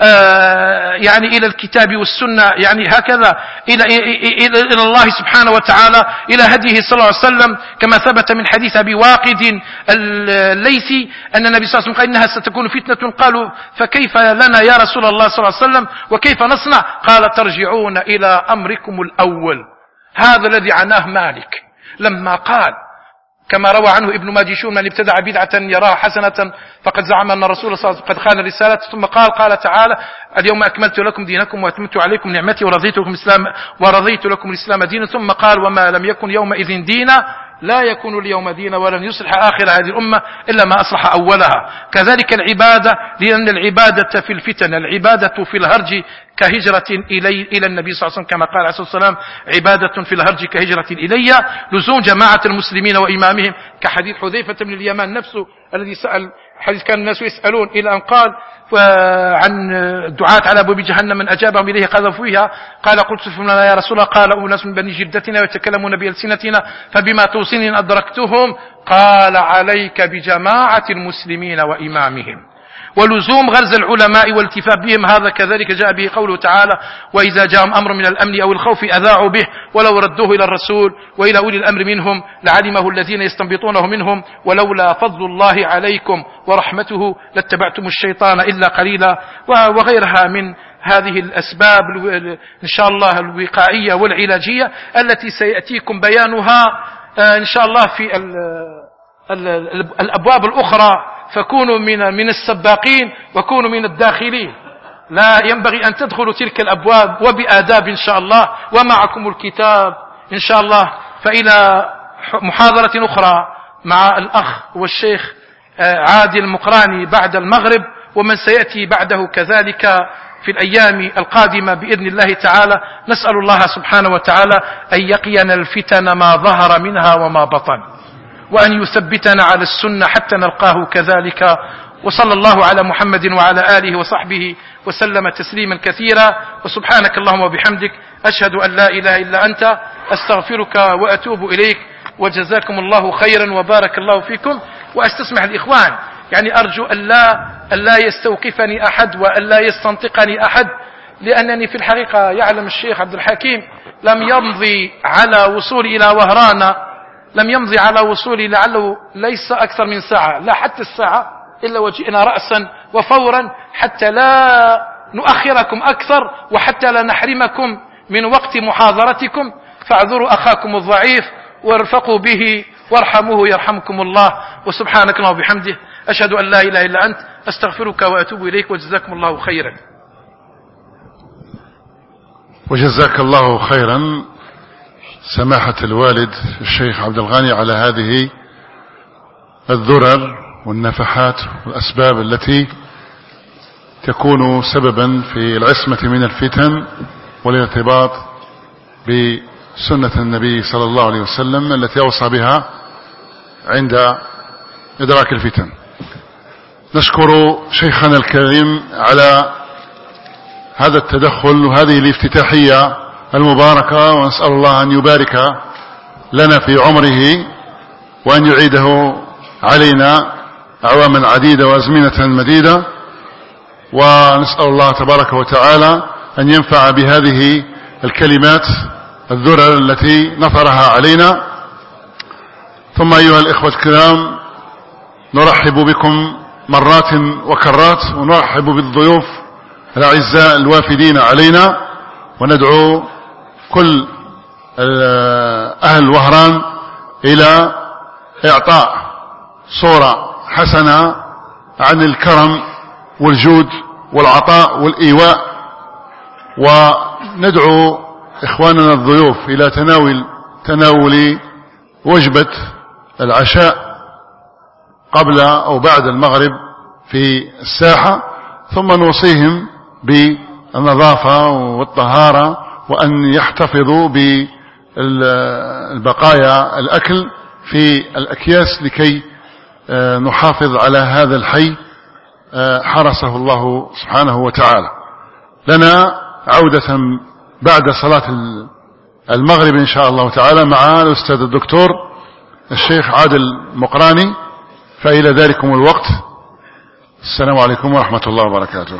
آه يعني إلى الكتاب والسنة، يعني هكذا إلى, إلى, إلى الله سبحانه وتعالى، إلى هديه صلى الله عليه وسلم، كما ثبت من حديث أبي واقد الليثي أن النبي صلى الله عليه وسلم قال إنها ستكون فتنة. قالوا فكيف لنا يا رسول الله صلى الله عليه وسلم وكيف نصنع؟ قال ترجعون إلى أمركم الأول. هذا الذي عناه مالك لما قال كما روى عنه ابن ماجشون من ابتدع بدعة يراها حسنة فقد زعم أن الرسول صلى الله عليه وسلم قد خان رسالة. ثم قال قال تعالى اليوم أكملت لكم دينكم وأتممت عليكم نعمتي ورضيت لكم الإسلام ورضيت لكم الإسلام دينا. ثم قال وما لم يكن يومئذ دينا لا يكون اليوم دينا ولن يصلح آخر هذه الأمة إلا ما أصلح أولها. كذلك العبادة، لأن العبادة في الفتن، العبادة في الهرج كهجرة إلي إلى النبي صلى الله عليه وسلم كما قال عليه الصلاة والسلام عبادة في الهرج كهجرة إلي. لزوم جماعة المسلمين وإمامهم كحديث حذيفة بن اليمان نفسه الذي سأل، حديث كان الناس يسألون إلى أن قال عن الدعاة على أبواب جهنم من أجابهم إليه قذفوا فيها. قال قلت فمنا يا رسول الله؟ قال أناس من بني جلدتنا ويتكلمون بألسنتنا فبما توصيني إن أدركتهم؟ قال عليك بجماعة المسلمين وإمامهم. ولزوم غرز العلماء والالتفاف بهم، هذا كذلك جاء به قوله تعالى وإذا جاءهم أمر من الأمن أو الخوف أذاعوا به ولو ردوه إلى الرسول وإلى أولي الأمر منهم لعلمه الذين يستنبطونه منهم ولولا فضل الله عليكم ورحمته لاتبعتم الشيطان إلا قليلا. وغيرها من هذه الأسباب إن شاء الله الوقائية والعلاجية التي سيأتيكم بيانها إن شاء الله في الأبواب الأخرى. فكونوا من من السباقين وكونوا من الداخلين، لا ينبغي أن تدخلوا تلك الأبواب وبآداب إن شاء الله ومعكم الكتاب إن شاء الله. فإلى محاضرة أخرى مع الأخ والشيخ عادل مقراني بعد المغرب، ومن سيأتي بعده كذلك في الأيام القادمة بإذن الله تعالى. نسأل الله سبحانه وتعالى أن يقينا الفتن ما ظهر منها وما بطن، وأن يثبتنا على السنة حتى نلقاه كذلك. وصلى الله على محمد وعلى آله وصحبه وسلم تسليما كثيرا. وسبحانك اللهم وبحمدك أشهد أن لا إله إلا أنت أستغفرك وأتوب إليك. وجزاكم الله خيرا وبارك الله فيكم. وأستسمح الإخوان، يعني أرجو أن لا, أن لا يستوقفني أحد وأن لا يستنطقني أحد، لأنني في الحقيقة يعلم الشيخ عبد الحكيم لم يمضي على وصول إلى وهران، لم يمضي على وصولي لعله ليس أكثر من ساعة، لا حتى الساعة، إلا وجئنا رأسا وفورا حتى لا نؤخركم أكثر وحتى لا نحرمكم من وقت محاضرتكم. فاعذروا أخاكم الضعيف وارفقوا به وارحموه يرحمكم الله. وسبحانك اللهم وبحمده أشهد أن لا إله إلا أنت أستغفرك وأتوب إليك. وجزاكم الله خيرا. وجزاك الله خيرا سماحة الوالد الشيخ عبد الغني على هذه الذرر والنفحات والأسباب التي تكون سببا في العصمة من الفتن والارتباط بسنة النبي صلى الله عليه وسلم التي أوصى بها عند إدراك الفتن. نشكر شيخنا الكريم على هذا التدخل وهذه الافتتاحية المباركة، ونسأل الله أن يبارك لنا في عمره وأن يعيده علينا أعواما عديدة وأزمنة مديدة، ونسأل الله تبارك وتعالى أن ينفع بهذه الكلمات الذرر التي نثرها علينا. ثم أيها الإخوة الكرام، نرحب بكم مرات وكرات، ونرحب بالضيوف الأعزاء الوافدين علينا، وندعو كل أهل وهران إلى إعطاء صورة حسنة عن الكرم والجود والعطاء والإيواء، وندعو إخواننا الضيوف إلى تناول تناول وجبة العشاء قبل أو بعد المغرب في الساحة، ثم نوصيهم بالنظافة والطهارة وأن يحتفظوا بالبقايا الأكل في الأكياس لكي نحافظ على هذا الحي حرسه الله سبحانه وتعالى. لنا عودة بعد صلاة المغرب إن شاء الله تعالى مع الأستاذ الدكتور الشيخ عادل مقراني، فإلى ذلكم الوقت السلام عليكم ورحمة الله وبركاته.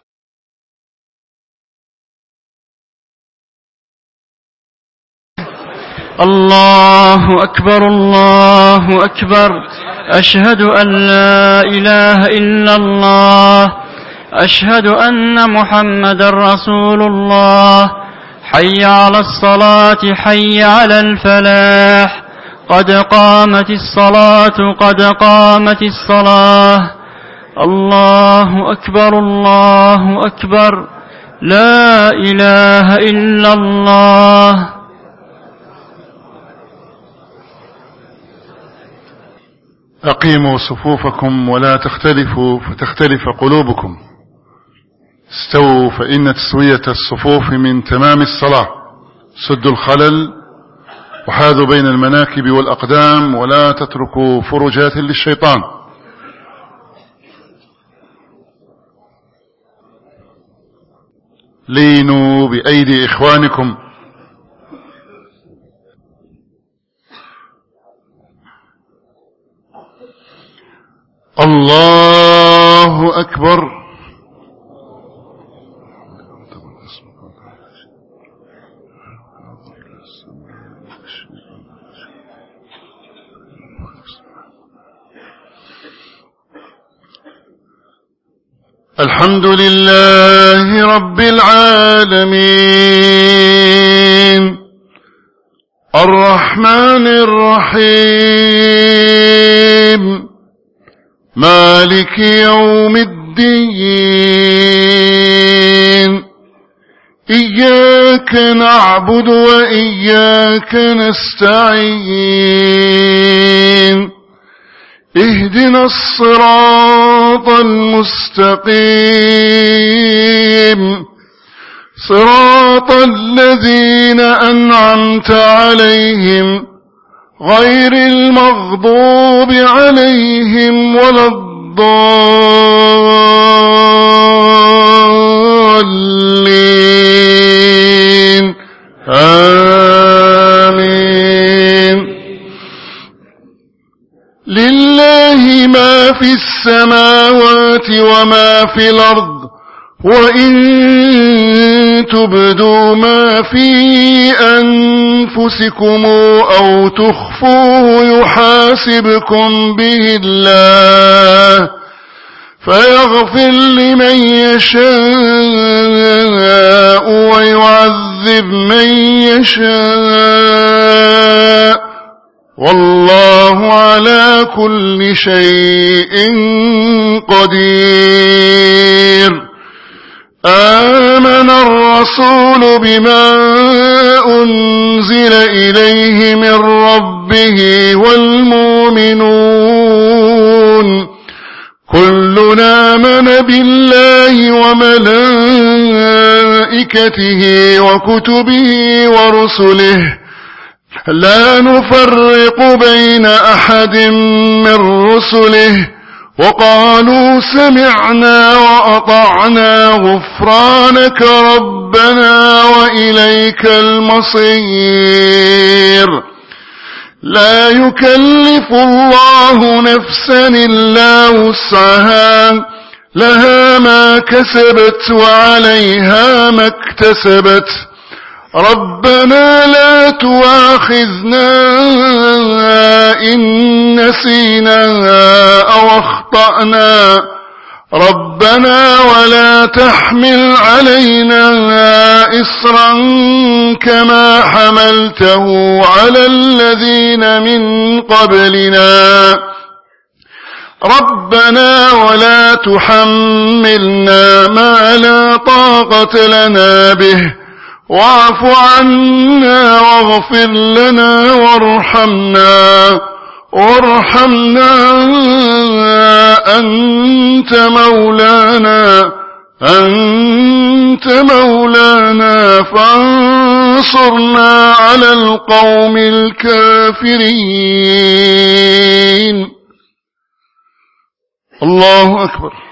الله أكبر الله أكبر، أشهد أن لا إله إلا الله، أشهد أن محمد رسول الله، حي على الصلاة حي على الفلاح، قد قامت الصلاة قد قامت الصلاة. الله أكبر الله أكبر، لا إله إلا الله. أقيموا صفوفكم ولا تختلفوا فتختلف قلوبكم، استووا فإن تسوية الصفوف من تمام الصلاة، سدوا الخلل وحاذوا بين المناكب والأقدام ولا تتركوا فرجات للشيطان. لينوا بأيدي إخوانكم، الله أكبر. الحمد لله رب العالمين، الرحمن الرحيم، مالك يوم الدين، إياك نعبد وإياك نستعين، اهدنا الصراط المستقيم، صراط الذين أنعمت عليهم غير المغضوب عليهم ولا الضالين، آمين. لله ما في السماوات وما في الأرض، وإن تبدوا ما في أنفسكم أو تخفوه يحاسبكم به الله، فيغفر لمن يشاء ويعذب من يشاء، والله على كل شيء قدير. آمن الرسول الرسول بما أنزل إليه من ربه والمؤمنون كلنا آمن بالله وملائكته وكتبه ورسله لا نفرق بين أحد من رسله وقالوا سمعنا وأطعنا غفرانك ربنا وإليك المصير لا يكلف الله نفسا إلا وسعها لها ما كسبت وعليها ما اكتسبت ربنا لا تؤاخذنا إن نسينا أو أخطأنا ربنا ولا تحمل علينا إصرا كما حملته على الذين من قبلنا ربنا ولا تحملنا ما لا طاقة لنا به واعف عنا واغفر لنا وارحمنا وارحمنا أنت مولانا أنت مولانا فانصرنا على القوم الكافرين. الله أكبر.